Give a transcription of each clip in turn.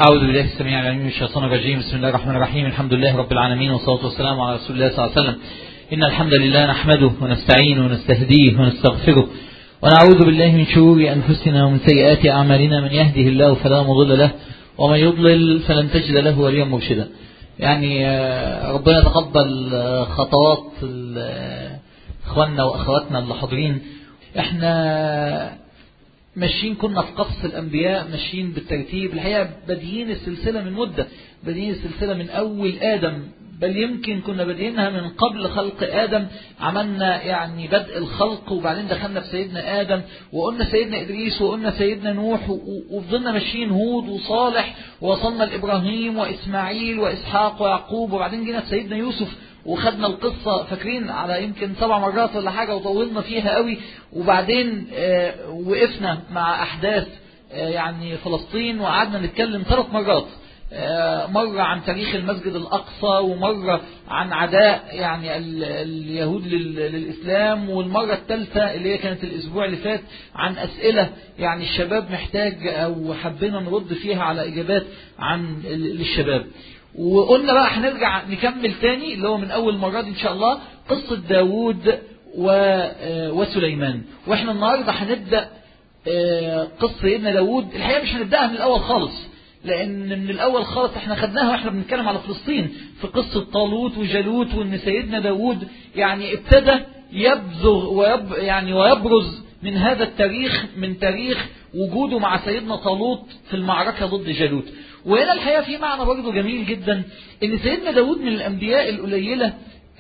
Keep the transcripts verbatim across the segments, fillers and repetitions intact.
أعوذ بالله السميع العليم من الشيطان الرجيم. بسم الله الرحمن الرحيم. الحمد لله رب العالمين، والصلاة والسلام على رسول الله صلى الله عليه وسلم. إن الحمد لله نحمده ونستعينه ونستهديه ونستغفره، ونعوذ بالله من شرور أنفسنا ومن سيئات أعمالنا. من يهده الله فلا مضل له، ومن يضلل فلن تجد له وليا مرشدا. يعني ربنا يتقبل خطوات إخواننا وأخواتنا اللي حاضرين. احنا ماشيين، كنا في قصص الأنبياء ماشيين بالترتيب. الحقيقة بديين السلسلة من مدة، بديين السلسلة من أول آدم، بل يمكن كنا بدينها من قبل خلق آدم. عملنا يعني بدء الخلق، وبعدين دخلنا في سيدنا آدم، وقلنا سيدنا إدريس، وقلنا سيدنا نوح، وفضلنا ماشيين هود وصالح، ووصلنا لإبراهيم وإسماعيل وإسحاق ويعقوب، وبعدين جينا في سيدنا يوسف وخدنا القصة فاكرين على يمكن سبع مرات ولا حاجة، وطولنا فيها قوي. وبعدين آه وقفنا مع أحداث آه يعني فلسطين، وقعدنا نتكلم ثلاث مرات، آه مرة عن تاريخ المسجد الأقصى، ومرة عن عداء يعني اليهود للإسلام، والمرة الثالثة اللي هي كانت الأسبوع اللي فات عن أسئلة يعني الشباب محتاج أو حبينا نرد فيها على إجابات عن للشباب. وقلنا بقى هنرجع نكمل تاني اللي هو من أول مرة دي إن شاء الله قصة داود وسليمان. وإحنا النهاردة هنبدأ قصة سيدنا داود. الحقيقة مش هنبدأها من الأول خالص، لأن من الأول خالص إحنا خدناها وإحنا بنتكلم على فلسطين في قصة طالوت وجالوت، وإن سيدنا داود يعني ابتدى يبزغ ويب يعني ويبرز من هذا التاريخ، من تاريخ وجوده مع سيدنا طالوت في المعركة ضد جالوت. وهنا الحقيقة في معنى برضه جميل جدا، ان سيدنا داود من الانبياء القليلة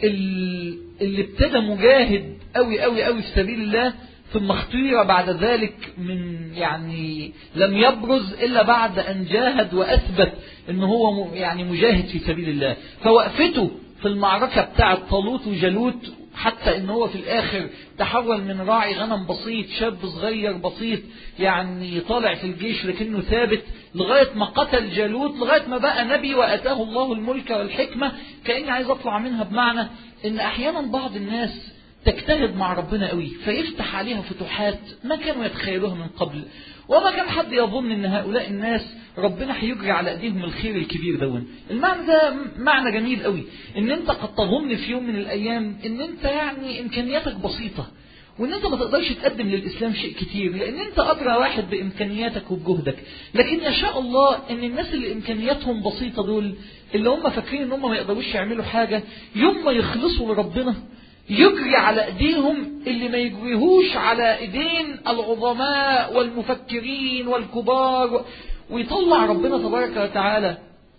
اللي ابتدى مجاهد قوي قوي قوي في سبيل الله، ثم اختير بعد ذلك من يعني لم يبرز الا بعد ان جاهد واثبت ان هو يعني مجاهد في سبيل الله. فوقفته في المعركة بتاعة طالوت وجالوت، حتى ان هو في الاخر تحول من راعي غنم بسيط، شاب صغير بسيط يعني طالع في الجيش لكنه ثابت، لغاية ما قتل جالوت، لغاية ما بقى نبي واتاه الله الملك والحكمة. كأني عايز اطلع منها بمعنى ان احيانا بعض الناس تجتهد مع ربنا قوي فيفتح عليها فتوحات ما كانوا يتخيلوها من قبل، وما كان حد يظن ان هؤلاء الناس ربنا هيجري على ايديهم الخير الكبير دون. المعنى ده معنى جميل قوي، ان انت قد تظن في يوم من الايام ان انت يعني امكانياتك بسيطة، وان انت ما تقدرش تقدم للاسلام شيء كتير، لان انت ادرى واحد بامكانياتك وبجهدك. لكن يشاء الله ان الناس اللي امكانياتهم بسيطة دول، اللي هم فاكرين ان هم ما يقدروش يعملوا حاجة، يوم ما يخلصوا لربنا يجري على ايديهم اللي ما يجريهوش على ايدين العظماء والمفكرين والكبار، ويطلع ربنا تبارك وتعالى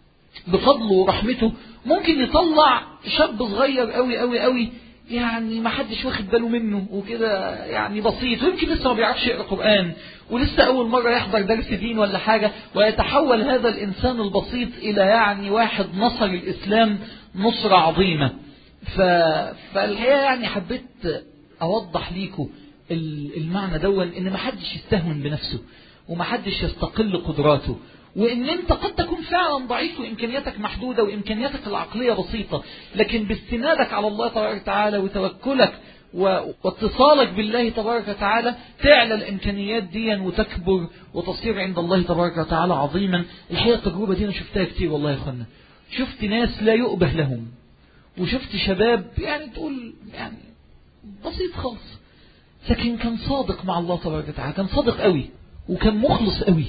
بفضله ورحمته. ممكن يطلع شاب صغير قوي قوي قوي يعني ما حدش واخد باله منه وكده يعني بسيط، ويمكن لسه ما بيعرفش يقرأ قرآن، ولسه اول مرة يحضر درس دين ولا حاجة، ويتحول هذا الانسان البسيط الى يعني واحد نصر الاسلام نصرة عظيمة. ف... فالحقيقة يعني حبيت أوضح ليكم المعنى دون، إن ما حدش يستهون بنفسه، وما حدش يستقل قدراته، وإن أنت قد تكون فعلا ضعيف وإمكانياتك محدودة وإمكانياتك العقلية بسيطة، لكن باستنادك على الله تبارك وتعالى وتوكلك واتصالك بالله تبارك وتعالى تعلى الإمكانيات دي وتكبر وتصير عند الله تبارك وتعالى عظيما. الحقيقة التجربة دي أنا شفتها كتير والله يا أخوانا. شفت ناس لا يؤبه لهم، وشفت شباب يعني تقول يعني بسيط خالص، لكن كان صادق مع الله تبارك وتعالى، كان صادق قوي، وكان مخلص قوي،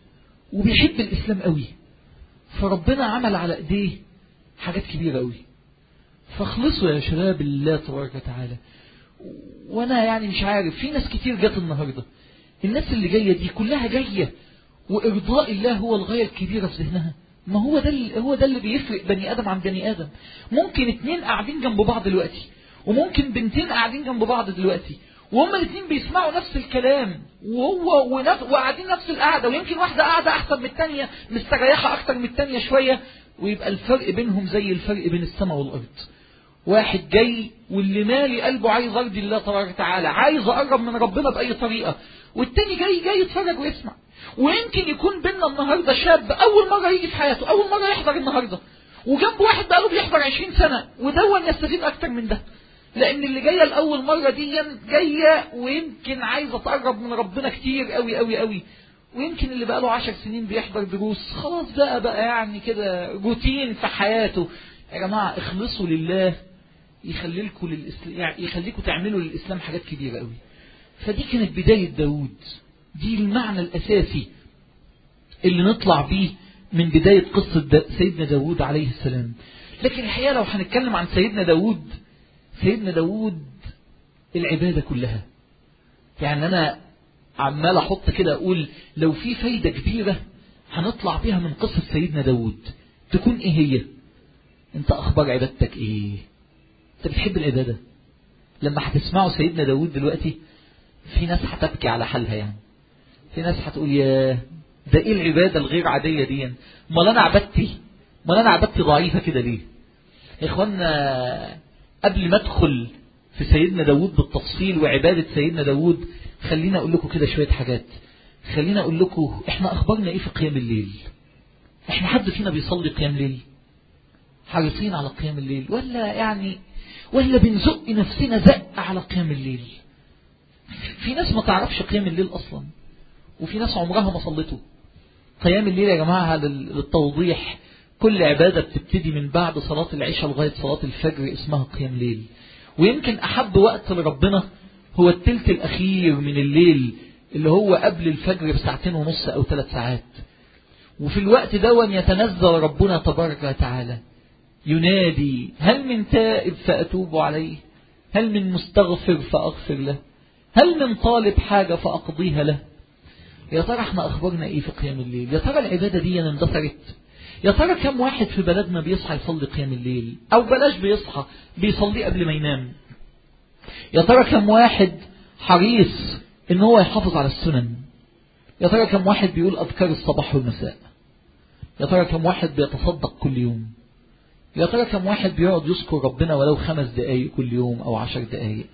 وبيحب الإسلام قوي، فربنا عمل على ايديه حاجات كبيرة قوي. فاخلصوا يا شباب لله تبارك وتعالى. وانا يعني مش عارف، في ناس كتير جت النهاردة، الناس اللي جاية دي كلها جاية وإرضاء الله هو الغاية الكبيرة في ذهنها. ما هو ده هو ده اللي بيفرق بني آدم عن بني آدم. ممكن اتنين قاعدين جنب بعض دلوقتي، وممكن بنتين قاعدين جنب بعض دلوقتي، وهما الاثنين بيسمعوا نفس الكلام، وهو ونف... وقاعدين نفس القعدة، ويمكن واحدة قاعدة أحسن من الثانية، مستريحة أكتر من الثانية شوية، ويبقى الفرق بينهم زي الفرق بين السماء والأرض. واحد جاي واللي مالي قلبه عايز أرضي الله تبارك وتعالى، عايز أقرب من ربنا بأي طريقة، والتاني جاي جاي يتفرج ويسمع. ويمكن يكون بيننا النهاردة شاب أول مرة يجي في حياته، أول مرة يحضر النهاردة، وجنب واحد بقاله بيحضر عشرين سنة، ودون يستفيد أكتر من ده، لأن اللي جاية الأول مرة دي جاية ويمكن عايزة تقرب من ربنا كتير قوي قوي قوي، ويمكن اللي بقى له عشر سنين بيحضر دروس خلاص بقى بقى يعني كده روتين في حياته. يا جماعة اخلصوا لله يخلي لكم للإسلام، يعني يخليكم تعملوا للإسلام حاجات كبيرة قوي. فدي كانت بداية داود، دي المعنى الأساسي اللي نطلع بيه من بداية قصة دا سيدنا داود عليه السلام. لكن الحقيقة لو هنتكلم عن سيدنا داود، سيدنا داود العبادة كلها. يعني أنا عمال أحط كده أقول لو في فايدة كبيرة هنطلع بيها من قصة سيدنا داود تكون إيه هي؟ أنت أخبار عبادتك إيه؟ أنت بتحب العبادة؟ لما هتسمعوا سيدنا داود دلوقتي في ناس هتبكي على حالها، يعني في ناس هتقول يا ده إيه العبادة الغير عادية دي؟ ما أنا عبادتي ما أنا عبادتي ضعيفة كده ليه؟ يا إخوانا قبل ما أدخل في سيدنا داود بالتفصيل وعبادة سيدنا داود، خلينا أقول لكم كده شوية حاجات. خلينا أقول لكم إحنا أخبارنا إيه في قيام الليل؟ إحنا حد فينا بيصلي قيام ليل؟ حريصين على قيام الليل ولا يعني ولا بنزق نفسنا زق على قيام الليل؟ في ناس ما تعرفش قيام الليل أصلا، وفي ناس عمرها ما صلته. قيام الليل يا جماعة للتوضيح كل عبادة بتبتدي من بعد صلاة العشاء لغاية صلاة الفجر اسمها قيام ليل. ويمكن أحب وقت لربنا هو التلت الأخير من الليل اللي هو قبل الفجر بساعتين ونص أو ثلاث ساعات. وفي الوقت دون يتنزل ربنا تبارك وتعالى ينادي هل من تائب فأتوب عليه، هل من مستغفر فأغفر له، هل من طالب حاجة فأقضيها له. يا ترى احنا أخبرنا إيه في قيام الليل؟ يا ترى العبادة دي اندثرت؟ يا ترى كم واحد في بلدنا بيصحى يصلي قيام الليل؟ أو بلاش بيصحى، بيصلي قبل ما ينام. يا ترى كم واحد حريص إن هو يحافظ على السنن؟ يا ترى كم واحد بيقول أذكار الصباح والمساء؟ يا ترى كم واحد بيتصدق كل يوم؟ يا ترى كم واحد بيقعد يذكر ربنا ولو خمس دقايق كل يوم أو عشر دقايق؟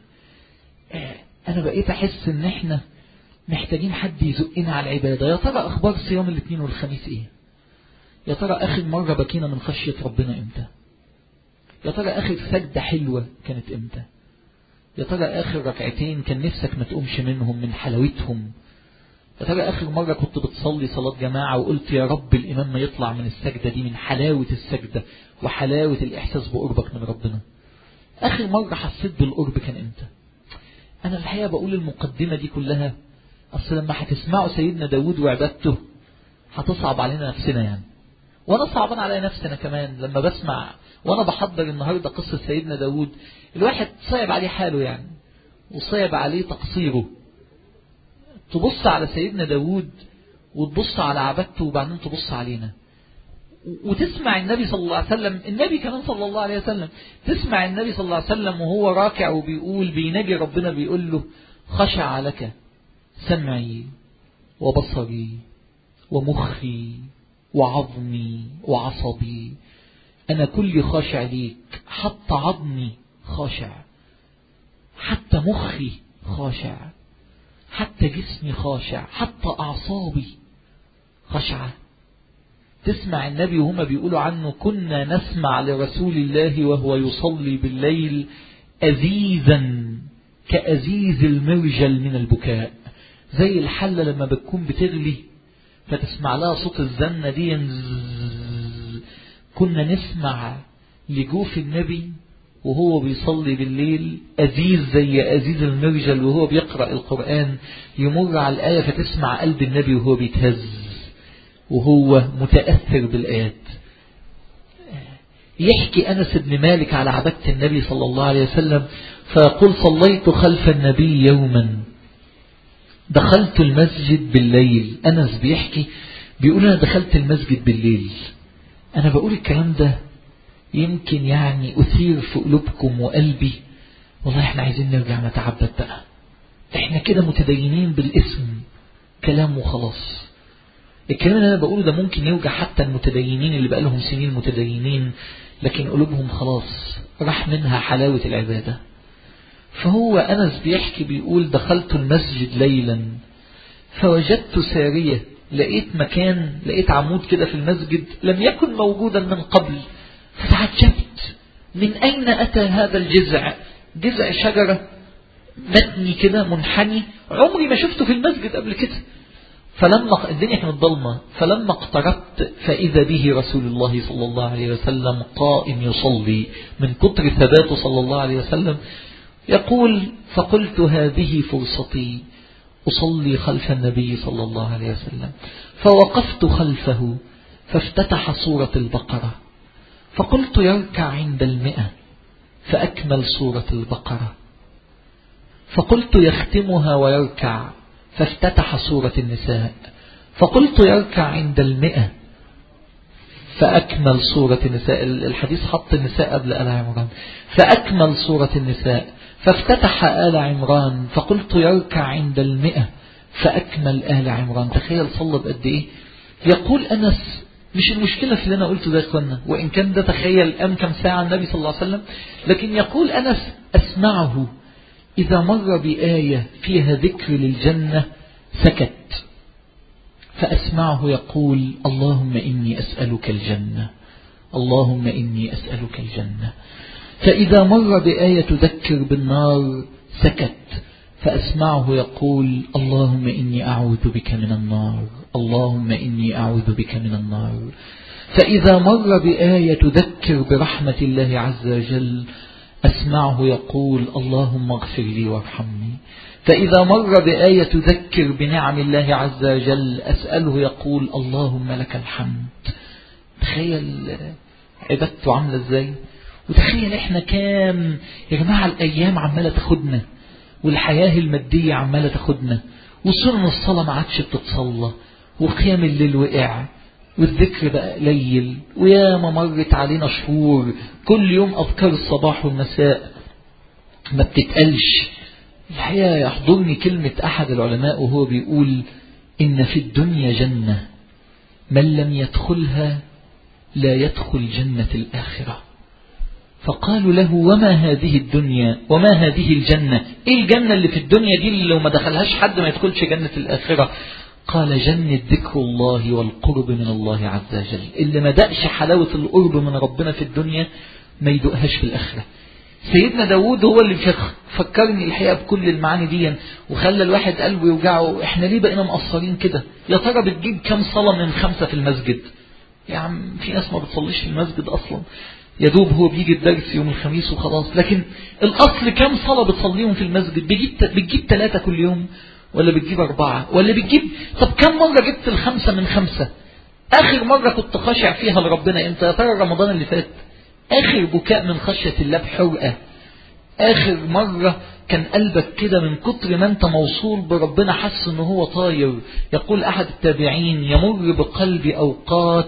أنا بقيت أحس إن إحنا محتاجين حد يزقنا على العبادة. يا ترى أخبار صيام الاثنين والخميس إيه؟ يا ترى آخر مرة بكينا من خشية ربنا إمتى؟ يا ترى آخر سجدة حلوة كانت إمتى؟ يا ترى آخر ركعتين كان نفسك ما تقومش منهم من حلاوتهم؟ يا ترى آخر مرة كنت بتصلي صلاة جماعة وقلت يا رب الإمام ما يطلع من السجدة دي من حلاوة السجدة وحلاوة الإحساس بقربك من ربنا؟ آخر مرة حسيت بالقرب كان إمتى؟ أنا الحقيقة بقول المقدمة دي كلها أصل لما هتسمعوا سيدنا داود وعبادته هتصعب علينا نفسنا يعني، وأنا صعبان على نفسنا كمان لما بسمع وأنا بحضر النهاردة قصة سيدنا داود. الواحد صعب عليه حاله يعني، وصعب عليه تقصيره. تبص على سيدنا داود وتبص على عبادته وبعدين تبص علينا وتسمع النبي صلى الله عليه وسلم، النبي كمان صلى الله عليه وسلم، تسمع النبي صلى الله عليه وسلم وهو راكع وبيقول بيناجي ربنا بيقول له خشع لك سمعي وبصري ومخي وعظمي وعصبي، أنا كل خاشع ليك، حتى عظمي خاشع، حتى مخي خاشع، حتى جسمي خاشع، حتى أعصابي خشعة. تسمع النبي وهما بيقولوا عنه كنا نسمع لرسول الله وهو يصلي بالليل أزيزا كأزيز المرجل من البكاء، زي الحلة لما بتكون بتغلي فتسمع لها صوت الزنة دي. كنا نسمع لجوف النبي وهو بيصلي بالليل أزيز زي أزيز المرجل، وهو بيقرأ القرآن يمر على الآية فتسمع قلب النبي وهو بيتهز وهو متأثر بالآيات. يحكي أنس بن مالك على عبادة النبي صلى الله عليه وسلم فيقول صليت خلف النبي يوما دخلت المسجد بالليل. أنس بيحكي بيقول أنا دخلت المسجد بالليل. أنا بقول الكلام ده يمكن يعني أثير في قلوبكم وقلبي والله احنا عايزين نرجع نتعبد بقى، احنا كده متدينين بالاسم كلام وخلاص. الكلام اللي أنا بقوله ده ممكن يوجع حتى المتدينين اللي بقى لهم سنين متدينين لكن قلوبهم خلاص راح منها حلاوة العبادة. فهو أنس بيحكي بيقول دخلت المسجد ليلا فوجدت سارية، لقيت مكان لقيت عمود كده في المسجد لم يكن موجودا من قبل، فتعجبت من أين أتى هذا الجزع، جزع شجرة متني كده منحني عمري ما شفته في المسجد قبل كده. فلما الدنيا كانت ضلمة، فلما اقتربت فإذا به رسول الله صلى الله عليه وسلم قائم يصلي من كتر ثباته صلى الله عليه وسلم. يقول فقلت هذه فرصتي أصلي خلف النبي صلى الله عليه وسلم، فوقفت خلفه فافتتح سورة البقرة، فقلت يركع عند المئة فأكمل سورة البقرة، فقلت يختمها ويركع فافتتح سورة النساء، فقلت يركع عند المئة فأكمل سورة النساء. الحديث حط النساء قبل آل عمران، فأكمل سورة النساء فافتتح آل عمران، فقلت يركع عند المئة فأكمل آل عمران. تخيل صلى بقد إيه. يقول أنس مش المشكلة في اللي أنا قلته ده يا إخوانا، وإن كان ده تخيل أم كم ساعة النبي صلى الله عليه وسلم، لكن يقول أنس أسمعه إذا مر بآية فيها ذكر للجنة سكت، فأسمعه يقول اللهم إني أسألك الجنة، اللهم إني أسألك الجنة. فإذا مر بآية تذكر بالنار سكت، فأسمعه يقول اللهم إني أعوذ بك من النار، اللهم إني أعوذ بك من النار. فإذا مر بآية تذكر برحمة الله عز وجل أسمعه يقول اللهم اغفر لي وارحمني. فإذا مر بآية تذكر بنعم الله عز وجل أسأله يقول اللهم لك الحمد. تخيل عبادته عاملة ازاي. وتخيل احنا كام يا جماعة الأيام عمالة تاخدنا، والحياة المادية عمالة تاخدنا، وسنن الصلاة ما عادش بتتصلى، وقيام الليل وقع، والذكر بقى قليل، ويا ما مرت علينا شهور كل يوم أذكار الصباح والمساء ما بتتقلش. الحقيقة يحضرني كلمة أحد العلماء وهو بيقول إن في الدنيا جنة من لم يدخلها لا يدخل جنة الآخرة. فقالوا له وما هذه الدنيا وما هذه الجنة، إيه الجنة اللي في الدنيا دي اللي لو ما دخلهاش حد ما يدخلش جنة الآخرة؟ قال جنة ذكر الله والقرب من الله عز وجل. اللي ما دقش حلاوة القرب من ربنا في الدنيا ما يدقهاش في الآخرة. سيدنا داود هو اللي فكرني الحقيقة بكل المعاني دي، وخلى الواحد قلبه يوجعه. احنا ليه بقينا مقصرين كده؟ يا ترى بتجيب كم صلاة من خمسة في المسجد؟ يا عم في ناس ما بتصليش في المسجد أصلا، يا دوب هو بيجي الدرس يوم الخميس وخلاص. لكن الأصل كم صلاة بتصليهم في المسجد؟ بتجيب بتجيب ثلاثة كل يوم، ولا بتجيب أربعة، ولا بتجيب طب كم مرة جبت الخمسة من خمسة؟ آخر مرة كنت خاشع فيها لربنا امتى؟ يا ترى رمضان اللي فات؟ آخر بكاء من خشية الله بحرقة؟ آخر مرة كان قلبك كده من كتر ما انت موصول بربنا حس انه هو طاير؟ يقول أحد التابعين يمر بقلبي أوقات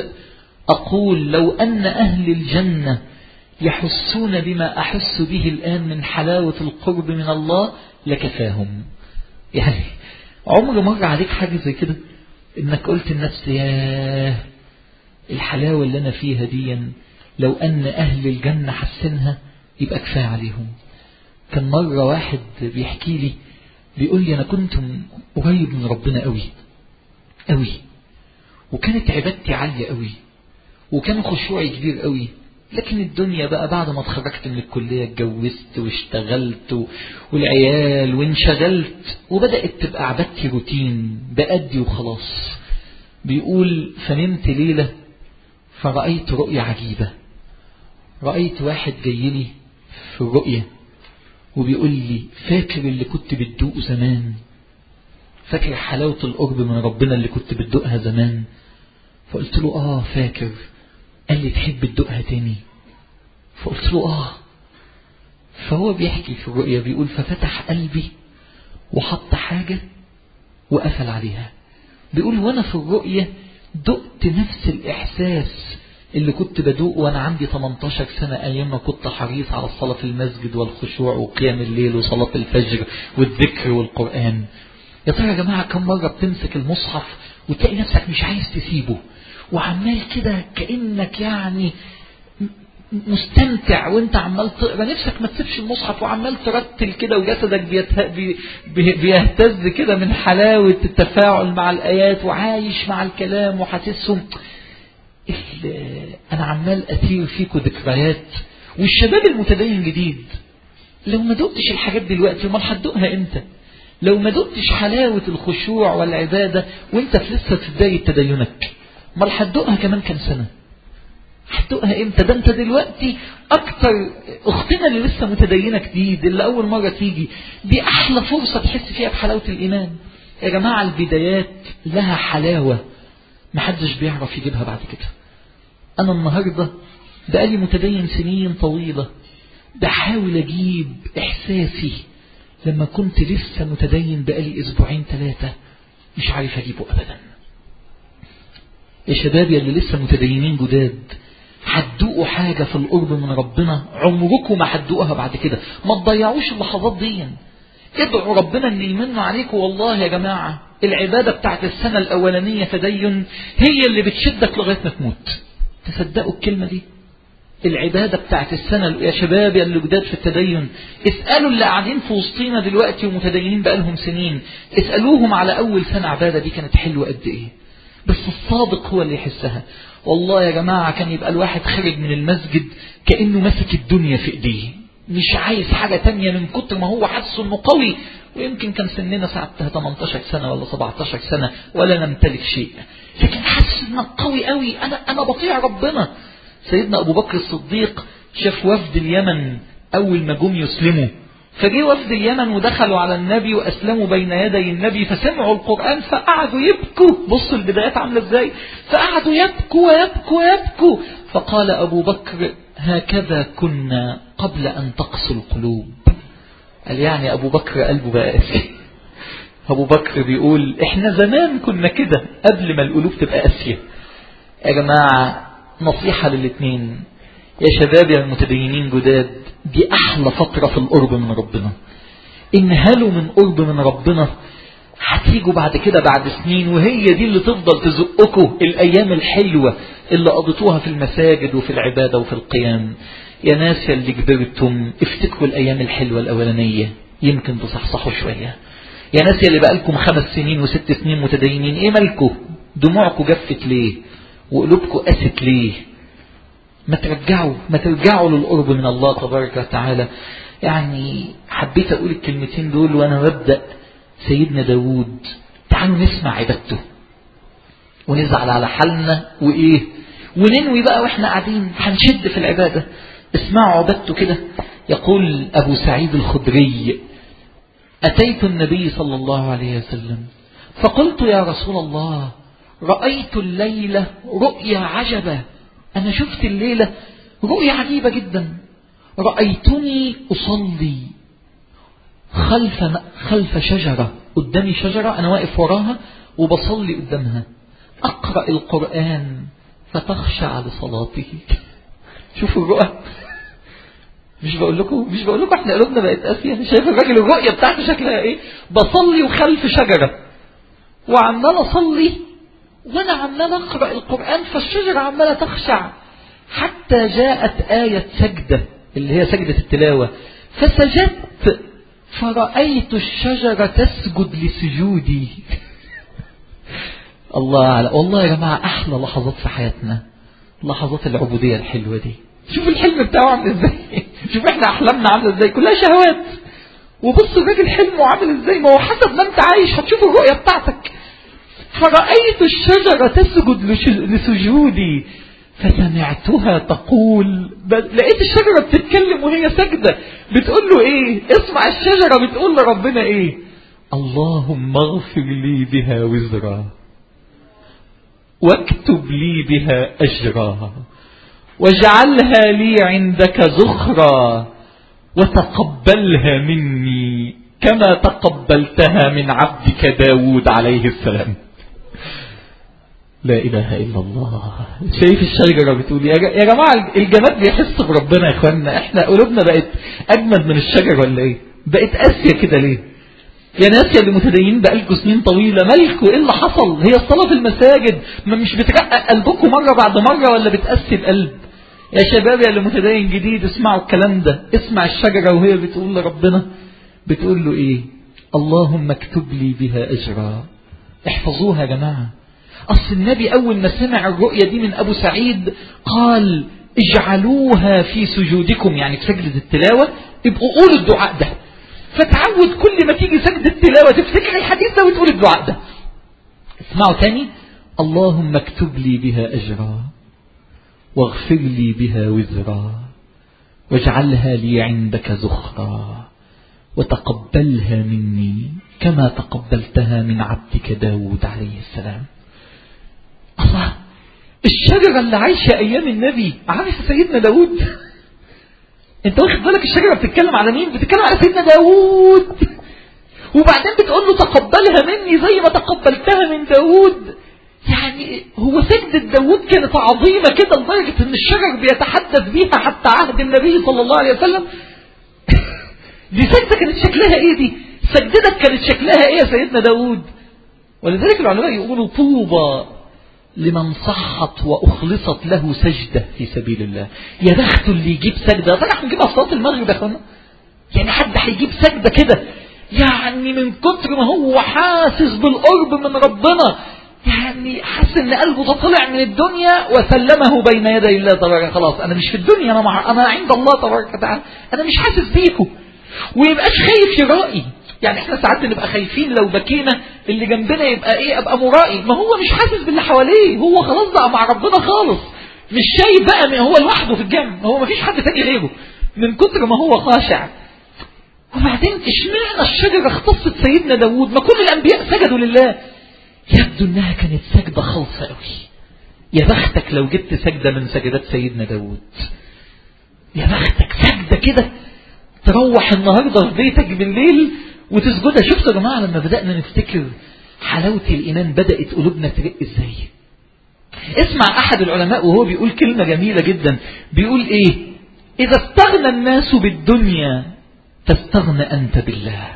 أقول لو أن أهل الجنة يحسون بما أحس به الآن من حلاوة القرب من الله لكفاهم. يعني عمر مر عليك حاجة زي كده إنك قلت لنفسي ياه الحلاوة اللي أنا فيها دي لو أن أهل الجنة حسنها يبقى كفاية عليهم؟ كان مرة واحد بيحكي لي بيقول لي أنا كنت قريب من ربنا قوي قوي، وكانت عبادتي عالية قوي، وكان خشوعي كبير قوي، لكن الدنيا بقى بعد ما اتخرجت من الكلية اتجوزت واشتغلت والعيال وانشغلت، وبدأت تبقى عبادتي روتين بأدي وخلاص. بيقول فنمت ليلة فرأيت رؤية عجيبة. رأيت واحد جاي لي في الرؤية وبيقول لي فاكر اللي كنت بتدوقه زمان؟ فاكر حلاوة القرب من ربنا اللي كنت بتدوقها زمان؟ فقلت له آه فاكر. قال لي تحب تدوقها تاني؟ فقلت له آه. فهو بيحكي في الرؤية بيقول ففتح قلبي وحط حاجة وقفل عليها. بيقول وانا في الرؤية دقت نفس الإحساس اللي كنت بدوق وانا عندي ثمانية عشر سنة ايام ما كنت حريص على الصلاة في المسجد والخشوع وقيام الليل وصلاة الفجر والذكر والقرآن. يا ترى يا جماعة كم مرة بتمسك المصحف وتلاقي نفسك مش عايز تسيبه، وعمال كده كأنك يعني مستمتع وانت عمال تقرأ، نفسك ما تسيبش المصحف وعمال ترتل كده وجسدك بيهتز كده من حلاوة التفاعل مع الآيات وعايش مع الكلام وحاسسهم. أنا عمال أثير فيكم ذكريات. والشباب المتدين جديد لو ما دقتش الحاجات دلوقتي امال هتدوقها امتى؟ لو ما دقتش حلاوة الخشوع والعبادة وانت في لسه في بداية تدينك، ما هتدوقها كمان كام سنة؟ هتدوقها امتى؟ ده انت دلوقتي اكتر اختنا اللي لسه متدينة جديد، اللي اول مرة تيجي، دي احلى فرصة تحس فيها بحلاوة الايمان. يا جماعة البدايات لها حلاوة محدش بيعرف يجيبها بعد كده. انا النهاردة بقالي متدين سنين طويلة بحاول اجيب احساسي لما كنت لسه متدين بقالي اسبوعين ثلاثة، مش عارف اجيبه ابدا. يا شباب يا اللي لسه متدينين جداد، هتدوقوا حاجة في القرب من ربنا عمركم ما هتدوقها بعد كده. ما تضيعوش اللحظات دي، ادعوا ربنا ان يمن عليكم. والله يا جماعة العبادة بتاعت السنة الاولانية تدين هي اللي بتشدك لغاية ما تموت. تصدقوا الكلمة دي؟ العبادة بتاعت السنة يا شباب يا اللي جداد في التدين، اسألوا اللي قاعدين في وسطينا دلوقتي ومتدينين بقالهم سنين، اسألوهم على اول سنة عبادة دي كانت حلوة قد ايه. بس الصادق هو اللي يحسها. والله يا جماعة كان يبقى الواحد خرج من المسجد كأنه مسك الدنيا في ايديه، مش عايز حاجة تانية من كتر ما هو حاسس انه قوي. ويمكن كان سننا ساعتها ثمانية عشر سنة ولا سبعة عشر سنة ولا نمتلك شيء، لكن حاسس انه قوي قوي. انا انا بطيع ربنا. سيدنا ابو بكر الصديق شاف وفد اليمن اول ما جم يسلموا، فجي وفد اليمن ودخلوا على النبي وأسلموا بين يدي النبي، فسمعوا القرآن فقعدوا يبكوا. بصوا البدايات عاملة ازاي، فقعدوا يبكوا ويبكوا ويبكوا. فقال أبو بكر هكذا كنا قبل أن تقسو القلوب. قال يعني أبو بكر قلبه بقى قاسي. أبو بكر بيقول احنا زمان كنا كده قبل ما القلوب تبقى قاسية. يا جماعة نصيحة للاثنين، يا شباب يا المتدينين جداد، دي أحلى فترة في القرب من ربنا. انهلوا من قرب من ربنا، هتيجوا بعد كده بعد سنين وهي دي اللي تفضل تزقكوا الأيام الحلوة اللي قضيتوها في المساجد وفي العبادة وفي القيام. يا ناس اللي كبرتم افتكروا الأيام الحلوة الأولانية يمكن تصحصحوا شوية. يا ناس اللي بقالكم خمس سنين وست سنين متدينين، ايه مالكوا؟ دموعكم جفت ليه وقلوبكم قست ليه؟ ما ترجعوا ما ترجعوا للقرب من الله تبارك وتعالى. يعني حبيت أقول الكلمتين دول وأنا ببدأ سيدنا داود. تعالوا نسمع عبادته ونزعل على حالنا وإيه وننوي بقى وإحنا قاعدين هنشد في العبادة. اسمعوا عبادته كده. يقول أبو سعيد الخدري أتيت النبي صلى الله عليه وسلم فقلت يا رسول الله رأيت الليلة رؤيا عجبة. أنا شفت الليلة رؤيا عجيبة جدا. رأيتني أصلي خلف خلف شجرة، قدامي شجرة أنا واقف وراها وبصلي قدامها، أقرأ القرآن فتخشع لصلاتي. شوفوا الرؤى. مش بقول لكم مش بقول لكم احنا قلوبنا بقت قاسية. شايف الراجل الرؤية بتاعته شكلها ايه؟ بصلي وخلف شجرة وعمال أصلي وانا عمال اقرأ القرآن فالشجرة عمالة تخشع، حتى جاءت آية سجدة اللي هي سجدة التلاوة، فسجدت فرأيت الشجرة تسجد لسجودي. الله على والله يا جماعة أحلى لحظات في حياتنا لحظات العبودية الحلوة دي. شوف الحلم بتاعه عامل ازاي. شوف احنا أحلامنا عاملة ازاي، كلها شهوات. وبص الراجل حلمه عامل ازاي. ما هو حسب ما انت عايش هتشوف الرؤية بتاعتك. فرأيت الشجرة تسجد لسجودي فسمعتها تقول، لقيت الشجرة بتتكلم وهي سجدة بتقول له ايه؟ اسمع الشجرة بتقول لربنا ايه؟ اللهم اغفر لي بها وزرا واكتب لي بها أجرا واجعلها لي عندك زخرا وتقبلها مني كما تقبلتها من عبدك داود عليه السلام. لا إله إلا الله. شايف الشجرة بتقول يا جماعة الجماد بيحس بربنا يا اخوانا. احنا قلوبنا بقت أجمد من الشجرة ولا ايه؟ بقت قاسية كده ليه؟ يا ناس يا اللي متدينين بقالكوا سنين طويلة مالكوا ايه اللي حصل؟ هي الصلاة في المساجد ما مش بترقق قلبكم مرة بعد مرة ولا بتقسي القلب؟ يا شباب يا اللي متدين جديد اسمعوا الكلام ده. اسمع الشجرة وهي بتقول لربنا بتقول له ايه؟ اللهم اكتب لي بها أجرا. احفظوها يا جماعة. أصل النبي أول ما سمع الرؤية دي من أبو سعيد قال اجعلوها في سجودكم، يعني في سجدة التلاوة ابقوا قولوا الدعاء ده. فتعود كل ما تيجي سجدة تلاوة تفتكر الحديث ده وتقول الدعاء ده. اسمعوا تاني: اللهم اكتب لي بها أجرا واغفر لي بها وزرا واجعلها لي عندك زخرا وتقبلها مني كما تقبلتها من عبدك داود عليه السلام. الله، الشجرة اللي عايشة أيام النبي عارف سيدنا داود. انت واخد بالك الشجرة بتتكلم على مين؟ بتتكلم على سيدنا داود، وبعدين بتقول له تقبلها مني زي ما تقبلتها من داود. يعني هو سجدة داود كانت عظيمة كده لدرجة ان الشجر بيتحدث بيها حتى عهد النبي صلى الله عليه وسلم. دي سجدة كانت شكلها ايه؟ دي سجدتك كانت شكلها ايه يا سيدنا داود؟ ولذلك العلماء يقولوا طوبى لمن صحت وأخلصت له سجدة في سبيل الله. يا بخته اللي يجيب سجدة. طبعا هنجيبها في صلاة المغرب يا اخوانا. يعني حد هيجيب سجدة كده يعني من كتر ما هو حاسس بالقرب من ربنا، يعني حاسس ان قلبه طلع من الدنيا وسلمه بين يدي الله تبارك. خلاص انا مش في الدنيا، انا مع انا عند الله تبارك وتعالى، انا مش حاسس بيكم. ويبقاش خايف يرائي. يعني احنا ساعات بنبقى خايفين لو بكينا اللي جنبنا يبقى ايه، ابقى مرائي. ما هو مش حاسس باللي حواليه، هو خلاص بقى مع ربنا خالص، مش شايف بقى هو لوحده في الجنب، هو ما فيش حد تاني غيره من كتر ما هو خاشع. وبعدين اشمعنى الشجرة اختصت سيدنا داود؟ ما كل الانبياء سجدوا لله. يبدو انها كانت سجدة خالصة قوي. يا بختك لو جبت سجدة من سجدات سيدنا داود. يا بختك سجدة كده تروح النهاردة في بيتك بالليل وتسجدها. شفتوا يا جماعة لما بدأنا نفتكر حلاوة الإيمان بدأت قلوبنا ترق ازاي؟ اسمع أحد العلماء وهو بيقول كلمة جميلة جدا. بيقول ايه؟ إذا استغنى الناس بالدنيا فاستغنى أنت بالله،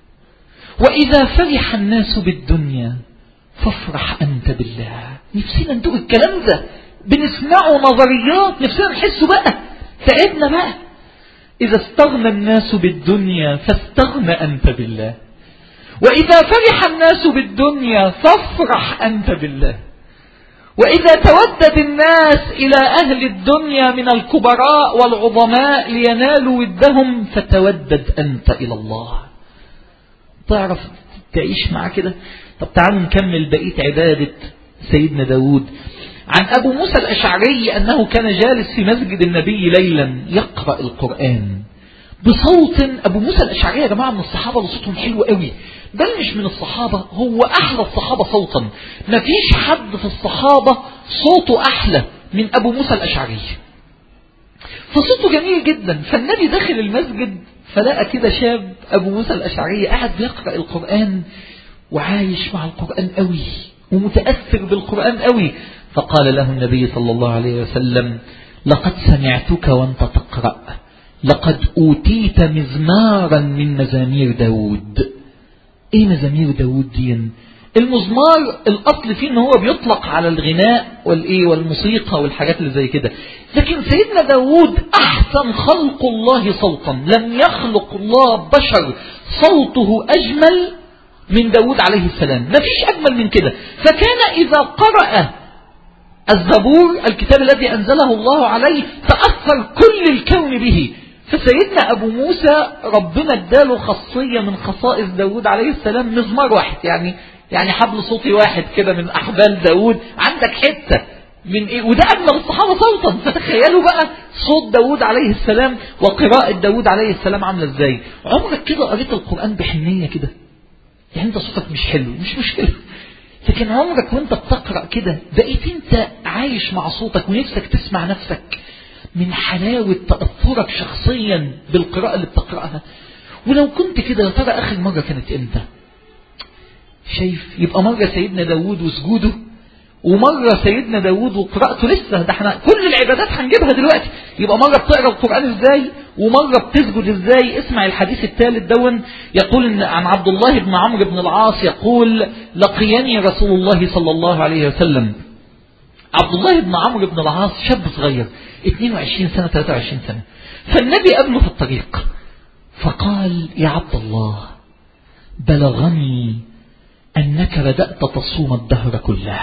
وإذا فرح الناس بالدنيا فافرح أنت بالله. نفسنا ندوق الكلام ده، بنسمعه نظريات، نفسنا نحسه بقى، تعبنا بقى. إذا استغنى الناس بالدنيا فاستغنى أنت بالله، وإذا فرح الناس بالدنيا فافرح أنت بالله، وإذا تودد الناس إلى أهل الدنيا من الكبراء والعظماء لينالوا ودهم فتودد أنت إلى الله. تعرف تعيش معاه كده؟ طب تعالوا نكمل بقية عبادة سيدنا داود. عن أبو موسى الأشعري أنه كان جالس في مسجد النبي ليلا يقرأ القرآن بصوت. أبو موسى الأشعري يا جماعة من الصحابة اللي صوتهم حلو قوي، بل مش من الصحابة، هو أحلى الصحابة صوتا. ما فيش حد في الصحابة صوته أحلى من أبو موسى الأشعري، فصوته جميل جدا. فالنبي داخل المسجد فلقى كده شاب أبو موسى الأشعري قاعد بيقرأ القرآن وعايش مع القرآن قوي ومتأثر بالقرآن قوي. فقال له النبي صلى الله عليه وسلم: لقد سمعتك وانت تقرأ، لقد أوتيت مزمارا من مزامير داود. ايه مزامير داود دي؟ المزمار الأصل فيه ان هو بيطلق على الغناء والايه والموسيقى والحاجات اللي زي كده، لكن سيدنا داود أحسن خلق الله صوتا. لم يخلق الله بشر صوته أجمل من داود عليه السلام، ما فيش أجمل من كده. فكان إذا قرأ الزبور الكتاب الذي أنزله الله عليه تأثر كل الكون به. فسيدنا أبو موسى ربنا اداله خاصية من خصائص داود عليه السلام، مزمار واحد، يعني يعني حبل صوتي واحد كده من أحبال داود، عندك حتة من إيه، وده أجمل الصحابة صوتا. فتخيلوا بقى صوت داود عليه السلام وقراءة داود عليه السلام عاملة ازاي. عمرك كده قريت القرآن بحنية كده؟ يعني انت صوتك مش حلو مش مشكلة، لكن عمرك وانت بتقرأ كده بقيت انت عايش مع صوتك ونفسك تسمع نفسك من حلاوة تأثرك شخصيا بالقراءة اللي بتقرأها. ولو كنت كده يا ترى آخر مرة كانت امتى؟ شايف؟ يبقى مرة سيدنا داود وسجوده، ومرة سيدنا داود وقراءته. لسه ده احنا كل العبادات هنجيبها دلوقتي. يبقى مرة بتقرأ القرآن ازاي ومرة بتسجد ازاي. اسمع الحديث الثالث دون. يقول إن عن عبد الله بن عمرو بن العاص يقول: لقيني رسول الله صلى الله عليه وسلم. عبد الله بن عمرو بن العاص شاب صغير اثنين وعشرين سنة ثلاثة وعشرين سنة. فالنبي قابله في الطريق فقال: يا عبد الله بلغني أنك بدأت تصوم الدهر كله.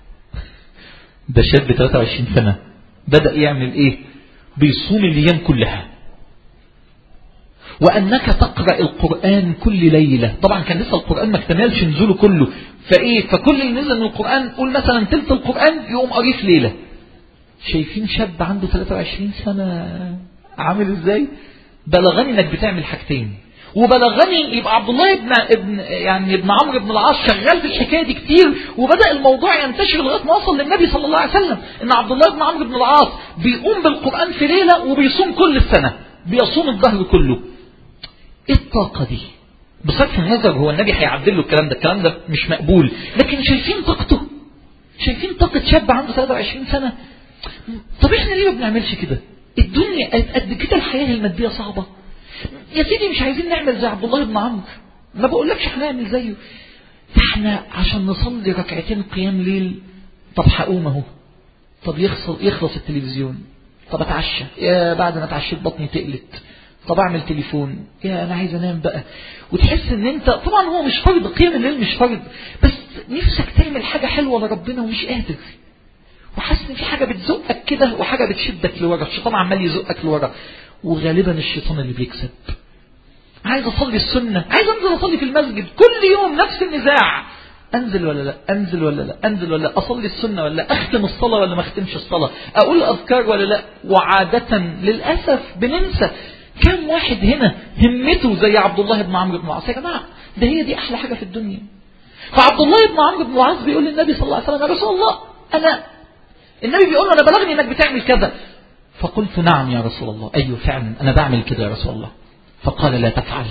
ده شاب ثلاثة وعشرين سنة بدأ يعمل ايه؟ بيصوم الايام كلها. وأنك تقرأ القرآن كل ليلة. طبعا كان لسه القرآن ما اكتملش نزوله كله، فإيه فكل اللي نزل من القرآن قول مثلا تلت القرآن يقوم قريه في ليلة. شايفين شاب عنده ثلاثة وعشرين سنة عامل ازاي؟ بلغني انك بتعمل حاجتين، وبلغني يبقى عبد الله ابن ابن يعني ابن عمرو بن العاص شغال في الحكايه دي كتير، وبدا الموضوع ينتشر لغايه ما وصل للنبي صلى الله عليه وسلم ان عبد الله بن عمرو بن العاص بيقوم بالقران في ليله وبيصوم كل السنه، بيصوم الدهر كله. ايه الطاقه دي؟ بصرف النظر هو النبي هيعدل له الكلام ده، الكلام ده مش مقبول، لكن شايفين طاقته؟ شايفين طاقه شاب عنده ثلاثة وعشرين سنه؟ طب احنا ليه ما بنعملش كده؟ الدنيا قد كده، الحياه الماديه صعبه يا سيدي، مش عايزين نعمل زي عبد الله بن عمرو، ما بقولكش هنعمل زيه، احنا عشان نصلي ركعتين قيام ليل طب هقوم اهو، طب يخلص يخلص التلفزيون، طب اتعشى، يا بعد ما اتعشيت بطني تقلت، طب اعمل تليفون، يا انا عايز انام بقى. وتحس ان انت طبعا هو مش فرض، قيام الليل مش فرض، بس نفسك تعمل حاجه حلوه لربنا ومش قادر، وحاسس ان في حاجه بتزقك كده وحاجه بتشدك لورا، الشيطان عمال يزقك لورا، وغالبا الشيطان اللي بيكسب. عايز اصلي السنه، عايز انزل اصلي في المسجد كل يوم، نفس النزاع، انزل ولا لا، انزل ولا لا، انزل ولا لا، اصلي السنه ولا لا، اختم الصلاه ولا ما اختمش الصلاه، اقول اذكار ولا لا. وعاده للاسف بننسى. كم واحد هنا همته زي عبد الله بن عمرو بن العاص؟ يا جماعه ده هي دي احلى حاجه في الدنيا. فعبد الله بن عمرو بن العاص بيقول للنبي صلى الله عليه وسلم: يا رسول الله، انا النبي بيقول له: انا بلغني انك بتعمل كذا. فقلت: نعم يا رسول الله، ايوه فعلا انا بعمل كده يا رسول الله. فقال: لا تفعل،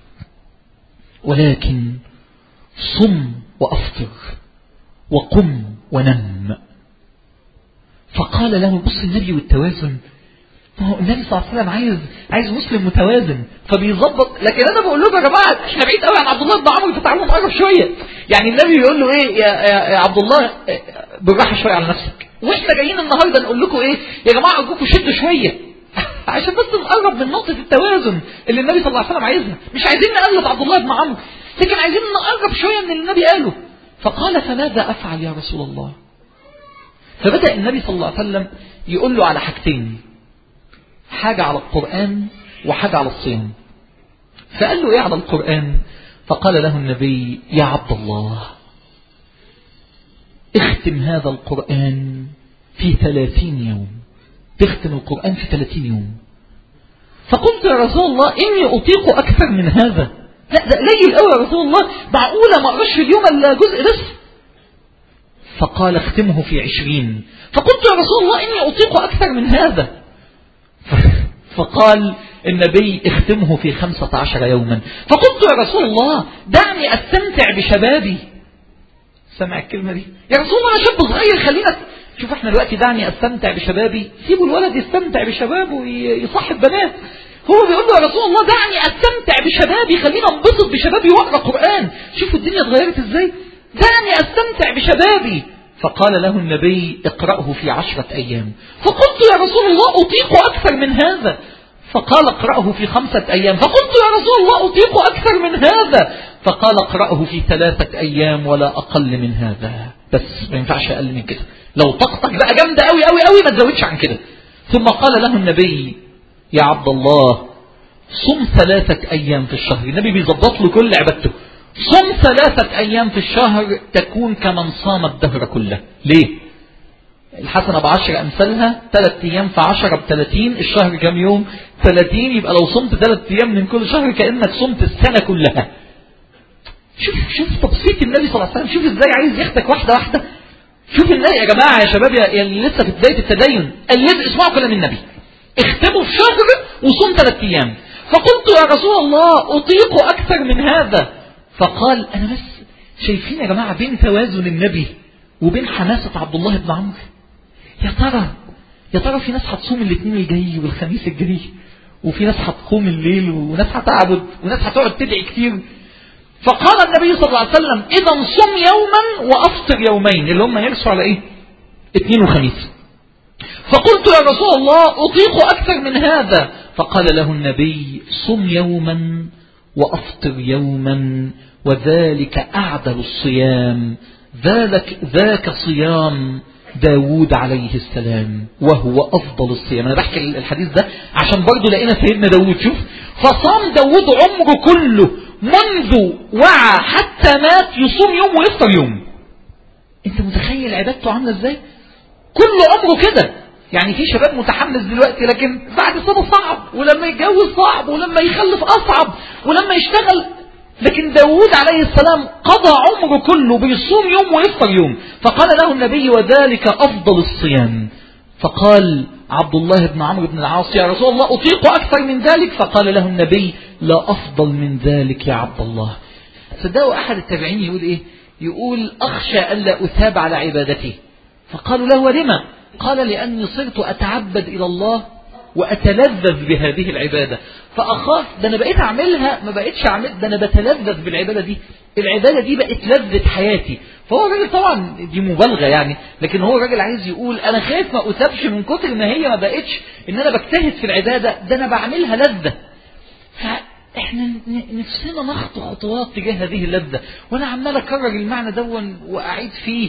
ولكن صم وافطر وقم ونم. فقال له، بص النبي والتوازن، ما هو النبي صلى الله عليه وسلم عايز عايز مسلم متوازن فبيظبط. لكن انا بقول لكم يا جماعه احنا بعيد قوي عن عبد الله بن عمرو، فتعالوا نقرب شويه. يعني النبي يقول له ايه؟ يا, يا, يا عبد الله بالراحه شويه على نفسك. واحنا جايين النهارده نقول لكم ايه؟ يا جماعه ارجوكم شدوا شويه عشان بس نقرب من نقطه التوازن اللي النبي صلى الله عليه وسلم عايزها. مش عايزين نقلد عبد الله بن عمرو، لكن عايزين نقرب شويه من اللي النبي قاله. فقال: فماذا افعل يا رسول الله؟ فبدأ النبي صلى الله عليه وسلم يقول له على حاجتين، حاجة على القرآن وحاجة على الصيام. فقال له: ايه على القرآن؟ فقال له النبي: يا عبد الله، اختم هذا القرآن في ثلاثين يوم. تختم القرآن في ثلاثين يوم. فقلت: يا رسول الله إني أطيق أكثر من هذا. لا ده قليل قوي يا رسول الله، معقولة ما أقراش في اليوم إلا جزء بس؟ فقال: اختمه في عشرين. فقلت: يا رسول الله إني أطيق أكثر من هذا. فقال النبي: اختمه في خمسة عشر يوما. فقلت: يا رسول الله دعني أستمتع بشبابي. سمع الكلمة دي؟ يا رسول الله أنا شاب صغير، خلينا شوف احنا دلوقتي دعني أستمتع بشبابي، سيبوا الولد يستمتع بشبابه ويصاحب بنات. هو بيقول له: يا رسول الله دعني أستمتع بشبابي، خلينا انبسط بشبابي واقرأ قرآن. شوفوا الدنيا اتغيرت ازاي. دعني أستمتع بشبابي. فقال له النبي: اقرأه في عشرة أيام. فقلت: يا رسول الله أطيق أكثر من هذا. فقال: اقرأه في خمسة أيام. فقلت: يا رسول الله أطيق أكثر من هذا. فقال: اقرأه في ثلاثة أيام ولا أقل من هذا، بس ما ينفعش أقل من كده. لو طاقتك بقى جامدة أوي أوي أوي ما تزودش عن كده. ثم قال له النبي: يا عبد الله، صم ثلاثة أيام في الشهر. النبي بيظبط له كل عبادته. صم ثلاثة أيام في الشهر تكون كمن صام الدهر كله. ليه؟ الحسنة بعشر أمثالها، ثلاث أيام في عشرة بثلاثين، الشهر كم يوم؟ ثلاثين. يبقى لو صمت ثلاث أيام من كل شهر كأنك صمت السنة كلها. شوف شوف تبسيط النبي صلى الله عليه وسلم، شوف ازاي عايز ياخدك واحدة واحدة. شوف النبي يا جماعة يا شباب يا اللي لسه في بداية التدين، اللي اسمعوا كلام النبي، اختموا في شهر وصوم ثلاث أيام. فقلت: يا رسول الله أطيق أكثر من هذا. فقال: أنا بس شايفين يا جماعة بين توازن النبي وبين حماسة عبد الله بن عمرو. يا ترى يا ترى في ناس هتصوم الاثنين الجاي والخميس الجاي، وفي ناس هتقوم الليل، وناس هتعبد، وناس هتقعد تدعي كتير. فقال النبي صلى الله عليه وسلم: إذا صم يوما وأفطر يومين، اللي هم يرسوا على إيه؟ اثنين وخميس. فقلت: يا رسول الله أطيق أكثر من هذا. فقال له النبي: صم يوما وأفطر يوما، وذلك أعدل الصيام، ذلك ذاك صيام داود عليه السلام وهو أفضل الصيام. أنا بحكي الحديث ده عشان برضو لقينا سيدنا داود، شوف، فصام داود عمره كله منذ وعى حتى مات يصوم يوم ويفطر يوم. انت متخيل عبادته عاملة ازاي؟ كل عمره كده. يعني في شباب متحمس دلوقتي لكن بعد سنة صعب، ولما يتجوز صعب، ولما يخلف أصعب، ولما يشتغل. لكن داود عليه السلام قضى عمره كله بيصوم يوم ويفطر يوم. فقال له النبي وذلك أفضل الصيام. فقال عبد الله بن عمرو بن العاص يا رسول الله أطيق أكثر من ذلك؟ فقال له النبي لا أفضل من ذلك يا عبد الله. صدقوا أحد التابعين يقول إيه؟ يقول أخشى ألا أثاب على عبادتي. فقالوا له ولما؟ قال لأني صرت أتعبد إلى الله وأتلذذ بهذه العبادة، فأخاف ده أنا بقيت أعملها ما بقيتش أعمل، ده أنا بتلذذ بالعبادة دي، العبادة دي بقت لذة حياتي. فهو الراجل طبعا دي مبالغة يعني، لكن هو الراجل عايز يقول أنا خايف ما أثابش من كتر ما هي ما بقتش إن أنا بجتهد في العبادة، ده أنا بعملها لذة. فإحنا نفسنا نخطو خطوات تجاه هذه اللذة، وأنا عمال أكرر المعنى دون وأعيد فيه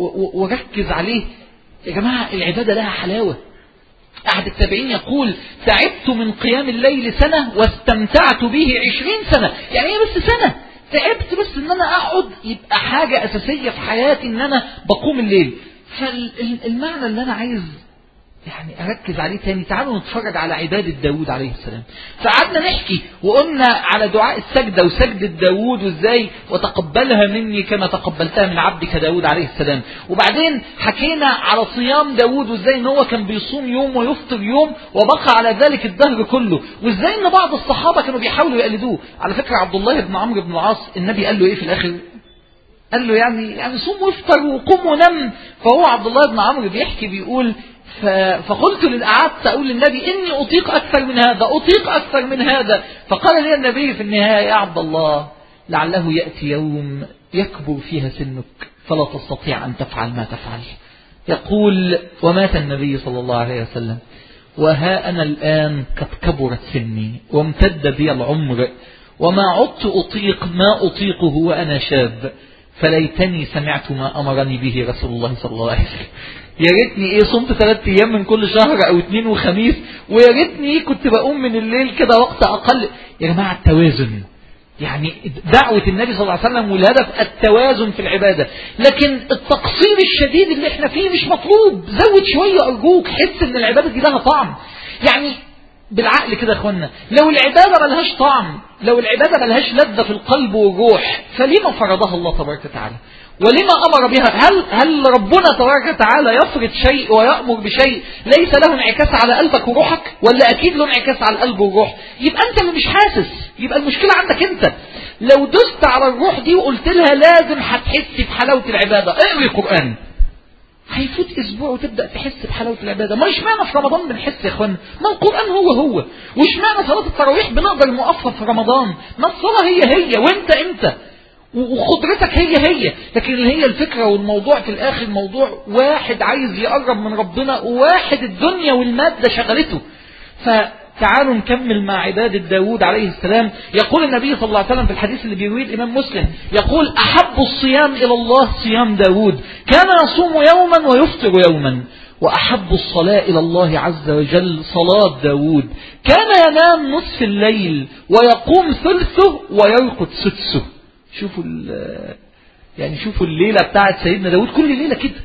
وركز عليه. يا جماعة العبادة لها حلاوة. أحد التابعين يقول تعبت من قيام الليل سنة واستمتعت به عشرين سنة. يعني ايه بس سنة؟ تعبت بس ان انا اقعد يبقى حاجة اساسية في حياتي ان انا بقوم الليل. فالمعنى اللي انا عايز يعني أركز عليه تاني، تعالوا نتفرج على عبادة داود عليه السلام. فقعدنا نحكي وقلنا على دعاء السجدة وسجدة داود وإزاي وتقبلها مني كما تقبلتها من عبدك داود عليه السلام. وبعدين حكينا على صيام داود وإزاي إن هو كان بيصوم يوم ويفطر يوم وبقى على ذلك الدهر كله، وإزاي إن بعض الصحابة كانوا بيحاولوا يقلدوه. على فكرة عبد الله بن عمرو بن العاص النبي قال له إيه في الآخر؟ قال له يعني يعني صوم وافطر وقوم ونم. فهو عبد الله بن عمرو بيحكي بيقول فقلت للأعادة أقول للنبي إني أطيق أكثر من هذا، أطيق أكثر من هذا. فقال لي النبي في النهاية يا عبد الله لعله يأتي يوم يكبر فيها سنك فلا تستطيع أن تفعل ما تفعل. يقول ومات النبي صلى الله عليه وسلم وها أنا الآن قد كبرت سني وامتد بي العمر وما عدت أطيق ما أطيقه وأنا شاب، فليتني سمعت ما أمرني به رسول الله صلى الله عليه وسلم. يا ريتني ايه صمت ثلاث ايام من كل شهر او اثنين وخميس، ويا ريتني كنت بقوم من الليل كده وقت اقل. يا جماعة التوازن، يعني دعوة النبي صلى الله عليه وسلم والهدف التوازن في العبادة. لكن التقصير الشديد اللي احنا فيه مش مطلوب. زود شوية ارجوك، حس ان العبادة دي لها طعم. يعني بالعقل كده يا اخوانا، لو العبادة ملهاش طعم، لو العبادة ملهاش لذة في القلب والروح، فلما فرضها الله تبارك وتعالى؟ ولما أمر بها؟ هل هل ربنا تبارك وتعالى يفرض شيء ويأمر بشيء ليس له انعكاس على قلبك وروحك؟ ولا أكيد له انعكاس على القلب والروح؟ يبقى أنت اللي مش حاسس، يبقى المشكلة عندك أنت. لو دست على الروح دي وقلت لها لازم هتحسي بحلاوة العبادة، اقري القرآن، هيفوت اسبوع وتبدأ تحس بحلاوة العبادة. ما اشمعنى في رمضان بنحس يا اخوانا؟ ما القرآن هو هو. واشمعنى صلاة التراويح بنقدر نقفها في رمضان؟ ما الصلاة هي هي وانت انت وخضرتك هي هي. لكن هي الفكرة والموضوع في الاخر موضوع واحد عايز يقرب من ربنا، وواحد الدنيا والمادة شغلته. فتعالوا نكمل مع عبادة داود عليه السلام. يقول النبي صلى الله عليه وسلم في الحديث اللي بيرويه الإمام مسلم، يقول أحب الصيام إلى الله صيام داود، كان يصوم يوما ويفطر يوما. وأحب الصلاة إلى الله عز وجل صلاة داود، كان ينام نصف الليل ويقوم ثلثه ويرقد سدسه. شوفوا يعني شوفوا الليلة بتاعت سيدنا داود، كل ليلة كده،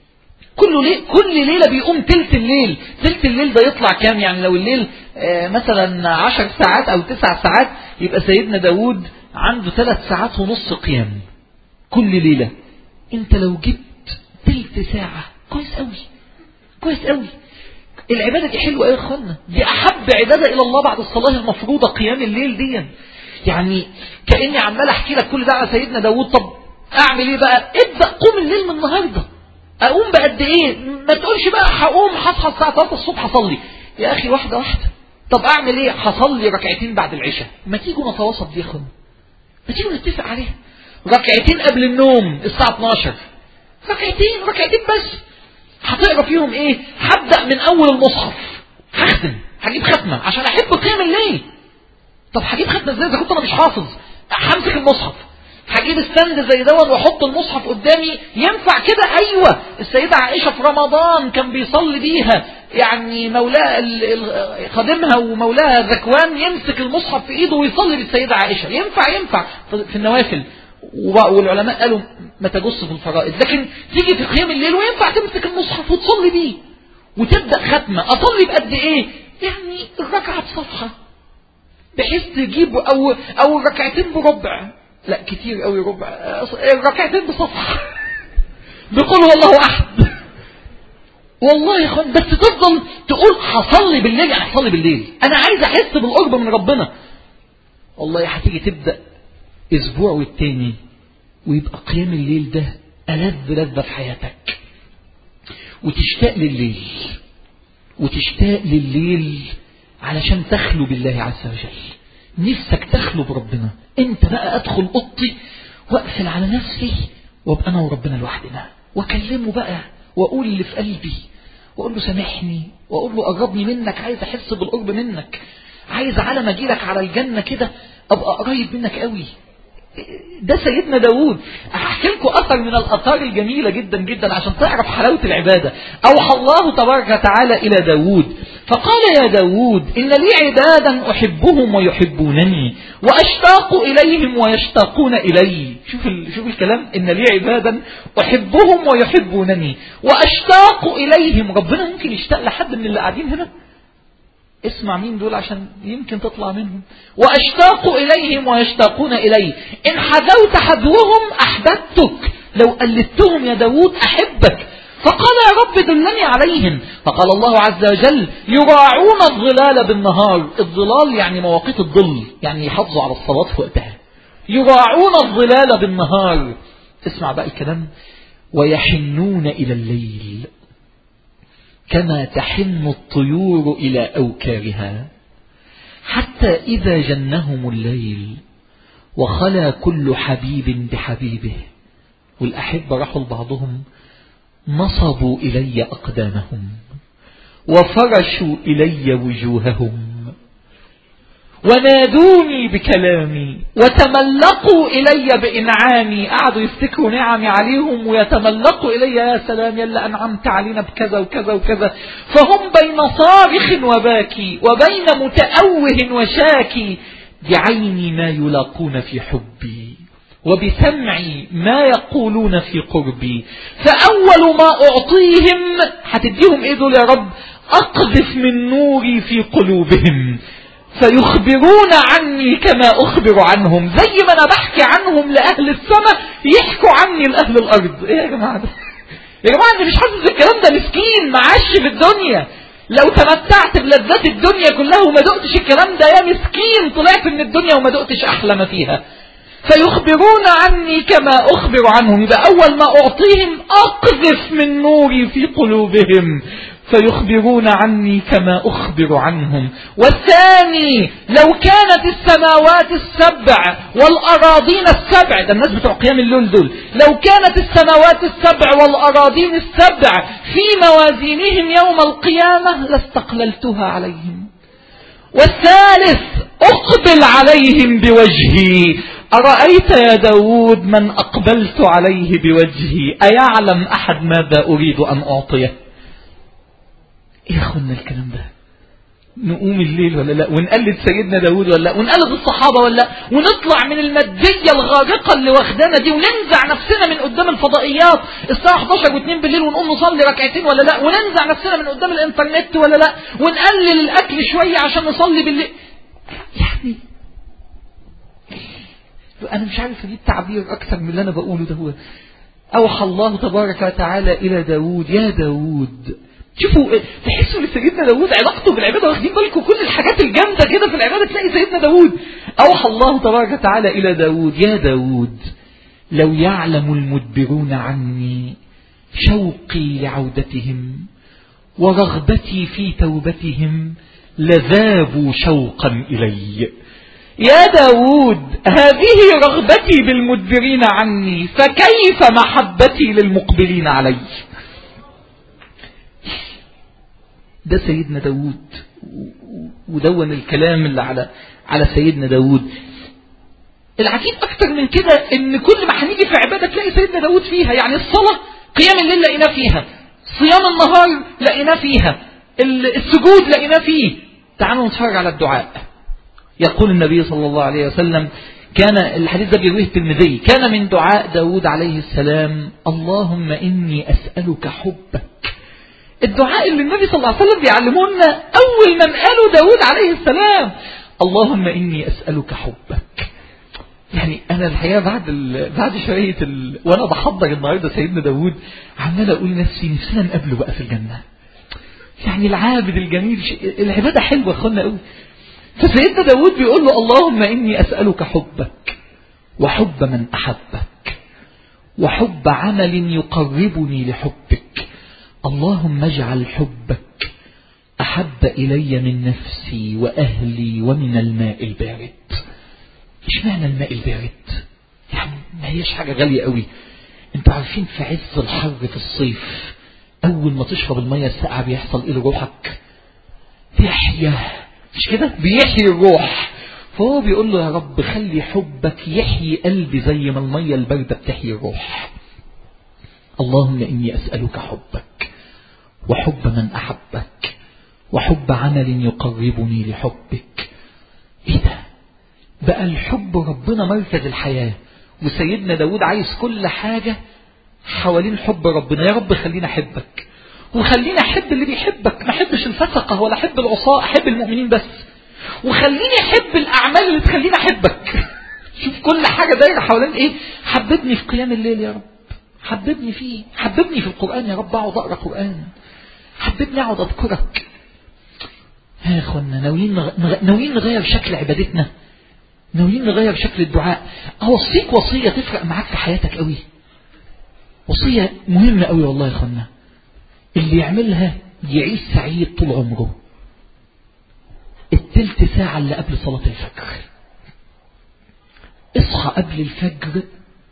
كل ليلة كل ليلة بيقوم تلت الليل. تلت الليل ده يطلع كام؟ يعني لو الليل آه مثلا عشر ساعات أو تسع ساعات، يبقى سيدنا داود عنده ثلاث ساعات ونص قيام كل ليلة. انت لو جبت تلت ساعة كويس قوي، كويس قوي. العبادة دي حلوة يا اخوانا، دي أحب عبادة إلى الله بعد الصلاة المفروضة، قيام الليل دي. يعني كأني عمال أحكي لك كل ده على سيدنا داود. طب أعمل إيه بقى؟ ابدأ قوم الليل من النهاردة. أقوم بقد إيه؟ ما تقولش بقى هقوم هصحى الساعة ثلاثة الصبح أصلي. يا أخي واحدة واحدة. طب أعمل إيه؟ هصلي ركعتين بعد العشاء. ما تيجوا نتواصل دي يا أخوانا، ما تيجوا نتفق عليها. ركعتين قبل النوم الساعة اتناشر، ركعتين ركعتين بس. هتقرأ فيهم إيه؟ هبدأ من أول المصحف، هختم، هجيب ختمة عشان أحب قيام الليل. طب هجيب ختمة ازاي اذا كنت انا مش حافظ؟ همسك المصحف هجيب ستاند زي دون واحط المصحف قدامي ينفع كده؟ ايوه. السيدة عائشة في رمضان كان بيصلي بيها يعني مولاها خادمها ومولاها ذكوان يمسك المصحف في ايده ويصلي بالسيدة عائشة. ينفع ينفع في النوافل، والعلماء قالوا ما تجص في الفرائض، لكن تيجي في قيام الليل وينفع تمسك المصحف وتصلي بيه وتبدأ ختمة. اصلي بقد ايه؟ يعني الركعة بصفحة بحيث تجيب او او الركعتين بربع، لا كتير قوي ربع، الركعتين بصفحة بقول والله احد. والله يا اخوان بس تفضل تقول هصلي بالليل، يعني هصلي بالليل انا عايز احس بالقرب من ربنا. والله هتيجي تبدأ اسبوع والتاني ويبقى قيام الليل ده ألذ لذة في حياتك، وتشتاق لليل وتشتاق لليل علشان تخلو بالله عز وجل. نفسك تخلو بربنا. انت بقى ادخل اوضتي واقفل على نفسي وابقى انا وربنا لوحدنا واكلمه بقى واقول اللي في قلبي واقول له سامحني واقول له قربني منك، عايز احس بالقرب منك، عايز على ما اجيلك على الجنة كده ابقى قريب منك قوي. ده سيدنا داود. هحكي لكم أثر من الأثار الجميلة جدا جدا عشان تعرف حلاوة العبادة. أوحى الله تبارك وتعالى إلى داود فقال يا داود إن لي عبادا أحبهم ويحبونني وأشتاق إليهم ويشتاقون إلي. شوف, شوف الكلام، إن لي عبادا أحبهم ويحبونني وأشتاق إليهم. ربنا ممكن يشتاق لحد من اللي قاعدين هنا؟ اسمع مين دول عشان يمكن تطلع منهم. وأشتاق إليهم ويشتاقون إلي، إن حذوت حذوهم أحببتك، لو قلدتهم يا داود أحبك. فقال يا رب دلني عليهم. فقال الله عز وجل يراعون الظلال بالنهار. الظلال يعني مواقيت الظل، يعني يحافظوا على الصلاة في وقتها. يراعون الظلال بالنهار. اسمع بقى الكلام. ويحنون إلى الليل كما تحن الطيور إلى أوكارها حتى إذا جنهم الليل وخلى كل حبيب بحبيبه. والأحبة راحوا لبعضهم نصبوا إلي أقدامهم وفرشوا إلي وجوههم ونادوني بكلامي وتملقوا إلي بإنعامي. قعدوا يفتكروا نعمي عليهم ويتملقوا إلي، يا سلام يلا أنعمت علينا بكذا وكذا وكذا. فهم بين صارخ وباكي وبين متأوه وشاكي، بعيني ما يلاقون في حبي وبسمعي ما يقولون في قربي. فأول ما أعطيهم، هتديهم إيه دول يا رب؟ أقذف من نوري في قلوبهم فيخبرون عني كما أخبر عنهم. زي ما أنا بحكي عنهم لأهل السماء يحكوا عني لأهل الأرض. إيه يا جماعة ده؟ يا جماعة أنت مش حاسس الكلام ده؟ مسكين معاش في الدنيا، لو تمتعت بلذات الدنيا كلها وما دقتش الكلام ده يا مسكين، طلعت من الدنيا وما دقتش أحلى ما فيها. فيخبرون عني كما أخبر عنهم. يبقى أول ما أعطيهم أقذف من نوري في قلوبهم فيخبرون عني كما أخبر عنهم. والثاني لو كانت السماوات السبع والأراضين السبع، ده الناس بتوع قيام الليل دول، لو كانت السماوات السبع والأراضين السبع في موازينهم يوم القيامة لاستقللتها عليهم. والثالث أقبل عليهم بوجهي. أرأيت يا داود من أقبلت عليه بوجهي أيعلم أحد ماذا أريد أن أعطيه؟ إيه يا أخونا الكلام ده؟ نقوم الليل ولا لا؟ ونقلد سيدنا داود ولا لا؟ ونقلد الصحابة ولا لا؟ ونطلع من المادية الغارقة اللي واخدانا دي وننزع نفسنا من قدام الفضائيات الساعة احد عشر واثنين بالليل ونقوم نصلي ركعتين ولا لا؟ وننزع نفسنا من قدام الانترنت ولا لا؟ ونقلل الأكل شوية عشان نصلي بالليل. يعني أنا مش عارف أجيب تعبير أكثر من اللي أنا بقوله ده. هو أوحى الله تبارك وتعالى إلى داود يا داود. شوفوا تحسوا لسيدنا داود علاقته بالعبادة، واخدين بالكم كل الحاجات الجامدة كده في العبادة تلاقي سيدنا داود. أوحى الله تبارك وتعالى إلى داود يا داود لو يعلم المدبرون عني شوقي لعودتهم ورغبتي في توبتهم لذابوا شوقا إلي. يا داود هذه رغبتي بالمدبرين عني فكيف محبتي للمقبلين علي. ده سيدنا داود، ودون الكلام اللي على على سيدنا داود. العجيب أكتر من كده إن كل ما هنيجي في عبادة تلاقي سيدنا داود فيها. يعني الصلاة قيام الليل لقيناه فيها، صيام النهار لقيناه فيها، السجود لقيناه فيه. تعالوا نتفرج على الدعاء. يقول النبي صلى الله عليه وسلم، كان الحديث ده بيرويه الترمذي، كان من دعاء داود عليه السلام اللهم إني أسألك حبك. الدعاء اللي النبي صلى الله عليه وسلم بيعلمونا أول من قاله داود عليه السلام، اللهم إني أسألك حبك. يعني أنا الحقيقة بعد ال... بعد شوية ال... وأنا بحضر النهاردة سيدنا داود عمال أقول نفسي نفسنا نقابله بقى في الجنة. يعني العابد الجميل ش... العبادة حلوة أخونا قوي. فسيدنا داود بيقول له اللهم إني أسألك حبك وحب من أحبك وحب عمل يقربني لحبك. اللهم اجعل حبك أحب إلي من نفسي وأهلي ومن الماء البارد. إيش معنى الماء البارد؟ يعني ما هيش حاجة غالية قوي. انتوا عارفين في عز الحر في الصيف أول ما تشرب المية الساقعة بيحصل إيه لروحك؟ بيحيا، مش كده؟ بيحيي الروح. فهو بيقول له يا رب خلي حبك يحيي قلبي زي ما المية الباردة بتحيي الروح. اللهم إني أسألك حبك وحب من أحبك وحب عمل يقربني لحبك. إيه ده؟ بقى الحب ربنا مركز الحياة، وسيدنا داود عايز كل حاجة حوالين حب ربنا. يا رب خلينا أحبك وخلينا أحب اللي بيحبك، ما أحبش الفسقة ولا أحب العصاة، أحب المؤمنين بس. وخليني أحب الأعمال اللي تخليني أحبك. شوف كل حاجة دايرة حوالين إيه؟ حببني في قيام الليل يا رب، حببني فيه، حببني في القرآن يا رب، أقعد أقرأ قرآن، حببني أقعد أذكرك. ها يا أخوانا ناويين نغ... ناويين نغير شكل عبادتنا، ناويين نغير شكل الدعاء. أوصيك وصية تفرق معاك في حياتك قوي، وصية مهمة قوي والله يا أخوانا. اللي يعملها يعيش سعيد طول عمره. التلت ساعة اللي قبل صلاة الفجر، اصحى قبل الفجر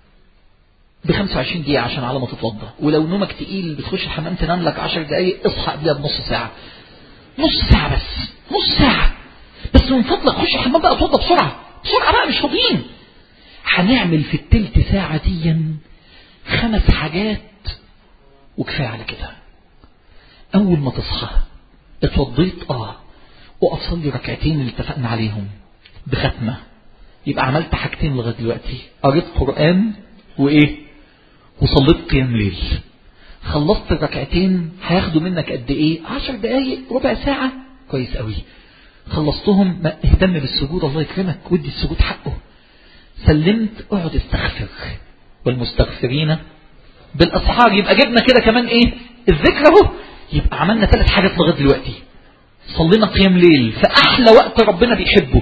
بخمسة وعشرين دقيقة عشان على ما تتوضى. ولو نومك تقيل بتخش الحمام تنام لك عشر دقايق، اصحى قبلها بنص ساعة، نص ساعة بس، نص ساعة بس من فضلك. خش الحمام بقى اتوضى بسرعة بسرعة بقى، مش فاضيين. هنعمل في التلت ساعة دي خمس حاجات وكفاية على كده. أول ما تصحى اتوضيت اه وقف صلي ركعتين اللي اتفقنا عليهم بختمة، يبقى عملت حاجتين لغاية دلوقتي، قريت قرآن وايه وصليت قيام ليل. خلصت الركعتين هياخدوا منك قد ايه؟ عشر دقايق، ربع ساعة، كويس قوي. خلصتهم ما اهتم بالسجود، الله يكرمك ودي السجود حقه. سلمت اقعد استغفر، والمستغفرين بالاسحار. يبقى جبنا كده كمان ايه؟ الذكر اهو. يبقى عملنا ثلاث حاجات لغايه دلوقتي. صلينا قيام ليل في احلى وقت ربنا بيحبه،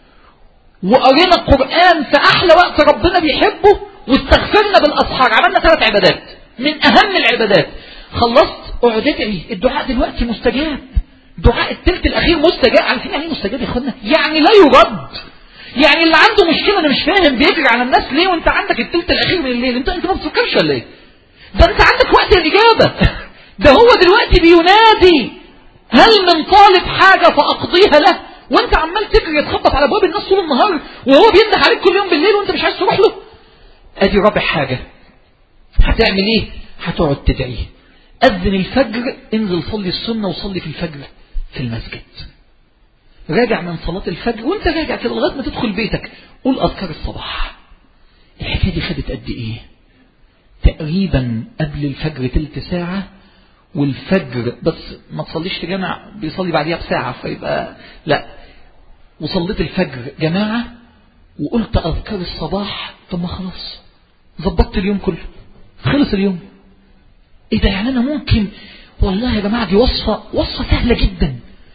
وقرينا القرآن في احلى وقت ربنا بيحبه، واستغفرنا بالاسحار. عملنا ثلاث عبادات من اهم العبادات. خلصت اقعد ادعي. الدعاء دلوقتي مستجاب، دعاء الثلث الاخير مستجاب. عارفين يعني ايه مستجاب يا اخوانا؟ يعني لا يرد. يعني اللي عنده مشكله انا مش فاهم بيجري على الناس ليه وانت عندك الثلث الاخير من الليل؟ انت انت ما بتفكرش ولا ايه؟ ده انت عندك وقت الاجابه. ده هو دلوقتي بينادي هل من طالب حاجه فاقضيها له، وانت عمال تجري تخبط على ابواب الناس طول النهار، وهو بينده عليك كل يوم بالليل وانت مش عايز تروح له. ادي رابع حاجه. هتعمل ايه؟ هتقعد تدعي. اذن الفجر انزل صلي السنه وصلي في الفجر في المسجد. راجع من صلاة الفجر وانت راجع كده لغاية ما تدخل بيتك قول أذكار الصباح. الحكاية دي خدت قد ايه؟ تقريبا قبل الفجر تلت ساعة، والفجر بس ما تصليش في جماعة، بيصلي بعديها بساعة فيبقى لا. وصليت الفجر جماعة وقلت أذكار الصباح، طب ما خلاص ظبطت اليوم كله، خلص اليوم. ايه ده؟ يعني انا ممكن والله يا جماعة دي وصفة وصفة سهلة جدا،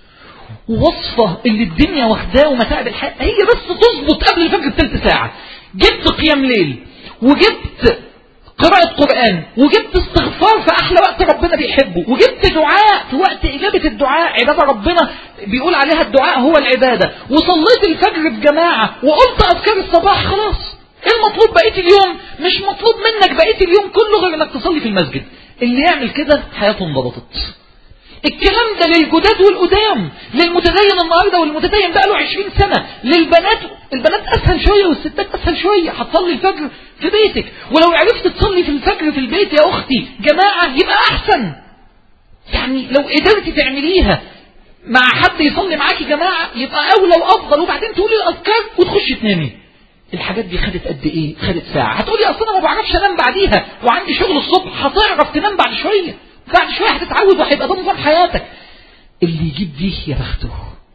ووصفة اللي الدنيا واخداه ومتاعب الحياة، هي بس تظبط قبل الفجر بثلث ساعة. جبت قيام ليل وجبت قراءة قرآن وجبت استغفار في أحلى وقت ربنا بيحبه، وجبت دعاء في وقت إجابة الدعاء، عبادة ربنا بيقول عليها الدعاء هو العبادة، وصليت الفجر بجماعة وقلت أذكار الصباح. خلاص ايه المطلوب بقية اليوم؟ مش مطلوب منك بقية اليوم كله غير انك تصلي في المسجد. اللي يعمل كده حياته انضبطت. الكلام ده للجداد والقدام، للمتدين النهارده والمتدين بقى له عشرين سنة، للبنات البنات اسهل شويه والستات اسهل شويه. هتصلي الفجر في بيتك، ولو عرفت تصلي في الفجر في البيت يا اختي جماعه يبقى احسن. يعني لو قدرتي تعمليها مع حد يصلي معاكي جماعه يبقى اولى وافضل، وبعدين تقولي الاذكار وتخشي تنامي. الحاجات دي خدت قد ايه؟ خدت ساعه. هتقولي اصل انا ما بعرفش انام بعديها وعندي شغل الصبح. هتعرف تنام بعد شويه، بعد شويه هتتعود وهيبقى ده نظام حياتك. اللي يجيب دي يا بخته.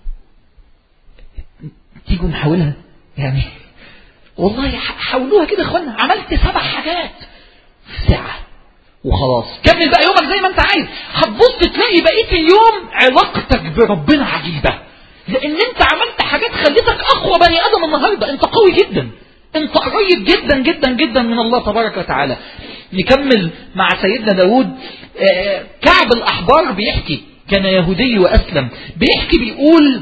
تيجوا نحاولها يعني، والله حاولوها كده يا اخوانا. عملت سبع حاجات في ساعه وخلاص. كمل بقى يومك زي ما انت عايز. هتبص تلاقي بقيه اليوم علاقتك بربنا عجيبه، لان انت عملت حاجات خليتك اقوى بني ادم النهارده. انت قوي جدا، انت قريب جدا جدا جدا من الله تبارك وتعالى. نكمل مع سيدنا داود. كعب الأحبار بيحكي، كان يهودي وأسلم، بيحكي بيقول: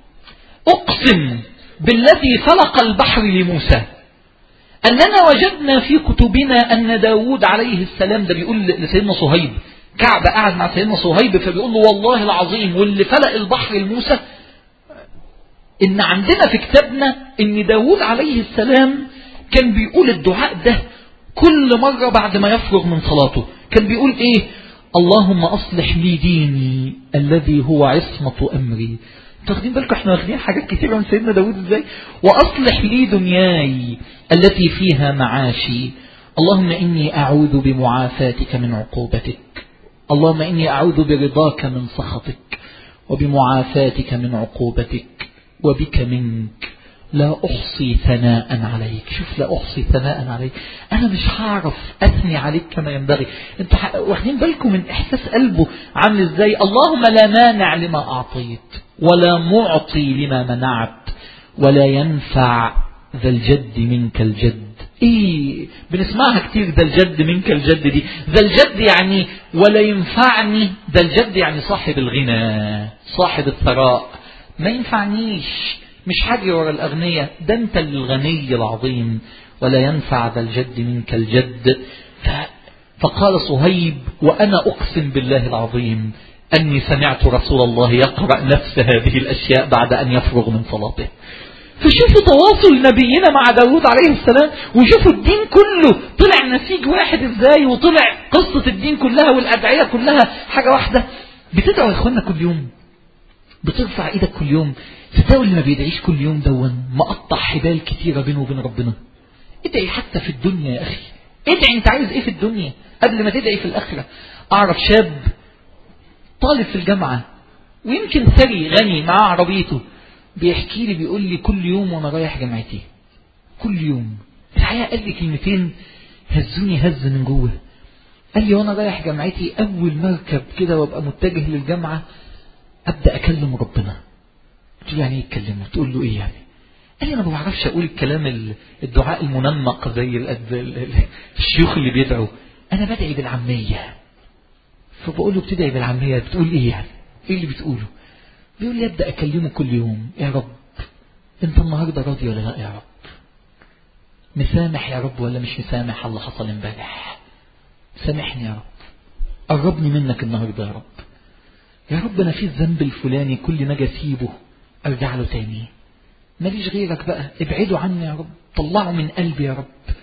أقسم بالذي فلق البحر لموسى أننا وجدنا في كتبنا أن داود عليه السلام، ده بيقول لسيدنا صهيب. كعب قاعد مع سيدنا صهيب فبيقول له: والله العظيم واللي فلق البحر لموسى إن عندنا في كتابنا إن داود عليه السلام كان بيقول الدعاء ده كل مرة بعد ما يفرغ من صلاته. كان بيقول إيه؟ اللهم أصلح لي ديني الذي هو عصمة أمري. تاخدين بالكم احنا واخدين حاجات كتيرة من سيدنا داود ازاي؟ وأصلح لي دنياي التي فيها معاشي. اللهم إني أعوذ بمعافاتك من عقوبتك. اللهم إني أعوذ برضاك من سخطك وبمعافاتك من عقوبتك وبك منك لا أحصي ثناء عليك. شوف، لا أحصي ثناء عليك. أنا مش هعرف أثني عليك كما ينبغي. انتوا واخدين بالكم من إحساس قلبه عامل إزاي؟ اللهم لا مانع لما أعطيت ولا معطي لما منعت ولا ينفع ذا الجد منك الجد. إيه بنسمعها كتير، ذا الجد منك الجد دي. ذا الجد يعني ولا ينفعني، ذا الجد يعني صاحب الغنى صاحب الثراء. ما ينفعنيش، مش حاجة ورا الأغنياء، ده أنت الغني العظيم. ولا ينفع ذا الجد منك الجد. فقال صهيب: وأنا أقسم بالله العظيم أني سمعت رسول الله يقرأ نفس هذه الأشياء بعد أن يفرغ من صلاته. فشوفوا تواصل نبينا مع داود عليه السلام، وشوفوا الدين كله طلع نسيج واحد ازاي، وطلع قصة الدين كلها والأدعية كلها حاجة واحدة. بتدعوا يا اخوانا كل يوم، بترفع ايدك كل يوم. تصدقوا اللي ما بيدعيش كل يوم دون مقطع حبال كتيرة بينه وبين ربنا. ادعي حتى في الدنيا يا اخي، ادعي انت عايز ايه في الدنيا قبل ما تدعي في الاخرة. اعرف شاب طالب في الجامعة ويمكن ثري غني معاه عربيته، بيحكي لي بيقول لي: كل يوم وانا رايح جامعتي كل يوم الحقيقة قال لي كلمتين هزوني هز من جوه. قال لي: وانا رايح جامعتي اول مركب كده وابقى متجه للجامعة ابدأ اكلم ربنا. قلت له: يعني ايه تكلمه؟ تقول له ايه يعني؟ قال لي: انا ما بعرفش اقول الكلام الدعاء المنمق زي الشيوخ اللي بيدعوا، انا بدعي بالعامية. فبقول له: بتدعي بالعامية بتقول ايه يعني؟ ايه اللي بتقوله؟ بيقول لي: ابدأ اكلمه كل يوم: يا رب انت النهاردة راضي ولا لا؟ يا رب مسامح يا رب ولا مش مسامح اللي حصل امبارح؟ سامحني يا رب، قربني منك النهاردة يا رب. يا رب انا في الذنب الفلاني كل ما اجي اسيبه ارجع له تاني، ماليش غيرك بقى، ابعده عني يا رب، طلعه من قلبي يا رب.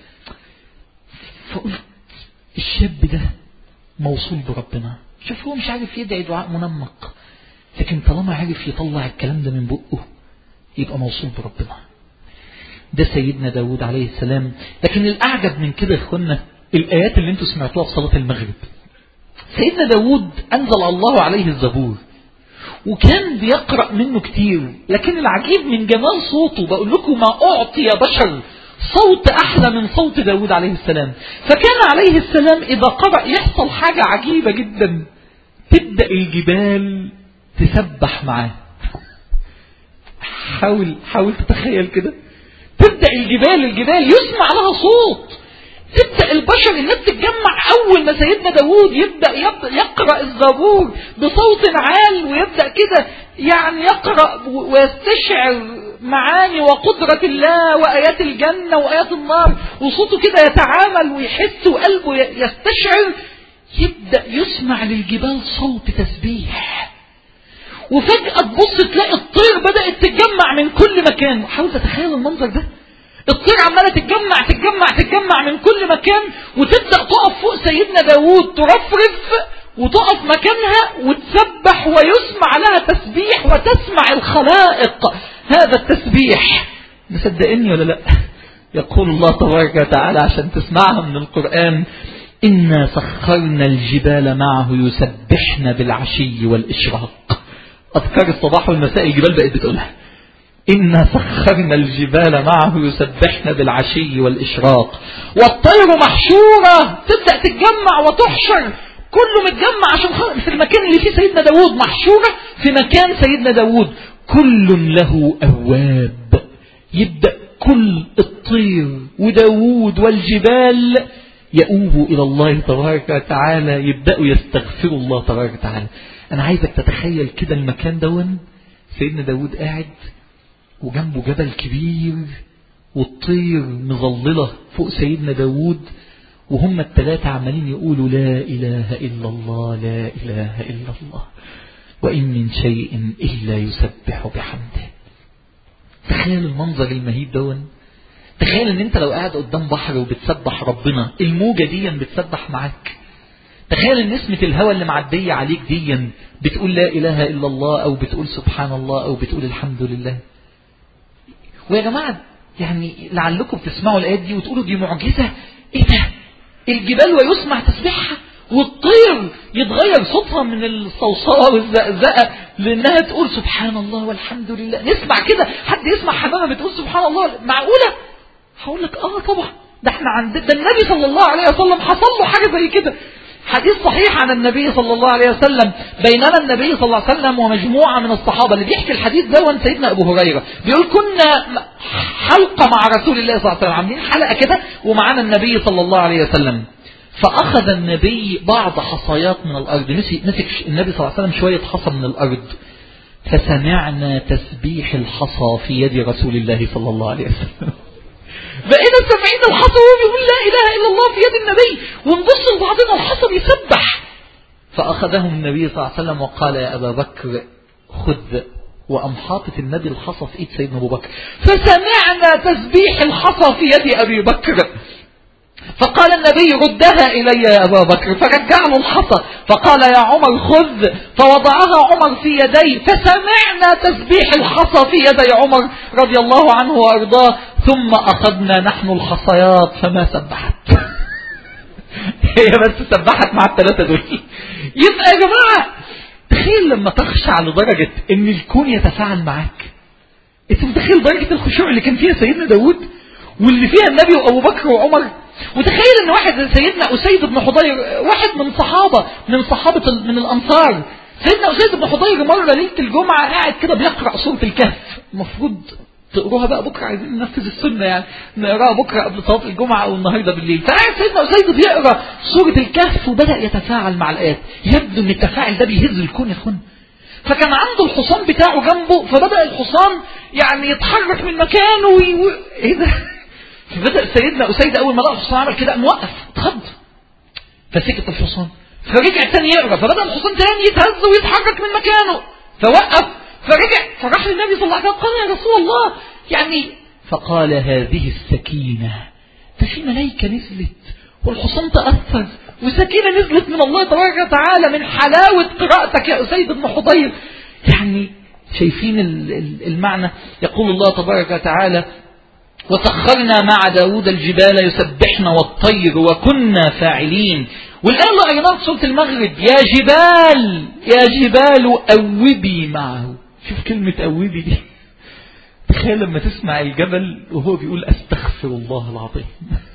فقلت الشاب ده موصول بربنا. شوف، هو مش عارف يدعي دعاء منمق، لكن طالما عارف يطلع الكلام ده من بقه يبقى موصول بربنا. ده سيدنا داود عليه السلام. لكن الأعجب من كده يا اخوانا الآيات اللي انتوا سمعتوها في صلاة المغرب. سيدنا داود أنزل الله عليه الزبور وكان بيقرأ منه كتير، لكن العجيب من جمال صوته، بقول لكم ما أعطي بشر صوت أحلى من صوت داود عليه السلام. فكان عليه السلام إذا قرأ يحصل حاجة عجيبة جدا، تبدأ الجبال تسبح معاه. حاول حاول تتخيل كده، تبدأ الجبال الجبال يسمع لها صوت، تبدأ البشر الناس تتجمع أول ما سيدنا داود يبدأ, يبدأ يقرأ الزبور بصوت عال، ويبدأ كده يعني يقرأ ويستشعر معاني وقدرة الله وآيات الجنة وآيات النار، وصوته كده يتعامل ويحس وقلبه يستشعر. يبدأ يسمع للجبال صوت تسبيح. وفجأة تبص تلاقي الطير بدأت تتجمع من كل مكان. حاول تتخيل المنظر ده، الطير عمالة تتجمع تتجمع تتجمع من كل مكان، وتبدأ تقف فوق سيدنا داود ترفرف وتقف مكانها وتسبح ويسمع لها تسبيح وتسمع الخلائق هذا التسبيح. مصدقني ولا لا؟ يقول الله تبارك وتعالى عشان تسمعها من القرآن: إنا سخرنا الجبال معه يسبحن بالعشي والإشراق. أذكار الصباح والمساء الجبال بقت بتقولها. إنا سخرنا الجبال معه يسبحن بالعشي والإشراق والطير محشورة، تبدأ تتجمع وتحشر، كله متجمع عشان في المكان اللي فيه سيدنا داود، محشورة في مكان سيدنا داود. كل له أواب، يبدأ كل الطير وداود والجبال يؤوبوا إلى الله تبارك وتعالى، يبدأوا يستغفروا الله تبارك وتعالى. أنا عايزك تتخيل كده المكان دون، سيدنا داود قاعد وجنبه جبل كبير والطير مظللة فوق سيدنا داود، وهم الثلاثة عمالين يقولوا لا إله إلا الله لا إله إلا الله وإن من شيء إلا يسبح بحمده. تخيل المنظر المهيب دون. تخيل ان انت لو قاعد قدام بحر وبتسبح ربنا، الموجة دي بتسبح معاك. تخيل ان نسمة الهواء اللي معدية عليك دي بتقول لا إله إلا الله أو بتقول سبحان الله أو بتقول الحمد لله. ويا جماعة يعني لعلكم بتسمعوا الآيات دي وتقولوا دي معجزة، ايه ده؟ الجبال ويسمع تسبيحها، والطير يتغير صوتها من الصوصاء والزقزقة لأنها تقول سبحان الله والحمد لله. نسمع كده حد يسمع حمامة بتقول سبحان الله، معقولة؟ هقول لك اه طبعا، ده احنا عند ده النبي صلى الله عليه وسلم حصل له حاجة زي كده. حديث صحيح عن النبي صلى الله عليه وسلم، بينما النبي صلى الله عليه وسلم ومجموعة من الصحابة، اللي بيحكي الحديث ده وان سيدنا أبو هريرة بيقول كنا حلقة مع رسول الله صلى الله عليه وسلم، عاملين حلقة كده ومعانا النبي صلى الله عليه وسلم. فأخذ النبي بعض حصيات من الأرض، مسك النبي صلى الله عليه وسلم شوية حصى من الأرض، فسمعنا تسبيح الحصى في يد رسول الله صلى الله عليه وسلم. بقينا سامعين الحصى وهو بيقول لا إله إلا الله في يد النبي، ونبص لبعضنا الحصى بيسبح. فأخذهم النبي صلى الله عليه وسلم وقال يا أبا بكر خذ، وأم حاطط النبي الحصى في إيد سيدنا أبو بكر، فسمعنا تسبيح الحصى في يد أبي بكر. فقال النبي ردها إلي يا أبا بكر، فرجع له الحصى، فقال يا عمر خذ، فوضعها عمر في يدي، فسمعنا تسبيح الحصى في يدي عمر رضي الله عنه وأرضاه، ثم أخذنا نحن الحصيات فما سبحت. هي بس سبحت مع الثلاثة دول. يبقى يا جماعة تخيل لما تخشع لدرجة ان الكون يتفاعل معاك. انت متخيل درجة الخشوع اللي كان فيها سيدنا داود واللي فيها النبي وابو بكر وعمر؟ وتخيل ان واحد سيدنا أسيد بن حضير، واحد من صحابة من صحابة من الأنصار، سيدنا أسيد بن حضير مرة ليلة الجمعة قاعد كده بيقرأ سورة الكهف. المفروض تقروها بقى بكرة، عايزين ننفذ السنة يعني نقراها بكرة قبل صلاة الجمعة أو النهاردة بالليل. فقاعد سيدنا أسيد بيقرأ سورة الكهف وبدأ يتفاعل مع الآيات. يبدو ان التفاعل ده بيهز الكون يا اخوان. فكان عنده الحصان بتاعه جنبه، فبدأ الحصان يعني يتحرك من مكانه وي... ايه ده؟ فبدأ سيدنا أسيد أول ما لقى الحصان عمل كده موقف اتخض، فسكت الحصان، فرجع تاني يقرأ، فبدأ الحصان تاني يتهز ويتحرك من مكانه، فوقف، فرجع، فراح للنبي صلى الله عليه وسلم قال يا رسول الله يعني، فقال هذه السكينة، ففي ملائكة نزلت والحصان تأثر وسكينة نزلت من الله تبارك وتعالى من حلاوة قراءتك يا أسيد بن حضير. يعني شايفين المعنى؟ يقول الله تبارك وتعالى وسخرنا مع داود الجبال يسبحن والطير وكنا فاعلين. والآن الله أيضا في سورة المغرب يا جبال يا جبال أوبي معه. شوف كلمة أوبي دي، تخيل لما تسمع الجبل وهو بيقول أستغفر الله العظيم.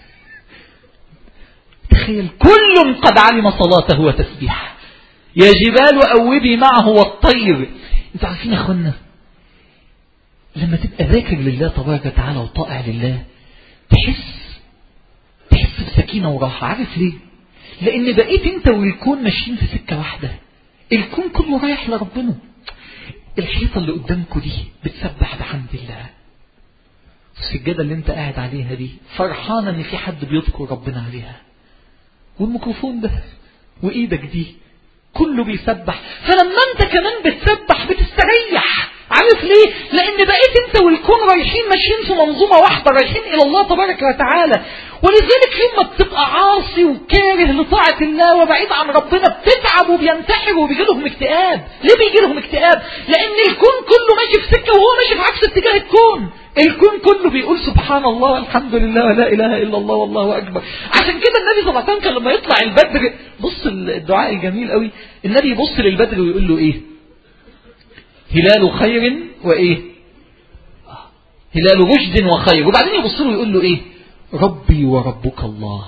تخيل كل قد علم صلاته وتسبيحه. يا جبال أوبي معه والطير. انتوا عارفين يا أخوانا لما تبقى ذاكر لله تبارك وتعالى وطائع لله تحس تحس بسكينة وراحة. عارف ليه؟ لأن بقيت انت والكون ماشيين في سكة واحدة، الكون كله رايح لربنا. الحيطة اللي قدامكم دي بتسبح بحمد الله، السجادة اللي انت قاعد عليها دي فرحانة ان في حد بيذكر ربنا عليها، والميكروفون ده وايدك دي كله بيسبح. فلما انت كمان بتسبح بتسبح رايحين ماشيين في منظومة واحدة، رايحين إلى الله تبارك وتعالى. ولذلك لما بتبقى عاصي وكاره لطاعة الله وبعيد عن ربنا بتتعب وبينتحر وبيجي لهم اكتئاب. ليه بيجي لهم اكتئاب؟ لأن الكون كله ماشي في سكة وهو ماشي في عكس اتجاه الكون. الكون كله بيقول سبحان الله والحمد لله ولا إله إلا الله والله أكبر. عشان كده النبي صلى الله عليه وسلم كان لما يطلع البدر، بص الدعاء الجميل قوي، النبي يبص للبدر ويقول له إيه؟ هلال خير وإيه؟ هلال رشد وخير. وبعدين يبص له ويقول له إيه؟ ربي وربك الله.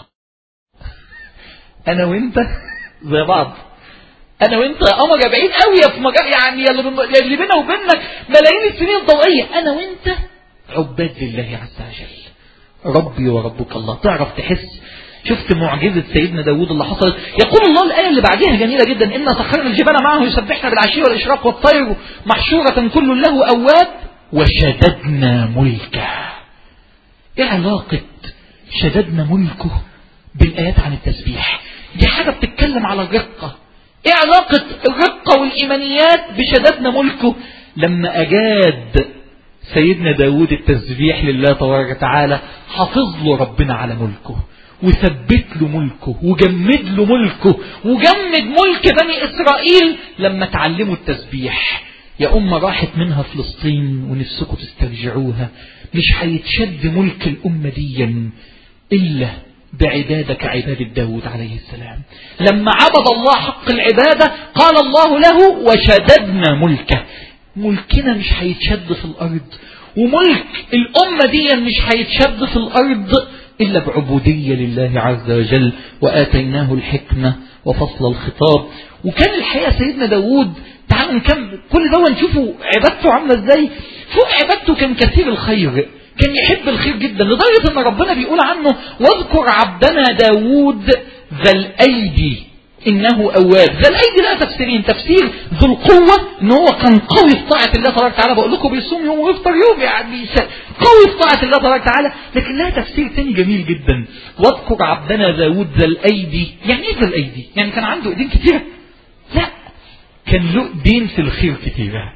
أنا وإنت زي بعض، أنا وإنت يا قمر بعيد قوي في مجال يعني اللي بيننا وبينك ملايين السنين الضوئية، أنا وإنت عباد لله عز وجل. ربي وربك الله. تعرف تحس؟ شفت معجزة سيدنا داود اللي حصلت؟ يقول الله الآية اللي بعدها جميلة جدا: إن سخرنا الجبال معه يسبحنا بالعشي والإشراق والطير محشورة كل له أواب وشددنا ملكه. إيه علاقة شددنا ملكه بالآيات عن التسبيح؟ دي حاجة بتتكلم على الرقة. إيه علاقة الرقة والإيمانيات بشددنا ملكه؟ لما أجاد سيدنا داود التسبيح لله تبارك وتعالى حافظ له ربنا على ملكه وثبت له ملكه وجمد له ملكه وجمد ملك بني إسرائيل لما تعلموا التسبيح. يا أمة راحت منها فلسطين ونفسكم تسترجعوها، مش هيتشد ملك الأمة دي إلا بعبادة كعبادة داود عليه السلام. لما عبد الله حق العبادة قال الله له وشددنا ملكه. ملكنا مش هيتشد في الأرض، وملك الأمة دي مش هيتشد في الأرض إلا بعبودية لله عز وجل. وآتيناه الحكمة وفصل الخطاب. وكان الحقيقة سيدنا داود، تعالوا نكمل كل ده ونشوفوا عبادته عاملة ازاي. فوق عبادته كان كثير الخير، كان يحب الخير جدا لدرجة ان ربنا بيقول عنه: واذكر عبدنا داود ذا الأيدي إنه أواب. ذا الأيدي لا تفسيرين: تفسير ذو القوة إن هو كان قوي في طاعة الله تبارك وتعالى، بقول لكم بيصوم يوم ويفطر يوم، يعني قوي في طاعة الله تبارك وتعالى. لكن لها تفسير تاني جميل جدا: واذكر عبدنا داود ذا الأيدي. يعني إيه ذا الأيدي؟ يعني كان عنده إيدين كتيرة؟ لا، كان له إيدين في الخير كتيرة.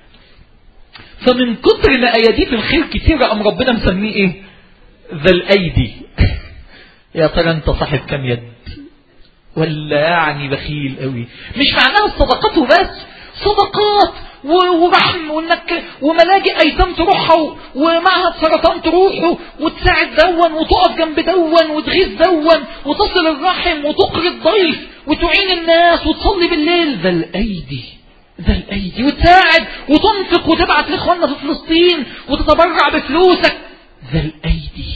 فمن كتر ما أيديه في الخير كتيرة أم ربنا مسميه إيه؟ ذا الأيدي. يا ترى أنت صاحب كم يد؟ ولا يعني بخيل قوي؟ مش معناها الصدقات وبس، صدقات ورحم وانك وملاجئ ايتام تروحها ومعهد سرطان تروحه وتساعد دون وتقف جنب دون وتغيث دون وتصل الرحم وتقري الضيف وتعين الناس وتصلي بالليل. ذا الايدي، ذا الايدي. وتساعد وتنفق وتبعت لاخواننا في فلسطين وتتبرع بفلوسك. ذا الايدي.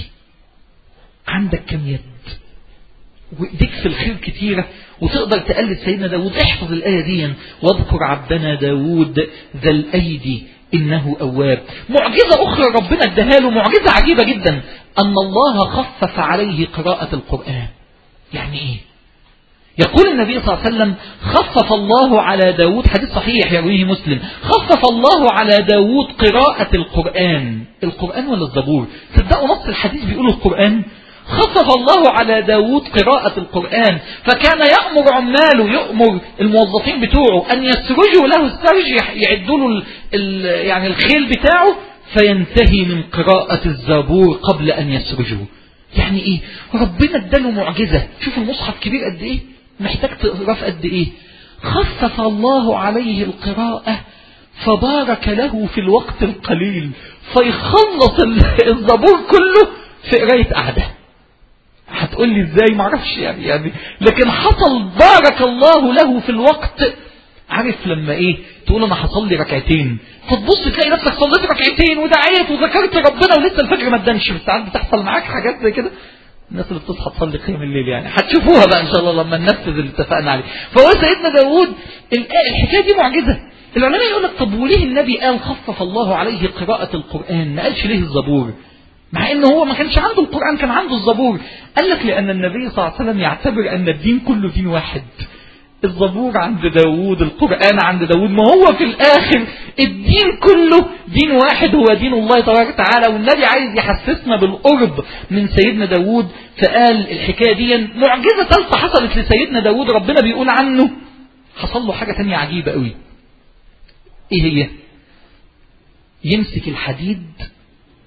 عندك كم يد؟ وايديك في الخير كتيرة وتقدر تقلد سيدنا داود. احفظ الآية دي: واذكر عبدنا داود ذا الأيدي إنه أواب. معجزة أخرى ربنا اداها له، معجزة عجيبة جدا: أن الله خفف عليه قراءة القرآن. يعني إيه؟ يقول النبي صلى الله عليه وسلم: خفف الله على داود، حديث صحيح يرويه مسلم، خفف الله على داود قراءة القرآن. القرآن ولا الزبور؟ صدقوا نص الحديث بيقول القرآن. خفف الله على داود قراءة القرآن، فكان يأمر عماله، يأمر الموظفين بتوعه أن يسرجوا له السرج، يعدوا له يعني الخيل بتاعه، فينتهي من قراءة الزبور قبل أن يسرجوا. يعني إيه؟ ربنا اداله معجزة. شوف المصحف كبير قد إيه، محتاج تقرأ في قد إيه. خفف الله عليه القراءة فبارك له في الوقت القليل، فيخلص الزبور كله في قراية قعدة. هتقول لي ازاي؟ معرفش يعني يعني لكن حصل بارك الله له في الوقت. عارف لما ايه تقول انا هصلي ركعتين، فتبص تلاقي نفسك صليت ركعتين ودعيت وذكرت ربنا ولسه الفجر ما ادنش. بس ساعات بتحصل معاك حاجات زي كده، الناس اللي بتصحى تصلي قيام الليل يعني هتشوفوها بقى ان شاء الله لما ننفذ اللي اتفقنا عليه. فهو سيدنا داود الحكايه دي معجزه. العلماء يقول لك طب وليه النبي قال خفف الله عليه قراءة القرآن، ما قالش ليه الزبور؟ مع انه هو ما كانش عنده القرآن، كان عنده الزبور. قال لك لأن النبي صلى الله عليه وسلم يعتبر أن الدين كله دين واحد. الزبور عند داود، القرآن عند داود، ما هو في الآخر الدين كله دين واحد، هو دين الله تبارك وتعالى. والنبي عايز يحسسنا بالقرب من سيدنا داود، فقال الحكاية دي. معجزة ثالثة حصلت لسيدنا داود ربنا بيقول عنه حصل له حاجة تانية عجيبة قوي. ايه هي؟ يمسك الحديد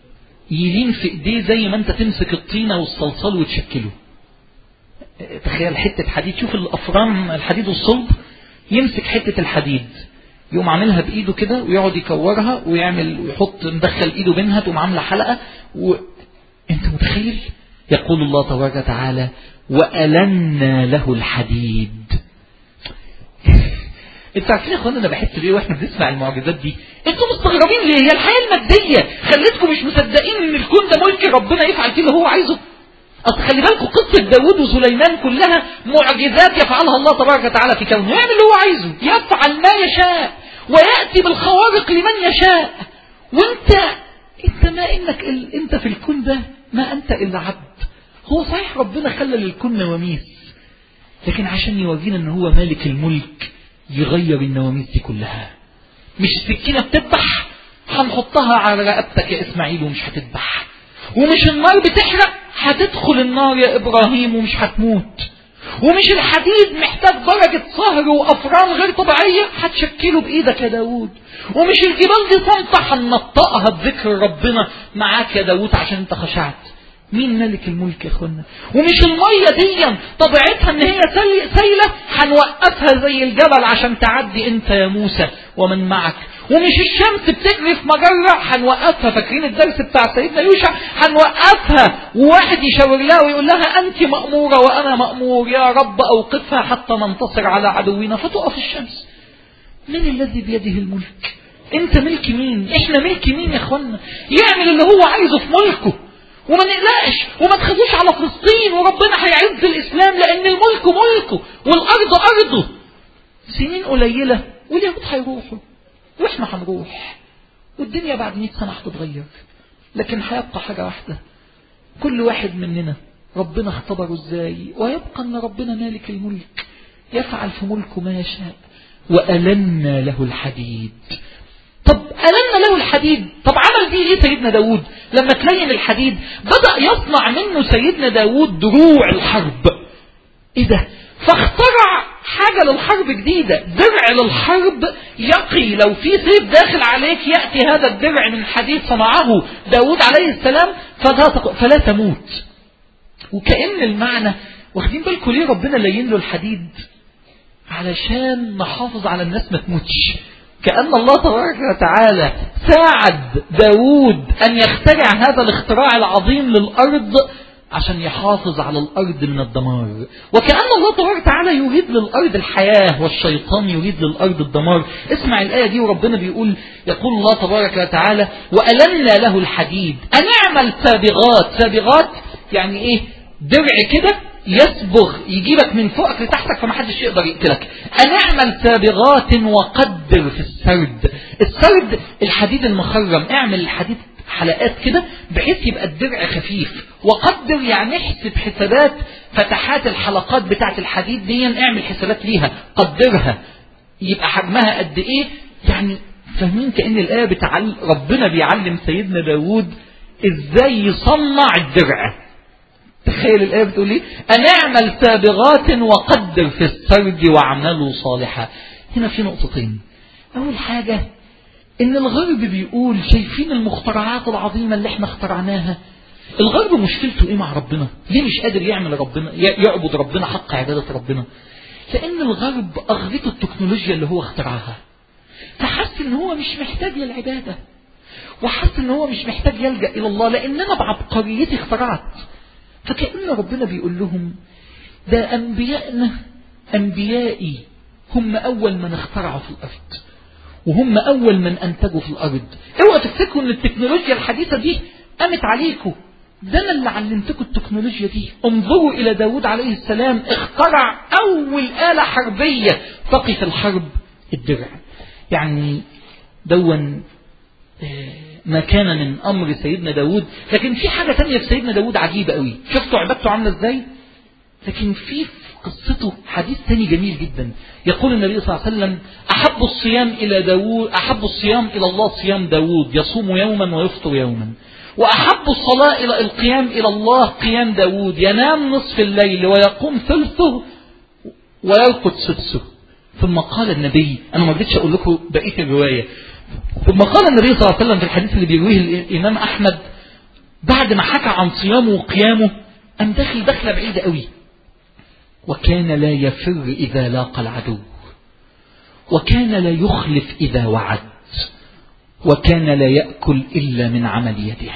يلين في ايديه زي ما انت تمسك الطينة والصلصال وتشكله. تخيل حتة حديد، شوف الافران الحديد والصلب، يمسك حتة الحديد يقوم عاملها بايده كده ويقعد يكورها ويعمل ويحط مدخل ايده بينها تقوم عامله حلقة و... انت متخيل؟ يقول الله تبارك وتعالى وألنا له الحديد. انتوا عارفين يا اخوانا انا بحس بيه واحنا بنسمع المعجزات دي؟ انتوا مستغربين ليه؟ هي الحياه الماديه خلتكم مش مصدقين ان الكون ده ملك ربنا يفعل فيه اللي هو عايزه؟ اصل خلي بالكم قصه داوود وسليمان كلها معجزات يفعلها الله تبارك وتعالى في كونه، يعمل اللي هو عايزه، يفعل ما يشاء وياتي بالخوارق لمن يشاء. وانت انت ما انك ال... انت في الكون ده ما انت الا عبد. هو صحيح ربنا خلى للكون نواميس، لكن عشان يورينا ان هو مالك الملك يغير النواميس دي كلها. مش السكينة بتذبح هنحطها على رقبتك يا اسماعيل ومش هتذبح، ومش النار بتحرق هتدخل النار يا ابراهيم ومش هتموت، ومش الحديد محتاج درجة صهر وافران غير طبيعية هتشكله بايدك يا داود، ومش الجبال دي صمتة هننطقها بذكر ربنا معاك يا داود عشان انت خشعت. مين ملك الملك يا اخوانا؟ ومش المية دي طبيعتها ان هي سيلة هنوقفها زي الجبل عشان تعدي انت يا موسى ومن معك، ومش الشمس بتجري في مجرة هنوقفها. فاكرين الدرس بتاع سيدنا يوشع؟ هنوقفها وواحد يشاور لها ويقول لها انت مأمورة وانا مأمور، يا رب اوقفها حتى ننتصر على عدونا، فتقف الشمس. من الذي بيده الملك؟ انت ملك مين؟ احنا ملك مين يا اخوانا؟ يعمل اللي هو عايزه في ملكه وما نقلقش وما تخافوش على فلسطين، وربنا هيعز الاسلام لان الملك ملكه والارض ارضه. سنين قليله واليهود هيروحوا واحنا هنروح، والدنيا بعد مئة سنه هتتغير، لكن هيبقى حاجه واحده، كل واحد مننا ربنا اختبره ازاي، ويبقى ان ربنا مالك الملك يفعل في ملكه ما يشاء. وألنا له الحديد. طب ألنا له الحديد، طب عمل بيه ايه سيدنا داود لما تلين الحديد؟ بدأ يصنع منه سيدنا داود دروع الحرب. ايه ده؟ فاخترع حاجة للحرب جديدة، درع للحرب يقي لو في سيف داخل عليك يأتي هذا الدرع من حديد صنعه داود عليه السلام فلا تموت. وكأن المعنى واخدين بالكم ليه ربنا لين له الحديد؟ علشان نحافظ على الناس ما تموتش. كأن الله تبارك وتعالى ساعد داود أن يخترع هذا الاختراع العظيم للأرض عشان يحافظ على الأرض من الدمار. وكأن الله تبارك وتعالى يريد للأرض الحياة والشيطان يريد للأرض الدمار. اسمع الآية دي وربنا بيقول، يقول الله تبارك وتعالى وألنا له الحديد أنعمل سابغات. سابغات يعني إيه؟ درع كده يسبغ يجيبك من فوقك لتحتك فمحدش يقدر يقتلك. أنعمل سابغات وقدر في السرد. السرد الحديد المخرم، اعمل الحديد حلقات كده بحيث يبقى الدرع خفيف. وقدر يعني احسب حسابات فتحات الحلقات بتاعت الحديد دي، اعمل حسابات ليها قدرها يبقى حجمها قد ايه. يعني فاهمين كأن الآية بتعلم ربنا بيعلم سيدنا داود ازاي يصنع الدرع. تخيل الآية بتقول لي أنعمل سابغات وقدر في السرد واعملوا صالحا. هنا في نقطتين. أول حاجة إن الغرب بيقول شايفين المخترعات العظيمة اللي احنا اخترعناها. الغرب مشكلته إيه مع ربنا؟ ليه مش قادر يعمل ربنا يعبد ربنا حق عبادة ربنا؟ لأن الغرب أغرته التكنولوجيا اللي هو اخترعها، فحس إن هو مش محتاج للعبادة، وحس إن هو مش محتاج يلجأ إلى الله لأن أنا بعبقريتي اخترعت. فكأن ربنا بيقول لهم ده أنبيائنا أنبيائي هم أول من اخترعوا في الأرض وهم أول من أنتجوا في الأرض. اوعوا تفتكروا أن التكنولوجيا الحديثة دي قامت عليكم، ده أنا اللي علمتكم التكنولوجيا دي. انظروا إلى داود عليه السلام اخترع أول آلة حربية تقي في الحرب، الدرع. يعني دون ما كان من أمر سيدنا داود. لكن في حاجة تانية في سيدنا داود عجيبة قوي، شفتوا عبادته عاملة ازاي؟ لكن في قصته حديث تاني جميل جدا. يقول النبي صلى الله عليه وسلم أحب الصيام إلى داود أحب الصيام إلى الله صيام داود يصوم يوما ويفطر يوما، وأحب الصلاة إلى القيام إلى الله قيام داود ينام نصف الليل ويقوم ثلثه ويرقد سدسه. ثم قال النبي، أنا ما بديتش أقول لكم بقية الرواية، ثم قال النبي صلى الله عليه وسلم في الحديث اللي بيرويه الإمام أحمد بعد ما حكى عن صيامه وقيامه أم دخل دخلة بعيدة قوي. وكان لا يفر إذا لاقى العدو، وكان لا يخلف إذا وعد، وكان لا يأكل إلا من عمل يده.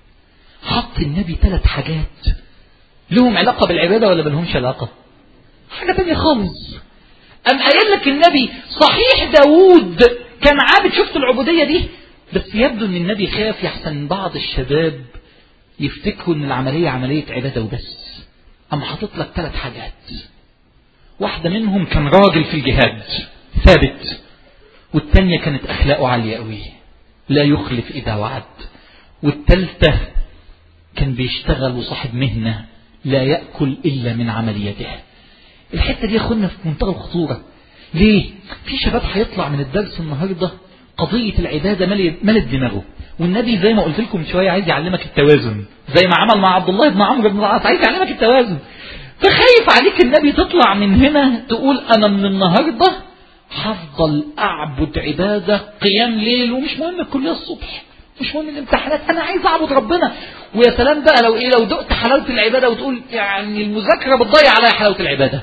حط النبي ثلاث حاجات لهم علاقة بالعبادة ولا ملهمش علاقة؟ حاجة تانية خالص. أم قايل لك النبي صحيح داود كان عابد، شفت العبودية دي، بس يبدو ان النبي خاف يحسن بعض الشباب يفتكروا ان العملية عملية عبادة وبس. أم حاطط لك ثلاث حاجات. واحدة منهم كان راجل في الجهاد ثابت، والتانية كانت أخلاقه عالية قوي لا يخلف إذا وعد، والتالتة كان بيشتغل وصاحب مهنة لا يأكل إلا من عمل يده. الحتة دي أخونا في منتهى الخطورة. ليه؟ في شباب هيطلع من الدرس النهاردة قضية العبادة ملت دماغه، والنبي زي ما قلت لكم شوية عايز يعلمك التوازن، زي ما عمل مع عبد الله بن عمرو بن العاص، عايز يعلمك التوازن. فخايف عليك النبي تطلع من هنا تقول أنا من النهاردة هفضل أعبد عبادة قيام ليل، ومش مهم الكلية الصبح، مش مهم الامتحانات، أنا عايز أعبد ربنا. ويا سلام بقى لو إيه، لو دقت حلاوة العبادة وتقول يعني المذاكرة بتضيع عليها حلاوة العبادة.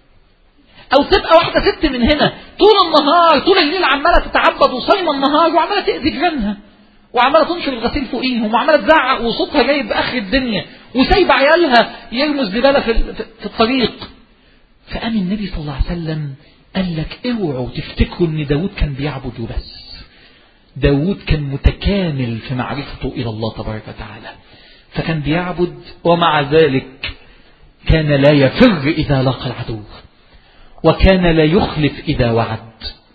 أو تبقى واحدة ست من هنا طول النهار طول الليل عمالة تتعبد وصايمة النهار وعمالة تأذي جيرانها وعمالة تنشر الغسيل فوقيهم وعمالة تزعق وصوتها جايب بآخر الدنيا وسايب عيالها يرموا الزبالة في في الطريق. فقام النبي صلى الله عليه وسلم قال لك اوعوا تفتكروا ان داود كان بيعبد وبس. داود كان متكامل في معرفته إلى الله تبارك وتعالى، فكان بيعبد ومع ذلك كان لا يفر إذا لقى العدو، وكان لا يخلف إذا وعد،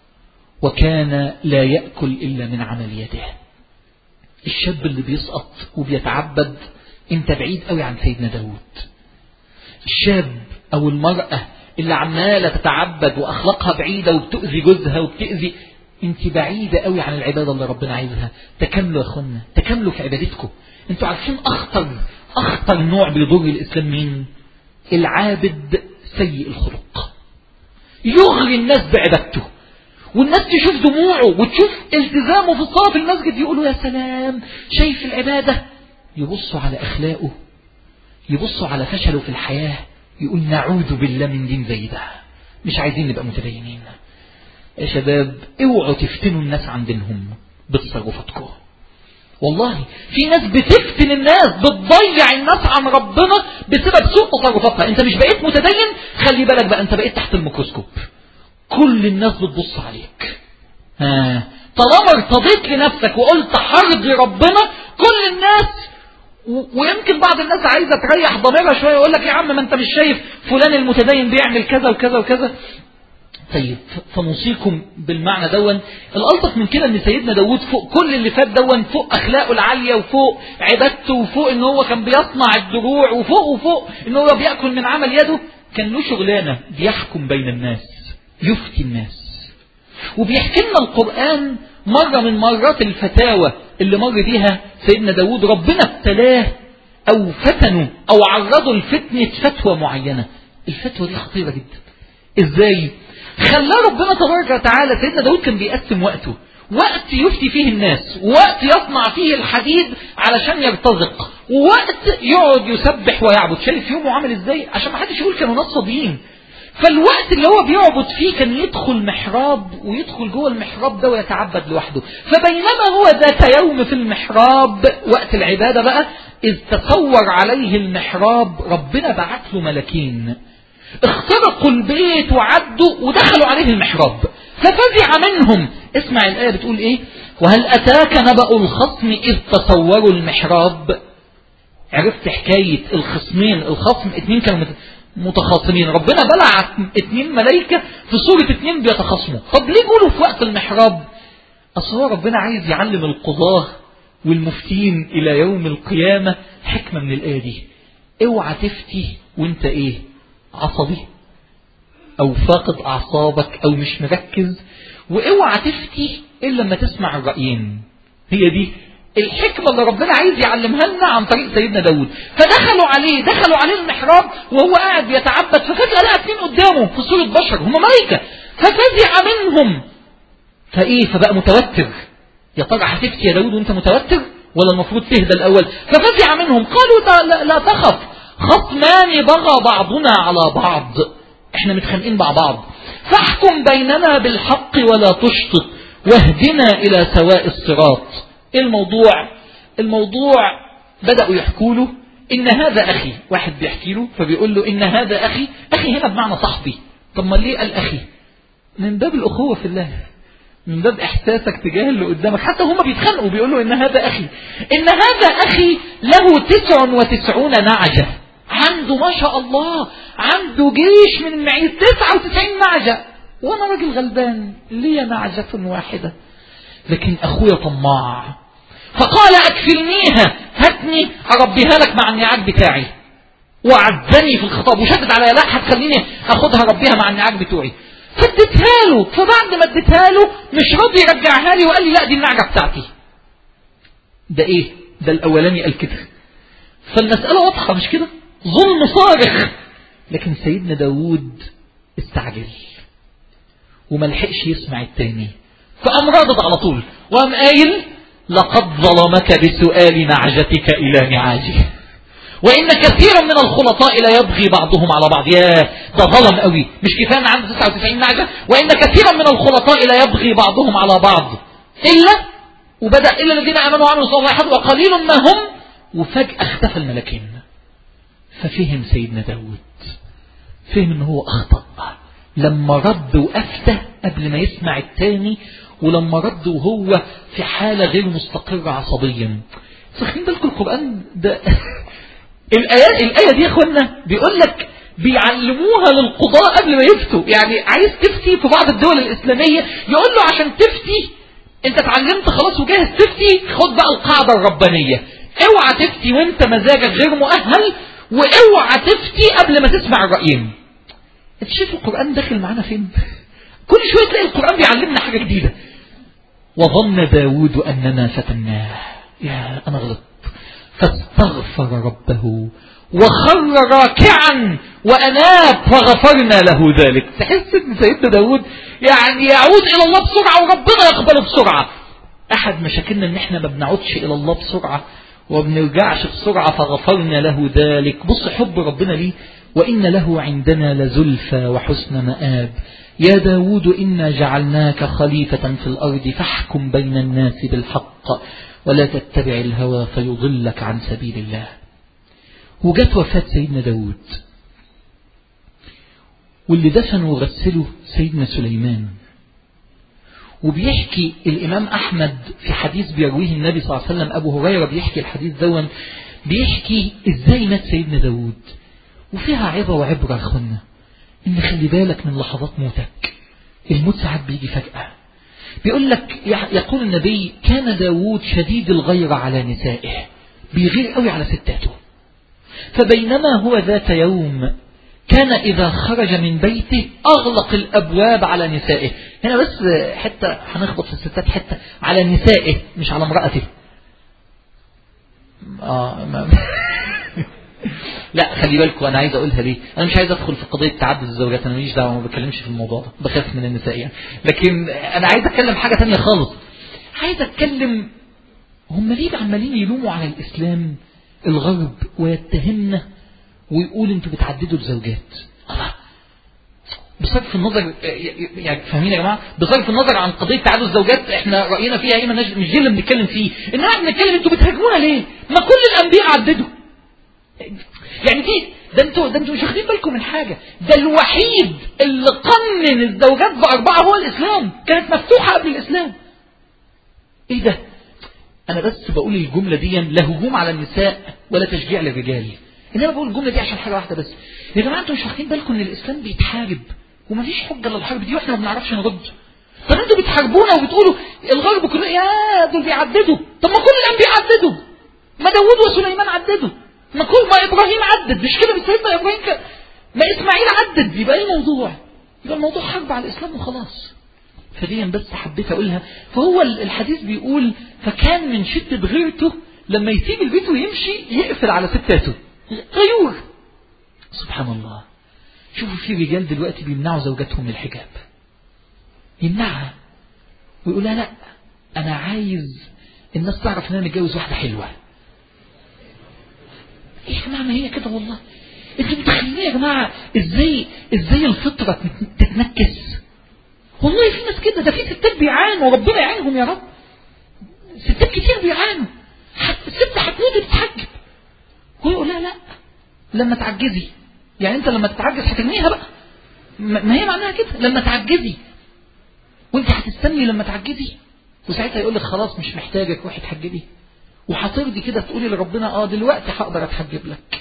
وكان لا يأكل إلا من عمل يده. الشاب اللي بيسقط وبيتعبد انت بعيد قوي عن سيدنا داود. الشاب أو المرأة اللي عمالة تتعبد وأخلاقها بعيدة وبتؤذي جوزها وبتؤذي، انت بعيدة قوي عن العبادة اللي ربنا عايزها. تكملوا يا أخوانا، تكملوا في عبادتكم. انتوا عارفين أخطر أخطر نوع بيضر الإسلام مين؟ العابد سيء الخلق، يغري الناس بعبادته، والناس تشوف دموعه وتشوف التزامه في الصلاة في المسجد يقولوا يا سلام شايف العبادة، يبصوا على أخلاقه، يبصوا على فشله في الحياة، يقول نعوذ بالله من دين زي ده، مش عايزين نبقى متدينين. يا شباب اوعوا تفتنوا الناس عن دينهم بتصرفاتكم. والله في ناس بتفتن الناس، بتضيع الناس عن ربنا بسبب سوء تصرفاتها. انت مش بقيت متدين، خلي بالك بقى انت بقيت تحت الميكروسكوب، كل الناس بتبص عليك. ها طالما ارتضيت لنفسك وقلت حرضي ربنا كل الناس، و... ويمكن بعض الناس عايزة تريح ضميرها شوية يقول لك يا عم ما انت مش شايف فلان المتدين بيعمل كذا وكذا وكذا. طيب فنوصيكم بالمعنى دون. الألطف من كده ان سيدنا داود فوق كل اللي فات دون، فوق أخلاقه العالية وفوق عبادته وفوق ان هو كان بيصنع الدروع وفوق وفوق ان هو بيأكل من عمل يده، كان له شغلانة بيحكم بين الناس، يفتي الناس. وبيحكي لنا القرآن مرة من مرات الفتاوى اللي مر بيها سيدنا داود، ربنا ابتلاه أو فتنه أو عرضه لفتنة فتوى معينة. الفتوى دي خطيرة جدا. إزاي؟ خلى ربنا تبارك وتعالى سيدنا داود كان بيقسم وقته، وقت يفتي فيه الناس، ووقت يصنع فيه الحديد علشان يرتزق، ووقت يقعد يسبح ويعبد. شايف يومه عامل ازاي؟ عشان ما حدش يقول كانوا ناس صادقين. فالوقت اللي هو بيعبد فيه كان يدخل محراب ويدخل جوه المحراب ده ويتعبد لوحده. فبينما هو ذات يوم في المحراب وقت العبادة بقى، إذ تصور عليه المحراب ربنا بعت له ملكين اخترقوا البيت وعدوا ودخلوا عليه المحراب ففزع منهم. اسمع الآية بتقول ايه؟ وهل أتاك نبأ الخصم إذ تصوروا المحراب. عرفت حكاية الخصمين؟ الخصم اتنين كانوا متخاصمين، ربنا بلع اتنين ملايكة في صورة اتنين بيتخاصموا. طب ليه قولوا في وقت المحراب؟ أصل هو ربنا عايز يعلم القضاة والمفتين إلى يوم القيامة حكمة من الآية دي. اوعى تفتي وانت ايه؟ عصبي او فاقد اعصابك او مش مركز، واوعى تفتي الا لما تسمع الرأيين. هي دي الحكمة اللي ربنا عايز يعلمها لنا عن طريق سيدنا داود. فدخلوا عليه دخلوا عليه المحراب وهو قاعد بيتعبد، ففجأة لقى اتنين قدامه في صورة بشر هم ملائكة، ففزع منهم. فايه؟ فبقى متوتر. يا ترى هتفتي يا داود وانت متوتر ولا المفروض تهدى الأول؟ ففزع منهم قالوا لا, لا تخف، خصمان بغى بعضنا على بعض، احنا متخانقين مع بعض، فاحكم بيننا بالحق ولا تشطط واهدنا إلى سواء الصراط. الموضوع الموضوع بدأوا يحكوا له إن هذا أخي، واحد بيحكي له فبيقول له إن هذا أخي، أخي هنا بمعنى صاحبي. طب ما ليه قال أخي؟ من باب الأخوة في الله، من باب إحساسك تجاه اللي قدامك. حتى هم بيتخانقوا بيقولوا إن هذا أخي، إن هذا أخي له تسع وتسعون نعجة، عنده ما شاء الله عنده جيش من المعيز تسعة وتسعين نعجة، وأنا راجل غلبان لي نعجة واحدة، لكن أخويا طماع. فقال أكفلنيها، هاتني أربيها لك مع النعاج بتاعي. وعزني في الخطاب وشدد على لا هتخليني أخدها ربيها مع النعاج بتوعي. فاديتها له، فبعد ما اديتها له مش راضي يرجعها لي وقال لي لا دي النعجة بتاعتي. ده ايه؟ ده الأولاني قال كده. فالمسألة واضحة مش كده؟ ظلم صارخ. لكن سيدنا داود استعجل وما لحقش يسمع التاني، فقام رادد على طول وقام قايل لقد ظلمك بسؤال نعجتك إلى نعاجه، وإن كثيرا من الخلطاء لا يبغي بعضهم على بعض. يا ده ظلم قوي، مش كفاية أن عنده تسعة وتسعين نعجة، وإن كثيرا من الخلطاء لا يبغي بعضهم على بعض إلا، وبدأ إلا الذين آمنوا وعملوا الصالحات وقليل ما هم، وفجأة اختفى الملكين. ففهم سيدنا داود، فهم أنه هو أخطأ لما رد وأفتى قبل ما يسمع التاني، ولما رد وهو في حالة غير مستقرة عصبيا. فاكرين بالكم القرآن ده الآية الآية دي يا اخوانا بيقول لك بيعلموها للقضاء قبل ما يفتوا. يعني عايز تفتي في بعض الدول الإسلامية يقول له عشان تفتي انت اتعلمت خلاص وجاهز تفتي، خد بقى القاعدة الربانية، اوعى تفتي وانت مزاجك غير مؤهل، واوعى تفتي قبل ما تسمع الرأيين. انت شايف القرآن داخل معانا فين؟ كل شوية تلاقي القرآن بيعلمنا حاجة جديدة. وظن داود أننا فتناه، يا أنا غلط، فاستغفر ربه وخر راكعا وأناب فغفرنا له ذلك. تحس ان سيدنا داود يعني يعود إلى الله بسرعة وربنا يقبله بسرعة. أحد مشاكلنا ان احنا ما بنعودش إلى الله بسرعة وبنرجعش بسرعة، فغفرنا له ذلك. بص حب ربنا ليه، وإن له عندنا لزلفى وحسن مآب. يا داود إنا جعلناك خليفة في الأرض فاحكم بين الناس بالحق ولا تتبع الهوى فيضلك عن سبيل الله. وجت وفاة سيدنا داود، واللي دفن وغسله سيدنا سليمان. وبيحكي الإمام أحمد في حديث بيرويه النبي صلى الله عليه وسلم، أبو هريرة بيحكي الحديث دون، بيحكي إزاي مات سيدنا داود. وفيها عظة وعبرة يا أخوانا، إن خلي بالك من لحظات موتك، الموت ساعات بيجي فجأة. بيقول لك، يقول النبي كان داود شديد الغيرة على نسائه، بيغير قوي على ستاته. فبينما هو ذات يوم كان إذا خرج من بيته أغلق الأبواب على نسائه. هنا بس حتى هنخبط في الستات، حتى على نسائه مش على امرأته. آه ما لا خلي بالكم، أنا عايز أقولها ليه. أنا مش عايز أدخل في قضية تعدد الزوجات، أنا ماليش دعوة، ما بتكلمش في الموضوع ده، بخاف من النساء يعني. لكن أنا عايز أتكلم حاجة تانية خالص. عايز أتكلم هم ليه عمالين يلوموا على الإسلام الغرب ويتهمنا ويقول أنتوا بتعددوا الزوجات. الله، بصرف النظر يعني فاهمين يا جماعة، بصرف النظر عن قضية تعدد الزوجات احنا رأينا فيها ايه، مش دي اللي بنتكلم فيه. انما احنا بنتكلم انتوا بتهاجمونا ليه؟ ما كل الأنبياء عددوا. يعني دي ده انتوا ده انتوا مش واخدين بالكم من حاجة. ده الوحيد اللي قنن الزوجات بأربعة هو الإسلام، كانت مفتوحة قبل الإسلام. ايه ده؟ انا بس بقول الجملة دي لا هجوم على النساء ولا تشجيع للرجال، انما بقول الجملة دي عشان حاجة واحدة بس. يا جماعة انتوا مش واخدين بالكم ان الإسلام بيتحارب ومفيش حجة للحرب دي واحنا ما بنعرفش نرد؟ طب انتوا بتحاربونا وبتقولوا الغرب كله يا دول بيعددوا. طب ما كل الانبياء عددوا، ما داود وسليمان عددوا، ما كل ما ابراهيم عدد، مش كده بسيدنا ابراهيم ك... ما اسماعيل عدد. يبقى ايه الموضوع؟ يبقى الموضوع حرب على الاسلام وخلاص. فدي بس حبيت اقولها. فهو الحديث بيقول فكان من شدة غيرته لما يسيب البيت ويمشي يقفل على ستاته، غيور. سبحان الله. شوفوا في رجال دلوقتي بيمنعوا زوجاتهم من الحجاب، يمنعها ويقولها لا انا عايز الناس تعرف ان انا متجوز واحدة حلوة. ايه يا جماعة ما هي كده والله. انتوا متخيلين يا جماعة ازاي ازاي الفطرة تتنكس؟ والله في ناس كده، ده في ستات بيعانوا وربنا يعينهم يا رب. ستات كتير بيعانوا، الست هتموت وتتحجب هو يقول لا لا لما تعجزي. يعني انت لما تتعجز هترميها بقى، ما هي معناها كده لما تعجزي، وانت هتستني لما تعجزي وساعتها يقول لك خلاص مش محتاجك روحي تحجبي، وهترضي كده تقولي لربنا اه دلوقتي هقدر اتحجب لك.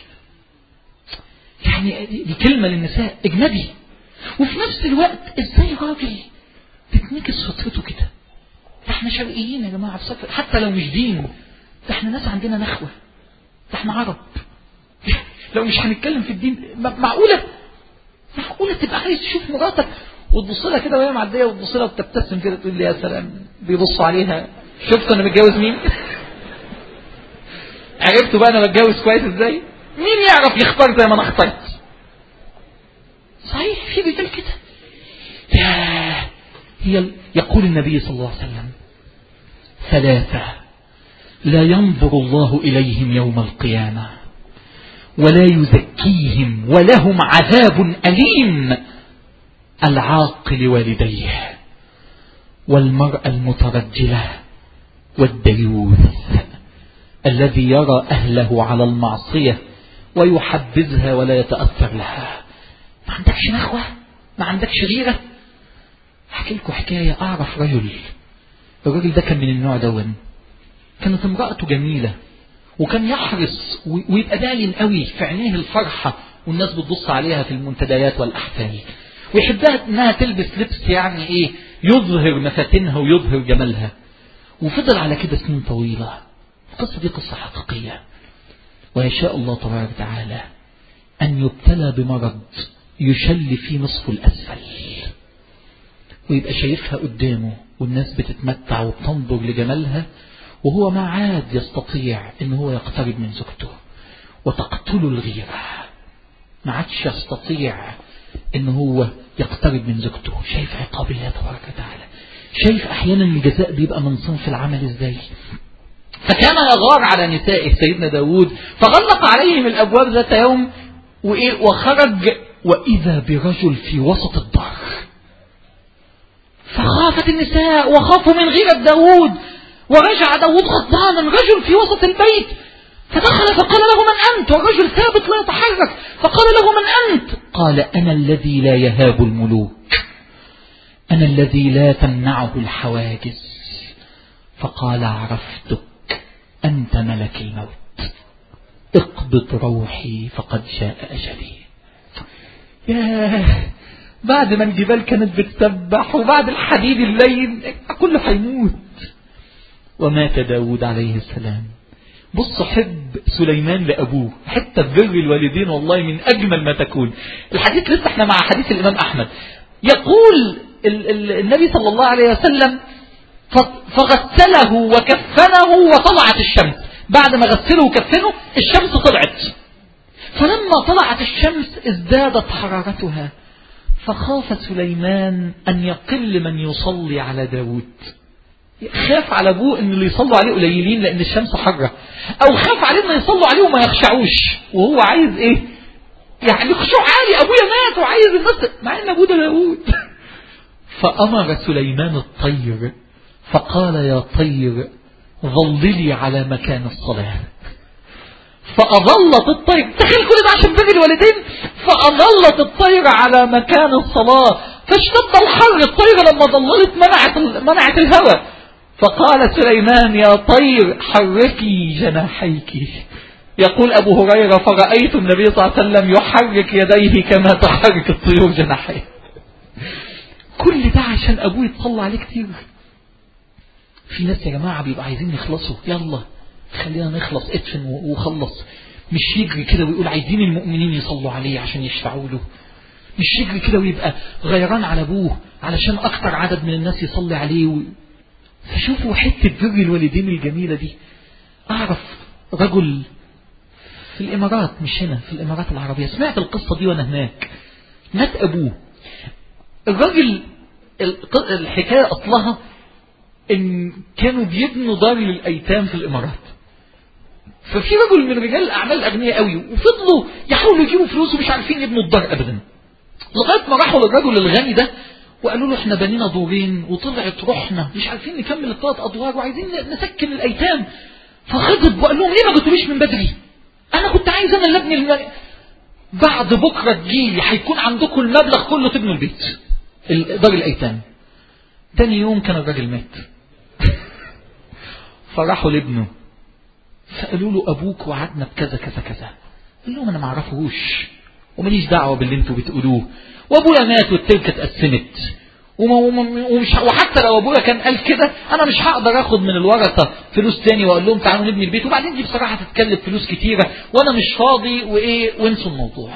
يعني دي كلمة للنساء اجنبي. وفي نفس الوقت ازاي راجل تتنكس فطرته كده؟ ده احنا شرقيين يا جماعة بصفر، حتى لو مش دين، ده احنا ناس عندنا نخوة، ده احنا عرب. لو مش هنتكلم في الدين، معقولة معقولة تبقى عايز تشوف مراتك وتبص لها كده وهي معدية وتبص لها وتبتسم كده تقول لي يا سلام بيبصوا عليها شفت انا متجوز مين؟ عرفتوا بقى انا بتجوز كويس ازاي؟ مين يعرف يختار زي ما انا اخترت؟ صحيح في رجال كده. هي يقول النبي صلى الله عليه وسلم ثلاثة لا ينظر الله إليهم يوم القيامة ولا يزكيهم ولهم عذاب أليم: العاق لوالديه، والمرأة المترجلة، والديوث الذي يرى أهله على المعصية ويحبذها ولا يتأثر لها. ما عندكش نخوة؟ ما عندكش غيرة؟ احكي لكم حكاية. أعرف رجل، الرجل ده كان من النوع دون، كانت امرأته جميلة وكان يحرص ويبقى دالين قوي في عينيه الفرحة والناس بتبص عليها في المنتديات والأحفال، ويحبها انها تلبس لبس يعني ايه يظهر مفاتنها ويظهر جمالها. وفضل على كده سنين طويلة. القصة دي قصة حقيقية. ويشاء الله تبارك وتعالى أن يبتلى بمرض يشل في نصف الأسفل، ويبقى شايفها قدامه والناس بتتمتع وبتنظر لجمالها، وهو ما عاد يستطيع ان هو يقترب من زوجته، وتقتله الغيرة. ما عادش يستطيع ان هو يقترب من زوجته. شايف عقاب الله تبارك وتعالى، شايف احيانا الجزاء بيبقى من صنف العمل ازاي. فكان يغار على نسائه سيدنا داود، فغلق عليهم الابواب ذات يوم وخرج واذا برجل في وسط الدار. فخافت النساء وخافوا من غيرة داود، ورجع داود غضبانا، رجل في وسط البيت. فدخل فقال له من أنت؟ والرجل ثابت لا يتحرك. فقال له من أنت؟ قال أنا الذي لا يهاب الملوك، أنا الذي لا تمنعه الحواجز. فقال عرفتك، أنت ملك الموت، اقبض روحي فقد جاء أجلي. ياه، بعد ما الجبال كانت بتسبح وبعد الحديد الليل كله هيموت. ومات داود عليه السلام. بص حب سليمان لأبوه، حتى بر الوالدين والله من أجمل ما تكون. الحديث لسه احنا مع حديث الإمام أحمد. يقول النبي صلى الله عليه وسلم فغسله وكفنه وطلعت الشمس. بعد ما غسله وكفنه الشمس طلعت، فلما طلعت الشمس ازدادت حرارتها، فخاف سليمان أن يقل من يصلي على داود. خاف على أبوه أن اللي يصلوا عليه قليلين لأن الشمس حرة، أو خاف عليه أن يصلوا عليه وما يخشعوش، وهو عايز إيه يعني خشوع عالي، أبويا مات وعايز الناس، مع أن أبوه ده داود. فأمر سليمان الطير فقال يا طير ظللي على مكان الصلاة. فأظلت الطير، تخيل كل ده عشان بر الوالدين، فأظلت الطير على مكان الصلاة، فاشتد الحر. الطير لما ظللت منعت, منعت الهواء. فقال سليمان يا طير حركي جناحيك. يقول أبو هريرة فرأيت النبي صلى الله عليه وسلم يحرك يديه كما تحرك الطيور جناحيه. كل ده عشان أبوه يتصلى عليه كتير. في ناس يا جماعة بيبقى عايزين يخلصوا، يلا خلينا نخلص ادفن وخلص، مش يجري كده ويقول عايزين المؤمنين يصلوا عليه عشان يشفعوا له، مش يجري كده ويبقى غيران على أبوه علشان أكتر عدد من الناس يصلي عليه و... فشوفوا حتة بر الوالدين الجميلة دي. أعرف رجل في الإمارات، مش هنا في الإمارات العربية، سمعت القصة دي وأنا هناك. مات أبوه. الرجل الحكاية أصلها ان كانوا بيبنوا دار للايتام في الامارات. ففي رجل من رجال الاعمال الاغنياء قوي وفضلوا يحاولوا يجيبوا فلوس ومش عارفين يبنوا الدار ابدا، لغايه ما راحوا للرجل الغني ده وقالوا له احنا بنينا دورين وطلعت روحنا مش عارفين نكمل الثلاث ادوار وعايزين نسكن الايتام. فغضب وقال لهم ليه ما قلتوليش من بدري؟ انا كنت عايز انا اللي ابني الم... بعد بكره تجيلي هيكون عندكم المبلغ كله تبنوا البيت دار الايتام. تاني يوم كان الراجل مات. فراحوا لابنه فقالوا له ابوك وعدنا بكذا كذا كذا. قال لهم انا ما اعرفهوش وماليش دعوه باللي انتوا بتقولوه، وابويا مات والتركه اتقسمت، ومش وحتى لو ابويا كان قال كده انا مش هقدر اخد من الورثه فلوس تاني واقول لهم تعالوا نبني البيت، وبعدين دي بصراحه هتتكلف فلوس كتيره وانا مش فاضي وايه وانسوا الموضوع.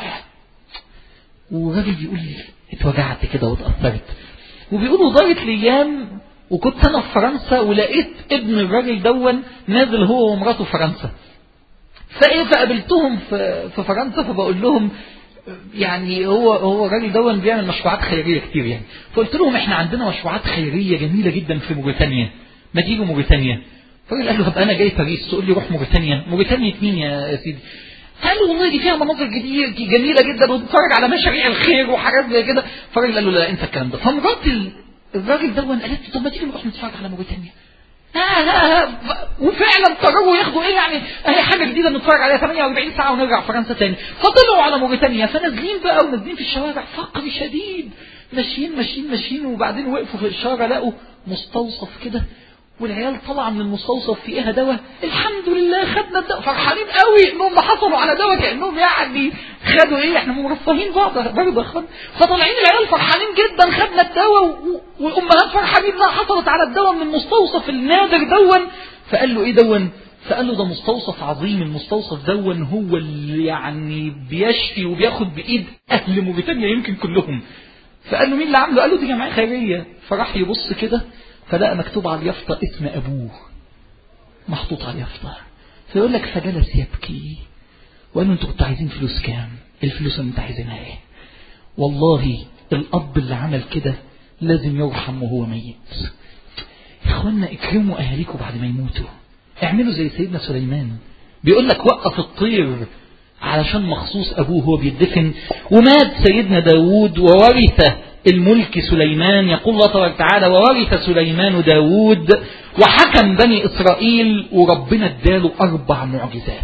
والراجل بيقول لي اتوجعت كده واتاثرت. وبيقولوا دارت الايام وكنت انا في فرنسا ولقيت ابن الراجل دون نازل هو ومراته فرنسا. فايه فقابلتهم في في فرنسا فبقول لهم يعني هو هو الراجل دون بيعمل مشروعات خيريه كتير يعني. فقلت لهم احنا عندنا مشروعات خيريه جميله جدا في موريتانيا، ما تيجوا موريتانيا. فالراجل قال له طب انا جاي باريس تقول لي روح موريتانيا؟ موريتانيا مين يا سيدي؟ قال له والله دي فيها مناظر جميله جدا وبتتفرج على مشاريع الخير وحاجات زي كده. فالراجل قال له لا انت الكلام ده. فمرات الراجل دون قالت له طب ما تيجي نروح نتفرج على موريتانيا. لا لا وفعلا قرروا ياخدوا ايه يعني اهي حاجه جديده نتفرج عليها ثمانية وأربعين ساعه ونرجع فرنسا تاني. فطلعوا على موريتانيا فنازلين بقى ونازلين في الشوارع فقر شديد، ماشيين ماشيين ماشيين وبعدين وقفوا في الشارع لقوا مستوصف كده والعيال طلع من المستوصف في ايه دواء. الحمد لله خدنا الدواء، فرحانين قوي انهم حصلوا على دواء كانهم يعني خدوا ايه احنا مرفهين بعض برضه. فطالعين العيال فرحانين جدا خدنا الدواء والامهات فرحانين انها حصلت على الدواء من المستوصف النادر دون. فقال له ايه دون؟ فقال له ده مستوصف عظيم، المستوصف دون هو اللي يعني بيشفي وبياخد بايد اهل موريتانيا يمكن كلهم. فقال له مين اللي عامله؟ قال له دي جمعيه خيريه. فراح يبص كده فلقى مكتوب على اليافطه اسم ابوه محطوط على اليافطه. فيقول لك فجلس يبكي وقال له انتوا كنتوا عايزين فلوس كام؟ الفلوس اللي انتوا عايزينها ايه؟ والله الاب اللي عمل كده لازم يرحم وهو ميت. يا اخوانا اكرموا اهاليكم بعد ما يموتوا، اعملوا زي سيدنا سليمان بيقول لك وقف الطير علشان مخصوص ابوه هو بيدفن. ومات سيدنا داود وورث الملك سليمان. يقول الله تبارك وتعالى وورث سليمان داود وحكم بني إسرائيل. وربنا اداله أربع معجزات،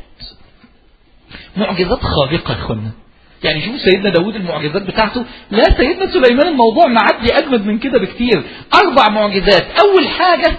معجزات خارقة يا اخوانا. يعني شوفوا سيدنا داود المعجزات بتاعته، لا سيدنا سليمان الموضوع معدي أجمد من كده بكتير. أربع معجزات. أول حاجة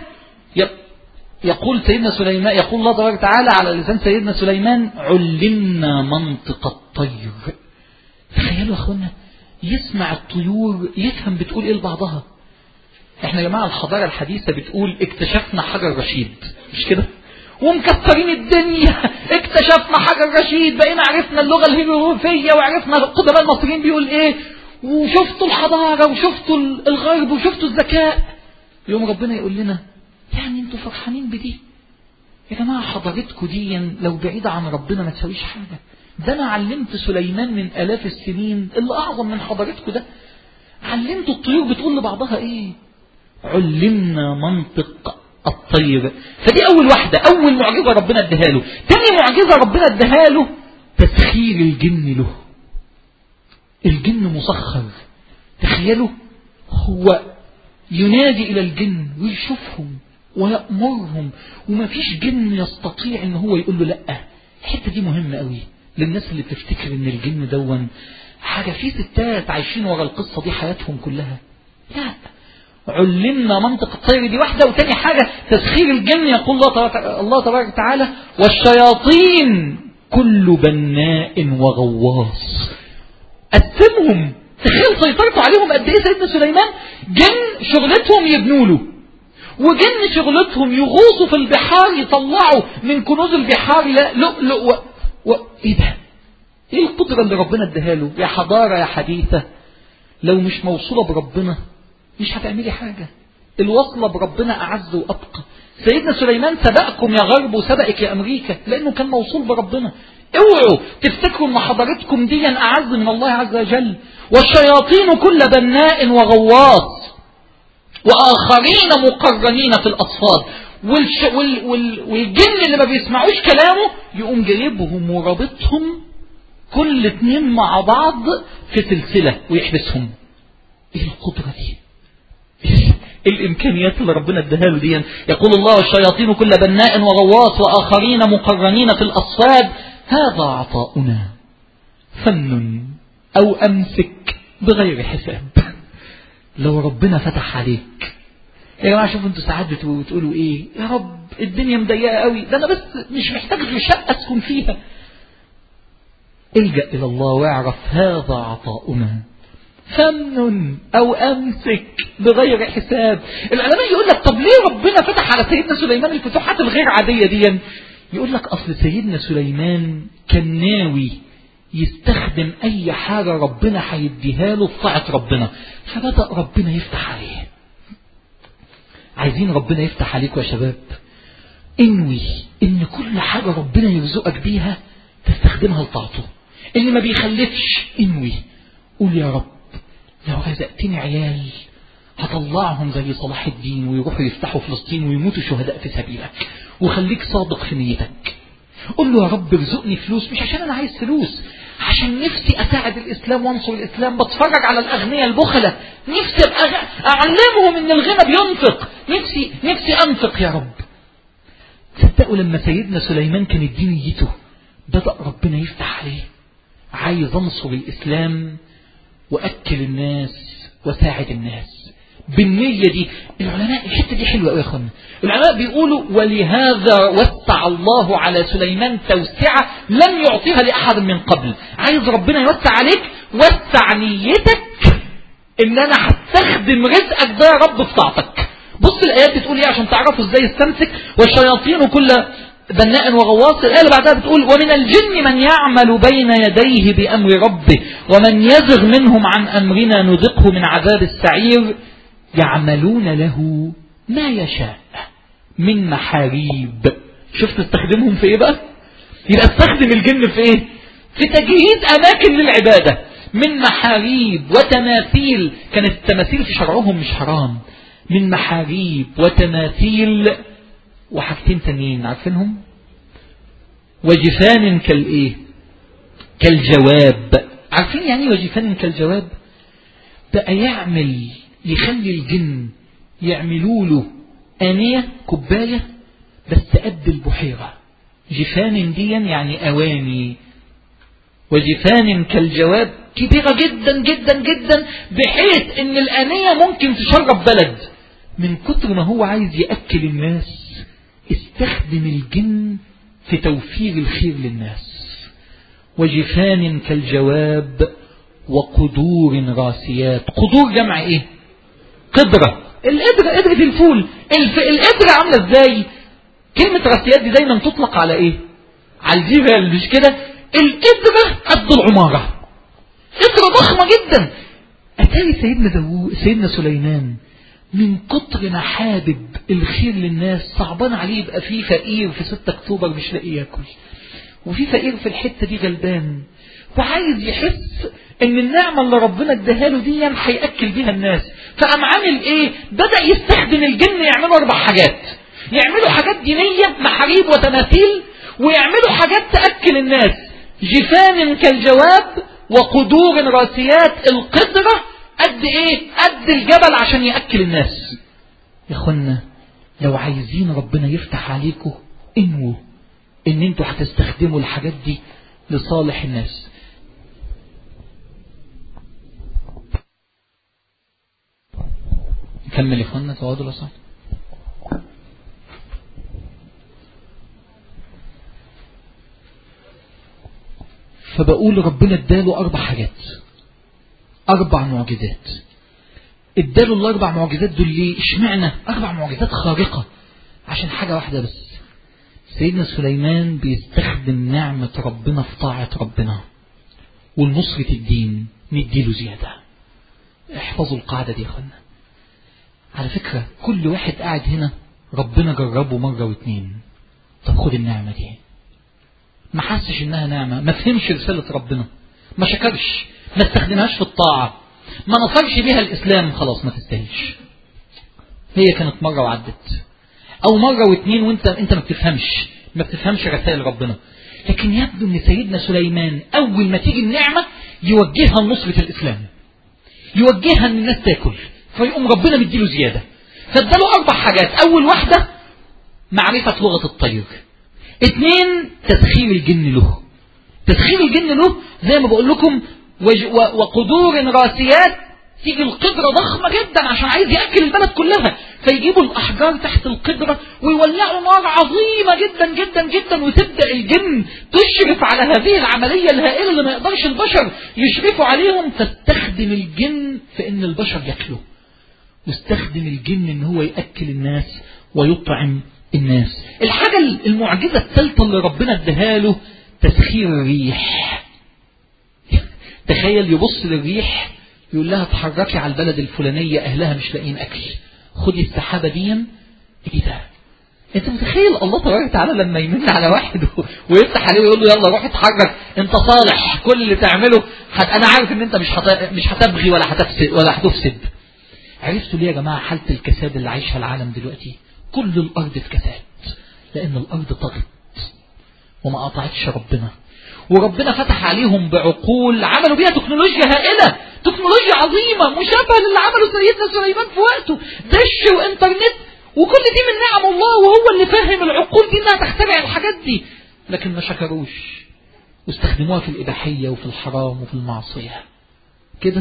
يقول سيدنا سليمان، يقول الله تبارك وتعالى على لسان سيدنا سليمان علمنا منطق الطير. تخيلوا يا اخوانا يسمع الطيور يفهم بتقول ايه لبعضها. احنا يا جماعه الحضاره الحديثه بتقول اكتشفنا حجر رشيد مش كده؟ ومكسرين الدنيا اكتشفنا حجر رشيد، بقينا عرفنا اللغه الهيروغليفيه وعرفنا القدماء المصريين بيقول ايه، وشفتوا الحضاره وشفتوا الغرب وشفتوا الذكاء. يوم ربنا يقول لنا يعني انتوا فرحانين بدي؟ يا جماعه حضارتكم دي لو بعيده عن ربنا ما تسويش حاجه. ده انا علمت سليمان من الاف السنين اللي اعظم من حضارتكم ده. علمت الطيور بتقول لبعضها ايه؟ علمنا منطق الطير. فدي اول واحدة، اول معجزة ربنا اداها له. تاني معجزة ربنا اداها له تسخير الجن له. الجن مسخر. تخيلوا هو ينادي الى الجن ويشوفهم ويأمرهم وما فيش جن يستطيع ان هو يقول له لا. الحتة دي مهمة قوي للناس اللي بتفتكر ان الجن دون حاجة. في ستات عايشين ورا القصة دي حياتهم كلها. لا، علمنا منطق الطير دي واحدة. وتاني حاجة تسخير الجن. يقول الله تبارك وتعالى والشياطين كل بناء وغواص. قسمهم. تخيل سيطرتوا عليهم قد ايه سيدنا سليمان. جن شغلتهم يبنوا له، وجن شغلتهم يغوصوا في البحار يطلعوا من كنوز البحار لؤلؤ و... و... ايه ده؟ ايه القدرة اللي ربنا اداها له؟ يا حضارة يا حديثة لو مش موصولة بربنا مش هتعملي حاجة. الوصلة بربنا أعز وأبقى. سيدنا سليمان سبقكم يا غرب وسبقك يا أمريكا لأنه كان موصول بربنا. اوعوا تفتكروا ان حضارتكم دي أعز من الله عز وجل. والشياطين كل بناء وغواص. وآخرين مقرنين في الأصفاد. والش وال وال والجن اللي ما بيسمعوش كلامه يقوم جايبهم ورابطهم كل اتنين مع بعض في سلسلة ويحبسهم. ايه القدرة دي؟ ايه الامكانيات اللي ربنا اداها له دي؟ يقول الله والشياطين كل بناء وغواص واخرين مقرنين في الاصفاد هذا عطاؤنا فمن او امسك بغير حساب. لو ربنا فتح عليك يا جماعه، شوفوا انتوا ساعات بتقولوا ايه؟ يا رب الدنيا مضيقه قوي، ده انا بس مش محتاج غير شقه اسكن فيها. الجأ الى الله واعرف هذا عطاؤنا فمن أو أمسك بغير حساب. العلماء يقول لك طب ليه ربنا فتح على سيدنا سليمان الفتوحات الغير عادية دي؟ يقول لك أصل سيدنا سليمان كان ناوي يستخدم أي حاجة ربنا هيديها له في طاعة ربنا، فبدأ ربنا يفتح عليه. عايزين ربنا يفتح عليكم يا شباب، انوي ان كل حاجة ربنا يرزقك بيها تستخدمها لطاعته. اللي ما بيخلفش انوي قول يا رب لو رزقتني عيال هطلعهم زي صلاح الدين ويروحوا يفتحوا فلسطين ويموتوا شهداء في سبيلك، وخليك صادق في نيتك. قل له يا رب ارزقني فلوس، مش عشان انا عايز فلوس، عشان نفسي اساعد الاسلام وانصر الاسلام. بتفرج على الاغنياء البخلة نفسي ابقى اعلمهم ان الغنى بينفق، نفسي نفسي انفق يا رب. تصدقوا لما سيدنا سليمان كانت دي نيته بدأ ربنا يفتح عليه. عايز انصر الاسلام وأكل الناس وساعد الناس بالنية دي. العلماء الحتة دي حلوة قوي يا اخوانا. العلماء بيقولوا ولهذا وسع الله على سليمان توسعة لم يعطيها لأحد من قبل. عايز ربنا يوسع عليك، وسع نيتك ان انا هستخدم رزقك ده يا رب في طاعتك. بص الآيات بتقول ايه عشان تعرفوا ازاي استمسك. والشياطين كل بناء وغواص. الآية اللي بعدها بتقول ومن الجن من يعمل بين يديه بأمر ربه ومن يزغ منهم عن أمرنا نذقه من عذاب السعير يعملون له ما يشاء من محاريب. شفت استخدمهم في ايه بقى؟ يبقى استخدم الجن في ايه؟ في تجهيز أماكن للعبادة. من محاريب وتماثيل. كانت التماثيل في شرعهم مش حرام. من محاريب وتماثيل وحاجتين تانيين عارفينهم؟ وجفان كالايه؟ كالجواب. عارفين يعني وجفان كالجواب؟ بقى يعمل يخلي الجن يعملوا له آنية كوباية بس قد البحيرة. جفان دي يعني أواني. وجفان كالجواب كبيرة جدا جدا جدا بحيث ان الآنية ممكن تشرب بلد. من كتر ما هو عايز يأكل الناس استخدم الجن في توفير الخير للناس. وجفان كالجواب وقدور راسيات. قدور جمع ايه؟ قدرة. القدرة قدرة الفول. الف... القدرة عاملة ازاي؟ كلمة راسيات دي دايما تطلق على ايه؟ على الجبال مش كده؟ القدرة قد العمارة. قدرة ضخمة جدا. اتاري سيدنا داوود سيدنا سليمان من كتر ما حابب الخير للناس صعبان عليه يبقى فيه فقير في ستة اكتوبر مش لاقي ياكل، وفي فقير في الحتة دي غلبان، وعايز يحس ان النعمة اللي ربنا اداها له دي هيأكل بيها الناس. فقام عامل ايه؟ بدأ يستخدم الجن يعملوا اربع حاجات. يعملوا حاجات دينية محاريب وتماثيل، ويعملوا حاجات تأكل الناس. جفان كالجواب وقدور راسيات. القدرة قد ايه؟ قد الجبل عشان يأكل الناس. يا اخوانا لو عايزين ربنا يفتح عليكم انووا ان انتوا هتستخدموا الحاجات دي لصالح الناس. نكمل يا اخوانا تواضع صح. فبقول ربنا اداله اربع حاجات، اربع معجزات. اداله الاربع معجزات دول ليه؟ اشمعنى اربع معجزات خارقة؟ عشان حاجة واحدة بس. سيدنا سليمان بيستخدم نعمة ربنا في طاعة ربنا والنصرة الدين نديله زيادة. احفظوا القاعدة دي يا اخوانا. على فكرة كل واحد قاعد هنا ربنا جربه مرة واثنين. طب خد النعمة دي، ما حسش انها نعمة، ما فهمش رسالة ربنا، ما شكرش، ما استخدمهاش في الطاعة، ما نصرش بها الاسلام، خلاص ما تستاهلش. هي كانت مرة وعدت، او مرة واثنين وانت انت ما بتفهمش ما بتفهمش رسائل ربنا. لكن يبدو ان سيدنا سليمان اول ما تيجي النعمة يوجهها لنصرة الاسلام، يوجهها ان الناس تاكل، فيقوم ربنا مديله زيادة. فاداله اربع حاجات. اول واحدة معرفة لغة الطير. اثنين تسخير الجن له. تسخير الجن له زي ما بقول لكم وقدور راسيات، تيجي القدرة ضخمة جدا عشان عايز يأكل البلد كلها، فيجيبوا الأحجار تحت القدرة ويولعوا نار عظيمة جدا جدا جدا، وتبدأ الجن تشرف على هذه العملية الهائلة اللي ما يقدرش البشر يشرفوا عليهم. تستخدم الجن في ان البشر يأكلوا، واستخدم الجن ان هو يأكل الناس ويطعم الناس. الحاجة المعجزة الثالثة اللي ربنا اداها له تسخير الريح. تخيل يبص للريح يقول لها اتحركي على البلد الفلانية اهلها مش لاقيين اكل، خدي السحابة دي. ايه ده؟ انت متخيل الله تبارك وتعالى لما يمن على واحد ويفتح عليه ويقول له يلا روح اتحرك انت صالح، كل اللي تعمله حت... انا عارف ان انت مش حت... مش هتبغي ولا هتفسد ولا هتفسد. عرفتوا ليه يا جماعة حالة الكساد اللي عايشها العالم دلوقتي؟ كل الارض في كساد، لان الارض طغت وما قاطعتش ربنا، وربنا فتح عليهم بعقول عملوا بيها تكنولوجيا هائلة، تكنولوجيا عظيمة مشابهة للي عمله سيدنا سليمان في وقته، دش وانترنت، وكل دي من نعم الله، وهو اللي فهم العقول دي انها تخترع الحاجات دي. لكن ما شكروش واستخدموها في الإباحية وفي الحرام وفي المعصية كده.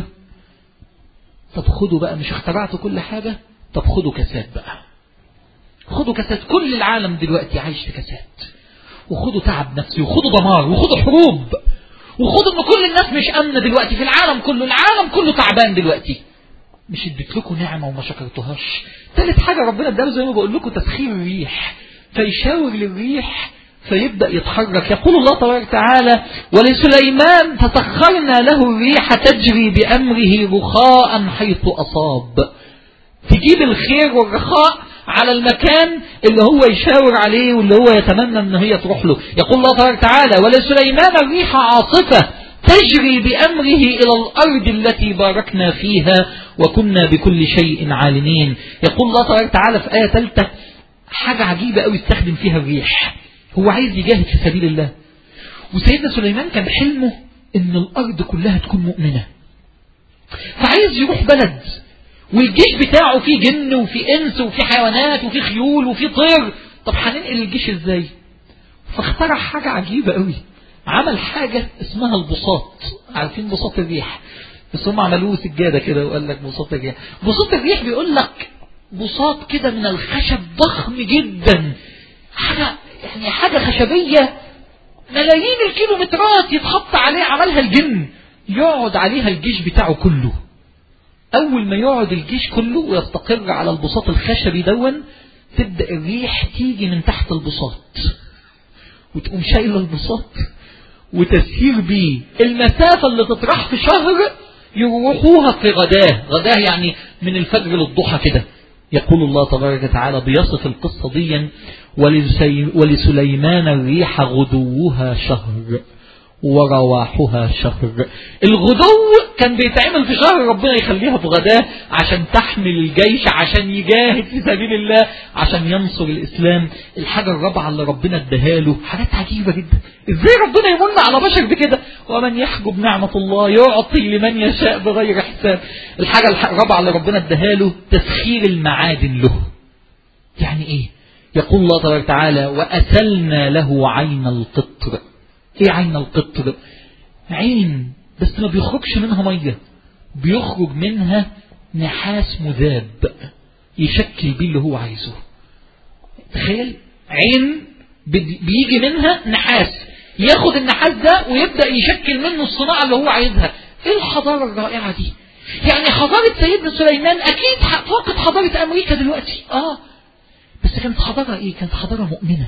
طب خدوا بقى، مش اخترعتوا كل حاجة؟ طب خدوا كساد بقى، خدوا كساد. كل العالم دلوقتي عايش في كساد، وخدوا تعب نفسي، وخدوا دمار، وخدوا حروب، وخدوا ان كل الناس مش امنه دلوقتي في العالم كله، العالم كله تعبان دلوقتي. مش اديت لكم نعمه وما شكرتوهاش؟ ثالث حاجه ربنا اداله زي ما بقول لكم تسخير الريح، فيشاور للريح فيبدا يتحرك. يقول الله تبارك وتعالى ولسليمان فسخرنا له الريح تجري بامره رخاء حيث اصاب. تجيب الخير والرخاء على المكان اللي هو يشاور عليه واللي هو يتمنى ان هي تروح له. يقول الله تبارك وتعالى ولسليمان الريح عاصفة تجري بأمره إلى الأرض التي باركنا فيها وكنا بكل شيء عالمين. يقول الله تبارك وتعالى في آية ثالثة حاجة عجيبة قوي يستخدم فيها الريح. هو عايز يجاهد في سبيل الله، وسيدنا سليمان كان حلمه ان الأرض كلها تكون مؤمنة، فعايز يروح بلد والجيش بتاعه فيه جن وفيه انس وفيه حيوانات وفيه خيول وفيه طير. طب هننقل الجيش ازاي؟ فاخترع حاجة عجيبة قوي، عمل حاجة اسمها البساط. عارفين بساط الريح؟ بس هم عملوه سجادة كده وقال لك بساط الريح. بساط الريح بيقول لك بساط كده من الخشب ضخم جدا، حاجة يعني حاجة خشبية ملايين الكيلومترات يتحط عليه. عملها الجن يقعد عليها الجيش بتاعه كله. أول ما يقعد الجيش كله ويستقر على البساط الخشبي دون، تبدأ الريح تيجي من تحت البساط وتقوم شايلة البساط وتسير بيه المسافة اللي تطرح في شهر يروحوها في غداه. غداه يعني من الفجر للضحى كده. يقول الله تبارك وتعالى بيصف القصة دي ولسليمان الريح غدوها شهر ورواحها شهر. الغدو كان بيتعمل في شهر، ربنا يخليها في غداه عشان تحمل الجيش، عشان يجاهد في سبيل الله، عشان ينصر الإسلام. الحاجة الرابعة اللي ربنا اداها له حاجات عجيبة جدا. ازاي ربنا يمن على بشر بكده؟ ومن يحجب نعمة الله يعطي لمن يشاء بغير حساب. الحاجة الرابعة اللي ربنا اداها له تسخير المعادن له. يعني ايه؟ يقول الله تبارك وتعالى وأسلنا له عين القطر. ايه عين القطر؟ عين بس ما بيخرجش منها مية، بيخرج منها نحاس مذاب يشكل بيه اللي هو عايزه. تخيل عين بيجي منها نحاس، ياخد النحاس ده ويبدأ يشكل منه الصناعة اللي هو عايزها. ايه الحضارة الرائعة دي؟ يعني حضارة سيدنا سليمان اكيد فوقت حضارة امريكا دلوقتي، اه بس كانت حضارة ايه؟ كانت حضارة مؤمنة،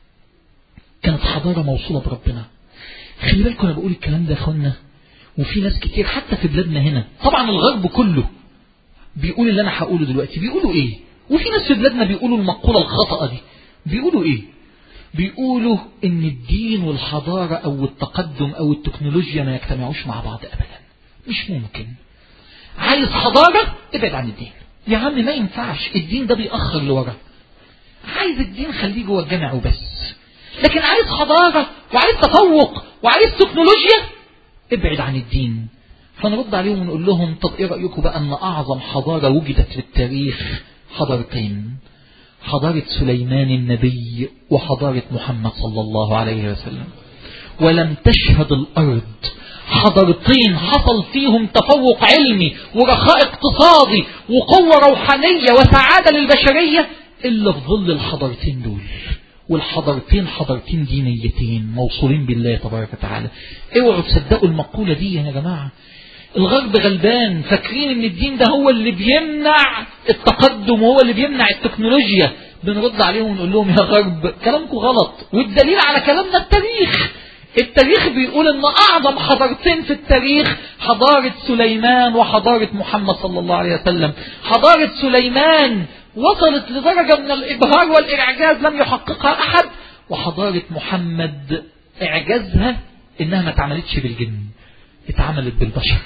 كانت حضارة موصولة بربنا. خلي بالكم انا بقول الكلام ده يا اخوانا، وفي ناس كتير حتى في بلادنا هنا، طبعا الغرب كله بيقول اللي انا هقوله دلوقتي. بيقولوا ايه؟ وفي ناس في بلادنا بيقولوا المقولة الخطأ دي. بيقولوا ايه؟ بيقولوا ان الدين والحضارة او التقدم او التكنولوجيا ما يجتمعوش مع بعض ابدا. مش ممكن. عايز حضارة ابعد عن الدين، يا عم ما ينفعش، الدين ده بيأخر لورا. عايز الدين خليه جوه الجامع وبس، لكن عايز حضارة وعايز تفوق وعايز تكنولوجيا، ابعد عن الدين. فنرد عليهم ونقول لهم طب ايه رأيكم بقى ان اعظم حضارة وجدت في التاريخ حضارتين، حضارة سليمان النبي وحضارة محمد صلى الله عليه وسلم، ولم تشهد الأرض حضارتين حصل فيهم تفوق علمي ورخاء اقتصادي وقوة روحانية وسعادة للبشرية إلا في ظل الحضارتين دول. والحضارتين حضارتين دينيتين موصولين بالله تبارك وتعالى. اوعوا تصدقوا المقولة دي يا جماعة. الغرب غلبان، فاكرين ان الدين ده هو اللي بيمنع التقدم وهو اللي بيمنع التكنولوجيا. بنرد عليهم ونقول لهم يا غرب كلامكم غلط، والدليل على كلامنا التاريخ. التاريخ بيقول ان اعظم حضارتين في التاريخ حضارة سليمان وحضارة محمد صلى الله عليه وسلم. حضارة سليمان وصلت لدرجة من الابهار والاعجاز لم يحققها احد، وحضارة محمد اعجازها انها ما اتعملتش بالجن، اتعملت بالبشر،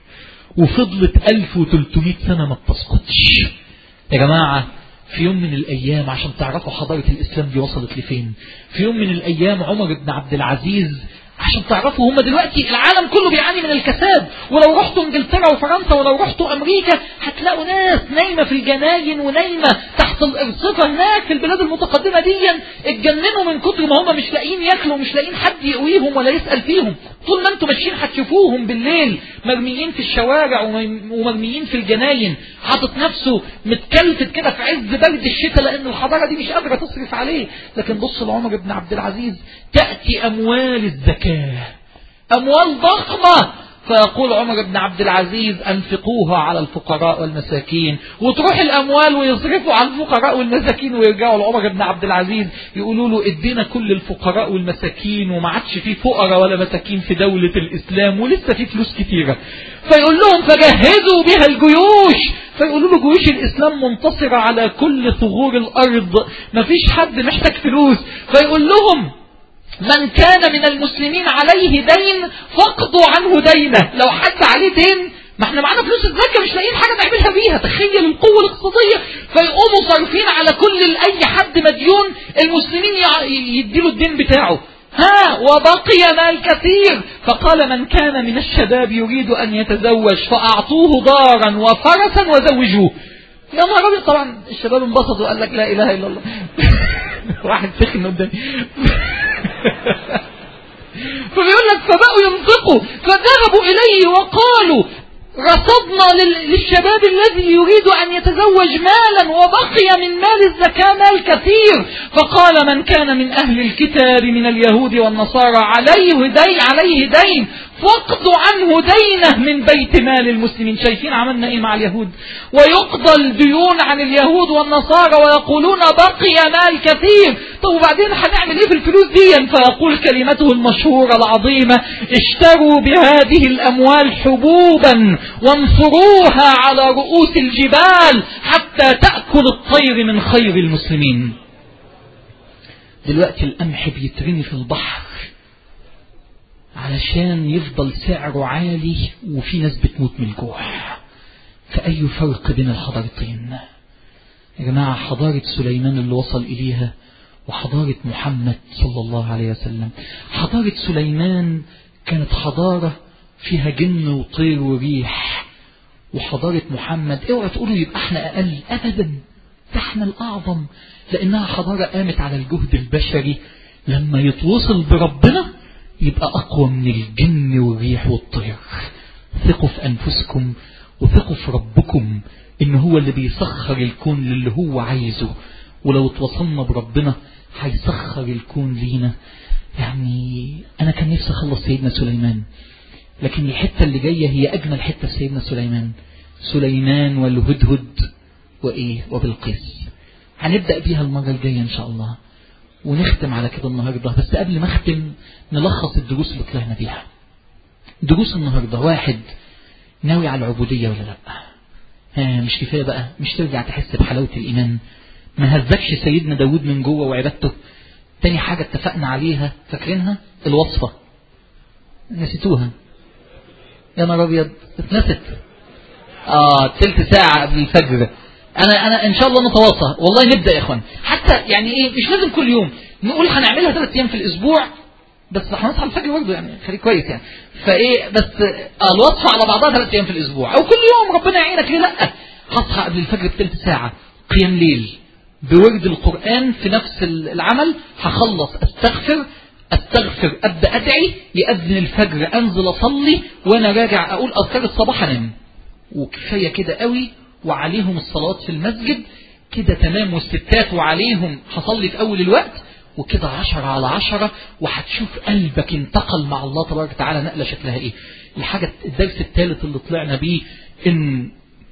وفضلت ألف وثلاثمائة سنة ما بتسقطش. يا جماعة في يوم من الأيام عشان تعرفوا حضارة الإسلام دي وصلت لفين، في يوم من الأيام عمر بن عبد العزيز، عشان تعرفوا هم دلوقتي العالم كله بيعاني من الكساد، ولو رحتوا انجلترا وفرنسا ولو رحتوا امريكا هتلاقوا ناس نايمة في الجناين ونايمة تحت الارصفة هناك في البلاد المتقدمة دي، اتجننوا من كتر ما هم مش لاقيين ياكلوا ومش لاقيين حد يقويهم ولا يسأل فيهم. طول ما انتوا ماشيين هتشوفوهم بالليل مرميين في الشوارع ومرميين في الجناين، حاطط نفسه متكلفت كده في عز برد الشتاء لان الحضارة دي مش قادرة تصرف عليه. لكن بص لعمر بن عبد العزيز، تأتي اموال الزكاة، أموال ضخمة، فيقول عمر بن عبد العزيز أنفقوها على الفقراء والمساكين، وتروح الأموال ويصرفوا على الفقراء والمساكين ويرجعوا لعمر بن عبد العزيز يقولوا له ادينا كل الفقراء والمساكين وما عادش فيه فقراء ولا مساكين في دولة الإسلام ولسه فيه فلوس كتيرة. فيقول لهم فجهزوا بها الجيوش، فيقولوا له جيوش الإسلام منتصرة على كل ثغور الأرض، ما فيش حد محتاج فلوس. فيقول لهم من كان من المسلمين عليه دين فاقضوا عنه دينه، لو حد عليه دين، ما احنا معانا فلوس الزكاة مش لاقيين حاجة نعملها بيها، تخيل القوة الاقتصادية. فيقوموا صارفين على كل اي حد مديون المسلمين يديله الدين بتاعه. ها وبقي مال كثير، فقال من كان من الشباب يريد ان يتزوج فاعطوه دارا وفرسا وزوجوه. يا نهار ابيض، طبعا الشباب انبسطوا وقال لك لا اله الا الله. واحد سخن قدامي. فبيقول لك فبقوا ينطقوا، فذهبوا إليه وقالوا رصدنا للشباب الذي يريد أن يتزوج مالا وبقي من مال الزكاة مال كثير. فقال من كان من أهل الكتاب من اليهود والنصارى عليه دين عليه دين فاقضوا عنه دينه من بيت مال المسلمين. شايفين عملنا ايه مع اليهود؟ ويقضى الديون عن اليهود والنصارى ويقولون بقي مال كثير. طب وبعدين هنعمل ايه في الفلوس دي؟ فيقول كلمته المشهورة العظيمة اشتروا بهذه الاموال حبوبا وانصروها على رؤوس الجبال حتى تأكل الطير من خير المسلمين. دلوقتي القمح بيترمي في البحر علشان يفضل سعره عالي وفي ناس بتموت من الجوع. فأي فرق بين الحضارتين يا جماعة؟ حضارة سليمان اللي وصل إليها وحضارة محمد صلى الله عليه وسلم. حضارة سليمان كانت حضارة فيها جن وطير وريح، وحضارة محمد اوعى تقولوا يبقى احنا أقل، أبدا، ده احنا الأعظم، لأنها حضارة قامت على الجهد البشري. لما يتوصل بربنا يبقى أقوى من الجن والريح والطير. ثقوا في أنفسكم وثقوا في ربكم إن هو اللي بيسخر الكون للي هو عايزه، ولو اتوصلنا بربنا هيسخر الكون لينا. يعني أنا كان نفسي أخلص سيدنا سليمان، لكن الحتة اللي جاية هي أجمل حتة في سيدنا سليمان. سليمان والهدهد وإيه وبالقيس، هنبدأ بيها المرة الجاية إن شاء الله، ونختم على كده النهاردة. بس قبل ما أختم نلخص الدروس اللي طلعنا بيها. دروس النهاردة: واحد، ناوي على العبودية ولا لا؟ ها مش كفاية بقى؟ مش ترجع تحس بحلاوة الإيمان؟ ما هزكش سيدنا داود من جوه وعبادته؟ تاني حاجة اتفقنا عليها، فاكرينها؟ الوصفة نسيتوها؟ يا نهار أبيض اتنست. آه تلت ساعة قبل الفجر انا انا ان شاء الله نتواصى والله، نبدا يا اخوان. حتى يعني ايه مش لازم كل يوم نقول هنعملها ثلاث ايام في الاسبوع، بس هنصحى الفجر برضه يعني خليك كويس يعني. فايه بس الوصفه على بعضها ثلاث ايام في الاسبوع او كل يوم ربنا يعينك. ليه لا؟ هصحى قبل الفجر بثلث ساعه قيام ليل بورد القران في نفس العمل، هخلص استغفر استغفر ابدا ادعي، يأذن الفجر انزل اصلي وانا راجع اقول اذكار الصباح انام. وكفايه كده قوي. وعليهم الصلاه في المسجد كده تمام، والستات وعليهم هصلي في اول الوقت، وكده عشرة على عشرة، وهتشوف قلبك انتقل مع الله تبارك وتعالى نقلة شكلها ايه. الحاجة الدرس الثالث اللي طلعنا بيه ان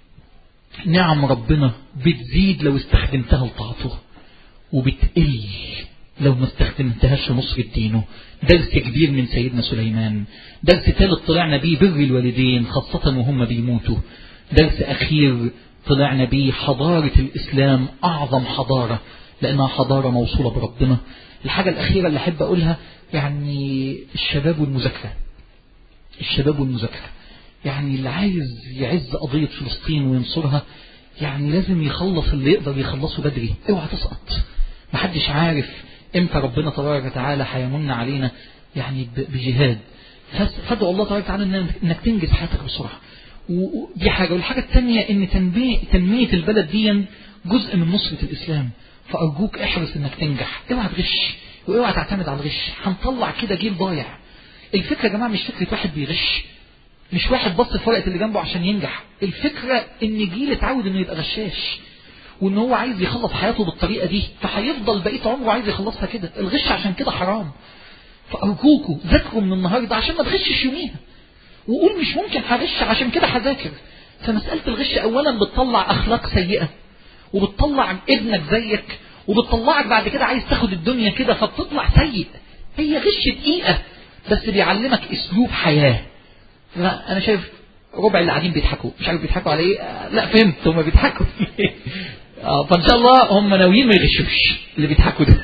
نعم ربنا بتزيد لو استخدمتها لطاعته، وبتقل لو ما استخدمتهاش لنصر دينه. درس كبير من سيدنا سليمان. درس ثالث طلعنا بيه بر الوالدين خاصة وهم بيموتوا. درس أخير طلعنا بيه حضارة الإسلام أعظم حضارة لأنها حضارة موصولة بربنا. الحاجة الأخيرة اللي أحب أقولها يعني الشباب والمذاكرة. الشباب والمذاكرة يعني اللي عايز يعز قضية فلسطين وينصرها يعني لازم يخلص اللي يقدر يخلصه بدري. اوعى تسقط، محدش عارف امتى ربنا تبارك وتعالى هيمن علينا يعني بجهاد. فادعوا الله تبارك وتعالى انك تنجز حياتك بسرعة، ودي حاجة. والحاجة الثانية ان تنمية, تنمية البلد دي جزء من نصرة الإسلام. فأرجوك احرص انك تنجح، اوعى تغش واوعى تعتمد على الغش. هنطلع كده جيل ضايع. الفكرة يا جماعة مش فكرة واحد بيغش، مش واحد بص في ورقة اللي جنبه عشان ينجح. الفكرة ان جيل اتعود انه يبقى غشاش وان هو عايز يخلص حياته بالطريقة دي، فهيفضل بقية عمره عايز يخلصها كده. الغش عشان كده حرام. فأرجوكوا ذاكروا من النهاردة عشان ما تغشش يوميها، وقول مش ممكن هغش عشان كده هذاكر. فمسألة الغش اولا بتطلع اخلاق سيئة، وبتطلع ابنك زيك، وبتطلعك بعد كده عايز تاخد الدنيا كده فبتطلع سيء. هي غش دقيقة بس بيعلمك اسلوب حياة. لا انا شايف ربع اللي قاعدين بيضحكوا، مش عارف بيضحكوا على ايه. لا فهمت هم بيضحكوا فان شاء الله هم ناويين ما يغشوش اللي بيضحكوا ده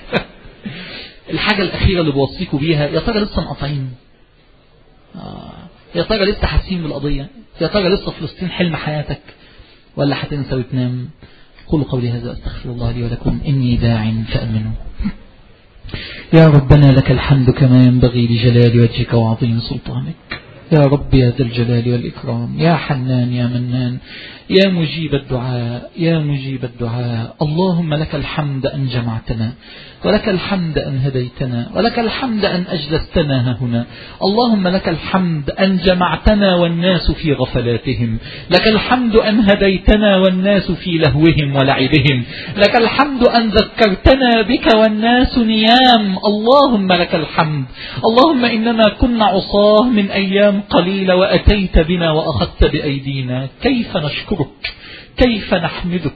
الحاجة الاخيرة اللي بوصيكوا بيها، يا ترى لسه مقاطعين؟ آه. يا ترى لسه حاسين بالقضية؟ يا ترى لسه فلسطين حلم حياتك ولا هتنسى وتنام؟ قولوا قولي هذا استغفر الله لي ولكم إني داع فأمنوا. يا ربنا لك الحمد كما ينبغي لجلال وجهك وعظيم سلطانك. يا رب يا ذا الجلال والإكرام، يا حنان يا منان، يا مجيب الدعاء يا مجيب الدعاء. اللهم لك الحمد أن جمعتنا، ولك الحمد أن هديتنا، ولك الحمد أن أجلستنا هنا. اللهم لك الحمد أن جمعتنا والناس في غفلاتهم، لك الحمد أن هديتنا والناس في لهوهم ولعبهم، لك الحمد أن ذكرتنا بك والناس نيام. اللهم لك الحمد. اللهم إننا كنا عصاه من أيام قليلة وأتيت بنا وأخذت بأيدينا. كيف نشكرك، كيف نحمدك،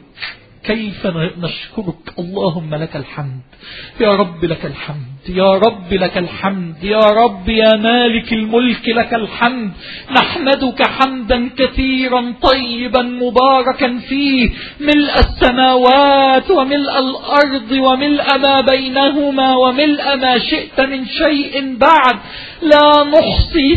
كيف نشكرك. اللهم لك الحمد يا رب، لك الحمد يا رب، لك الحمد يا رب، يا مالك الملك لك الحمد. نحمدك حمدا كثيرا طيبا مباركا فيه، ملء السماوات وملء الأرض وملء ما بينهما وملء ما شئت من شيء بعد. لا نحصي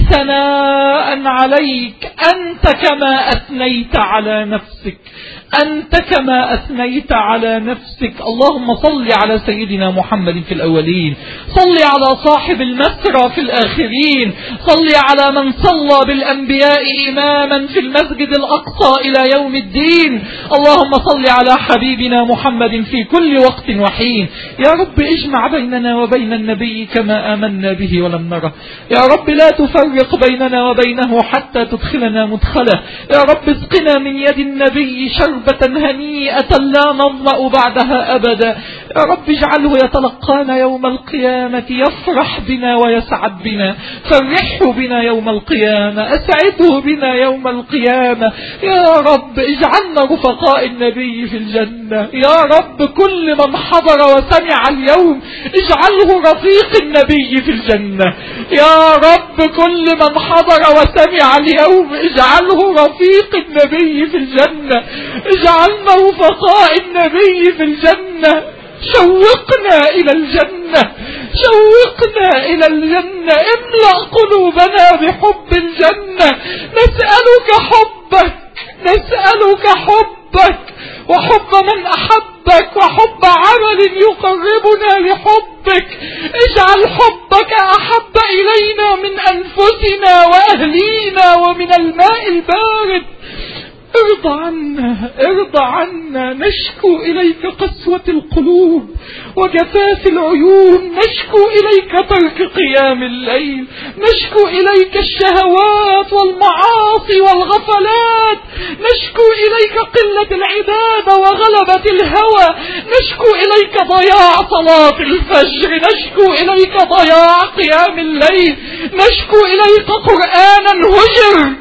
ثناء عليك، أنت كما أثنيت على نفسك، أنت كما أثنيت على نفسك. اللهم صل على سيدنا محمد في الأولين، صل على صاحب المسرى في الآخرين، صل على من صلى بالأنبياء إماما في المسجد الأقصى إلى يوم الدين. اللهم صل على حبيبنا محمد في كل وقت وحين. يا رب اجمع بيننا وبين النبي كما آمنا به ولم نره. يا رب لا تفرق بيننا وبينه حتى تدخلنا مدخله. يا رب اسقنا من يد النبي شربة هنيئة لا نظمأ بعدها أبدا. يا رب اجعله يتلقانا يوم القيامة، يفرح بنا ويسعد بنا. فرحه بنا يوم القيامة، أسعده بنا يوم القيامة. يا رب اجعلنا رفقاء النبي في الجنة. يا رب كل من حضر وسمع اليوم اجعله رفيق النبي في الجنة. يا رب كل من حضر وسمع اليوم اجعله رفيق النبي في الجنة. اجعلنا رفقاء النبي في الجنة. شوقنا إلى الجنة، شوقنا إلى الجنة. املأ قلوبنا بحب الجنة. نسألك حبك، نسألك حبك وحب من أحبك وحب عمل يقربنا لحبك. اجعل حبك أحب إلينا من أنفسنا وأهلينا ومن الماء البارد. ارضى عنا ارضى عنا. نشكو إليك قسوة القلوب وجفاف العيون، نشكو إليك ترك قيام الليل، نشكو إليك الشهوات والمعاصي والغفلات، نشكو إليك قلة العبادة وغلبة الهوى، نشكو إليك ضياع صلاة الفجر، نشكو إليك ضياع قيام الليل، نشكو إليك قرآنا هجر،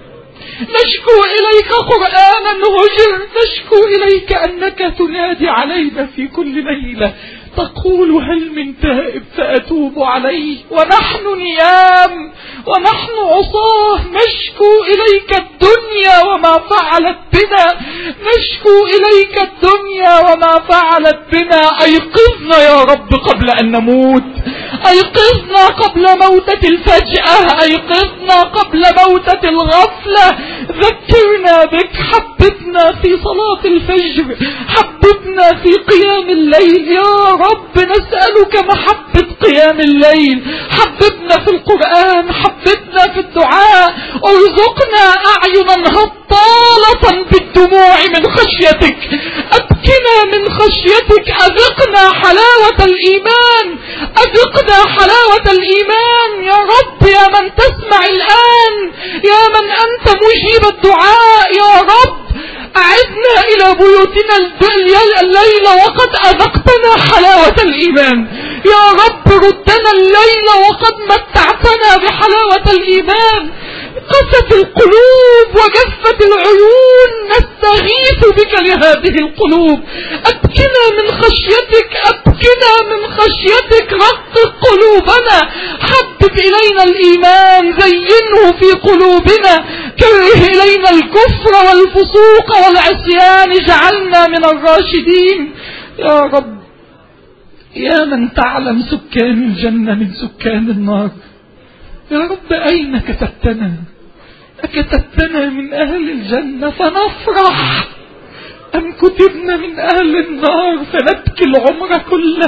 نشكو إليك قرآنا هجر، نشكو إليك أنك تنادي علينا في كل ليلة تقول هل من تائب فأتوب عليه، ونحن نيام ونحن عصاه. نشكو إليك الدنيا وما فعلت بنا، نشكو إليك الدنيا وما فعلت بنا. أيقظنا يا رب قبل أن نموت، أيقظنا قبل موتة الفجأة، أيقظنا قبل موتة الغفلة. ذكرنا بك، حببنا في صلاة الفجر، حببنا في قيام الليل يا رب. نسألك محبة قيام الليل، حببنا في القرآن، حببنا في الدعاء، ارزقنا أعينا هطالة بالدموع من خشيتك، أبكنا من خشيتك، أذقنا حلاوة الإيمان، أذقنا حلاوة الإيمان يا رب. يا من تسمع الآن، يا من أنت مجيب الدعاء يا رب، أعدنا إلى بيوتنا الليلة وقد أذقتنا حلاوة الإيمان يا رب. ردنا الليلة وقد متعتنا بحلاوة الإيمان. قست القلوب وجفت العيون، نستغيث بك لهذه القلوب. أبكنا من خشيتك، أبكنا من خشيتك، رقق قلوبنا، حبب إلينا الإيمان، زينه في قلوبنا، كره إلينا الكفر والفسوق والعصيان، اجعلنا من الراشدين يا رب. يا من تعلم سكان الجنة من سكان النار يا رب، أين كتبتنا؟ أكتبتنا من أهل الجنة فنفرح، أم كتبنا من أهل النار فنبكي العمر كله؟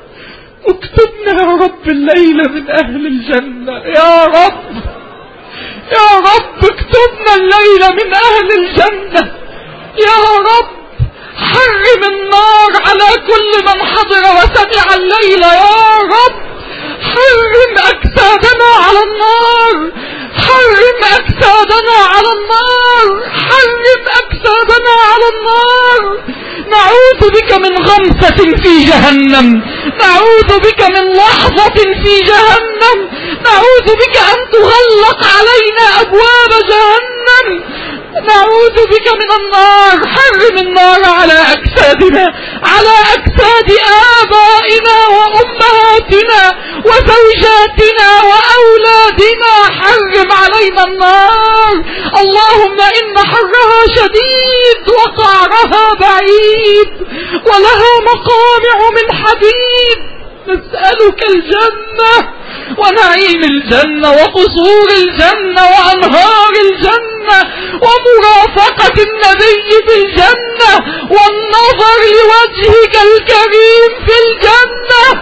اكتبنا يا رب الليلة من أهل الجنة يا رب، يا رب اكتبنا الليلة من أهل الجنة يا رب. حرم النار على كل من حضر وسمع الليلة يا رب، حرم أجسادنا على النار، حرم أجسادنا على النار، حرم أجسادنا على النار. نعوذ بك من غمسة في جهنم، نعوذ بك من لحظة في جهنم، نعوذ بك أن تغلق علينا أبواب جهنم، نعوذ بك من النار. حرم النار على أجسادنا، على أجساد آبائنا وأمهاتنا وزوجاتنا وأولادنا، حرم علينا النار. اللهم إن حرها شديد وقعرها بعيد ولها مقامع من حديد. نسألك الجنة ونعيم الجنة وقصور الجنة وأنهار الجنة ومرافقة النبي في الجنة والنظر لوجهك الكريم في الجنة.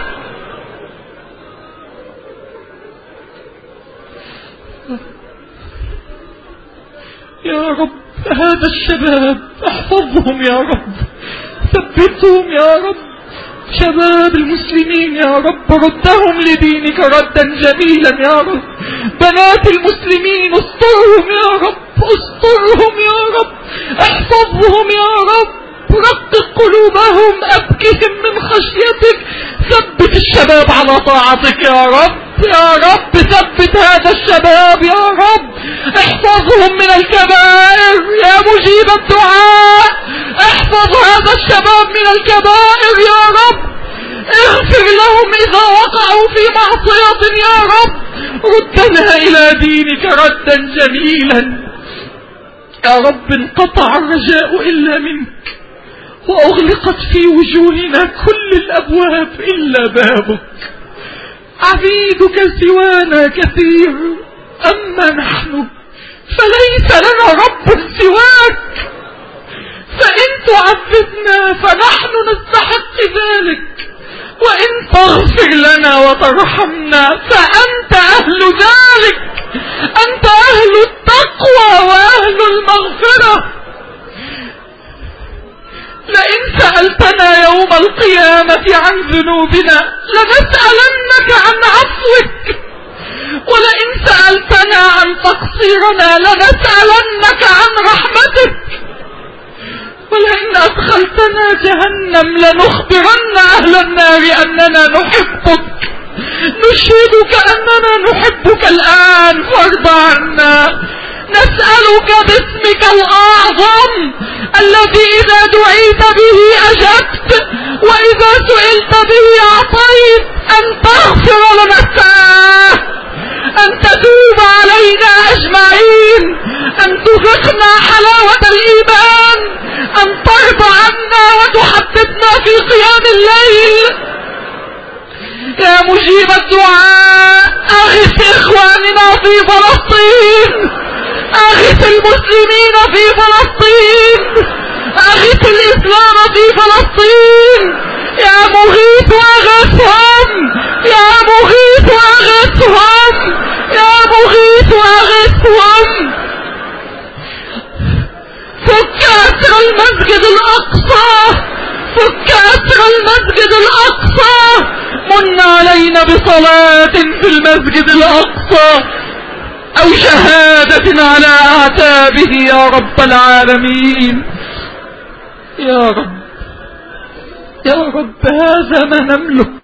يا رب هذا الشباب احفظهم يا رب، ثبتهم يا رب، شباب المسلمين يا رب ردهم لدينك ردا جميلا يا رب. بنات المسلمين استرهم يا رب، استرهم يا رب، احفظهم يا رب، رقق قلوبهم، ابكهم من خشيتك، ثبت الشباب على طاعتك يا رب، يا رب ثبت هذا الشباب يا رب، احفظهم من الكبائر يا مجيب الدعاء، احفظ هذا الشباب من الكبائر يا رب، اغفر لهم إذا وقعوا في معصية يا رب، ردنا إلى دينك ردا جميلا يا رب. انقطع الرجاء إلا منك، وأغلقت في وجوهنا كل الأبواب إلا بابك. عبيدك سوانا كثير، أما نحن فليس لنا رب سواك، فإن تعذبنا فنحن نستحق ذلك، وإن تغفر لنا وترحمنا فأنت أهل ذلك، أنت أهل التقوى وأهل المغفرة. لئن سألتنا يوم القيامة عن ذنوبنا لنسألنك عن عفوك، ولئن سألتنا عن تقصيرنا لنسألنك عن رحمتك، ولئن أدخلتنا جهنم لنخبرن أهل النار أننا نحبك، نشهدك أننا نحبك الآن فارض عنا. نسألك باسمك الأعظم الذي إذا دعيت به أجبت وإذا سئلت به أعطيت، أن تغفر لنا الساعة، أن تتوب علينا أجمعين، أن تذقنا حلاوة الإيمان، أن ترضى عنا وتحببنا في قيام الليل. يا مجيب الدعاء أغث إخواننا في فلسطين، أغث المسلمين في فلسطين، أغث الإسلام في فلسطين. يا مغيث أغثهم، يا مغيث أغثهم، يا مغيث أغثهم. فك أسر المسجد الأقصى، فك أسر المسجد الأقصى، من علينا بصلاة في المسجد الأقصى أو شهادة على أعتابه يا رب العالمين. يا رب، يا رب، هذا ما نملك.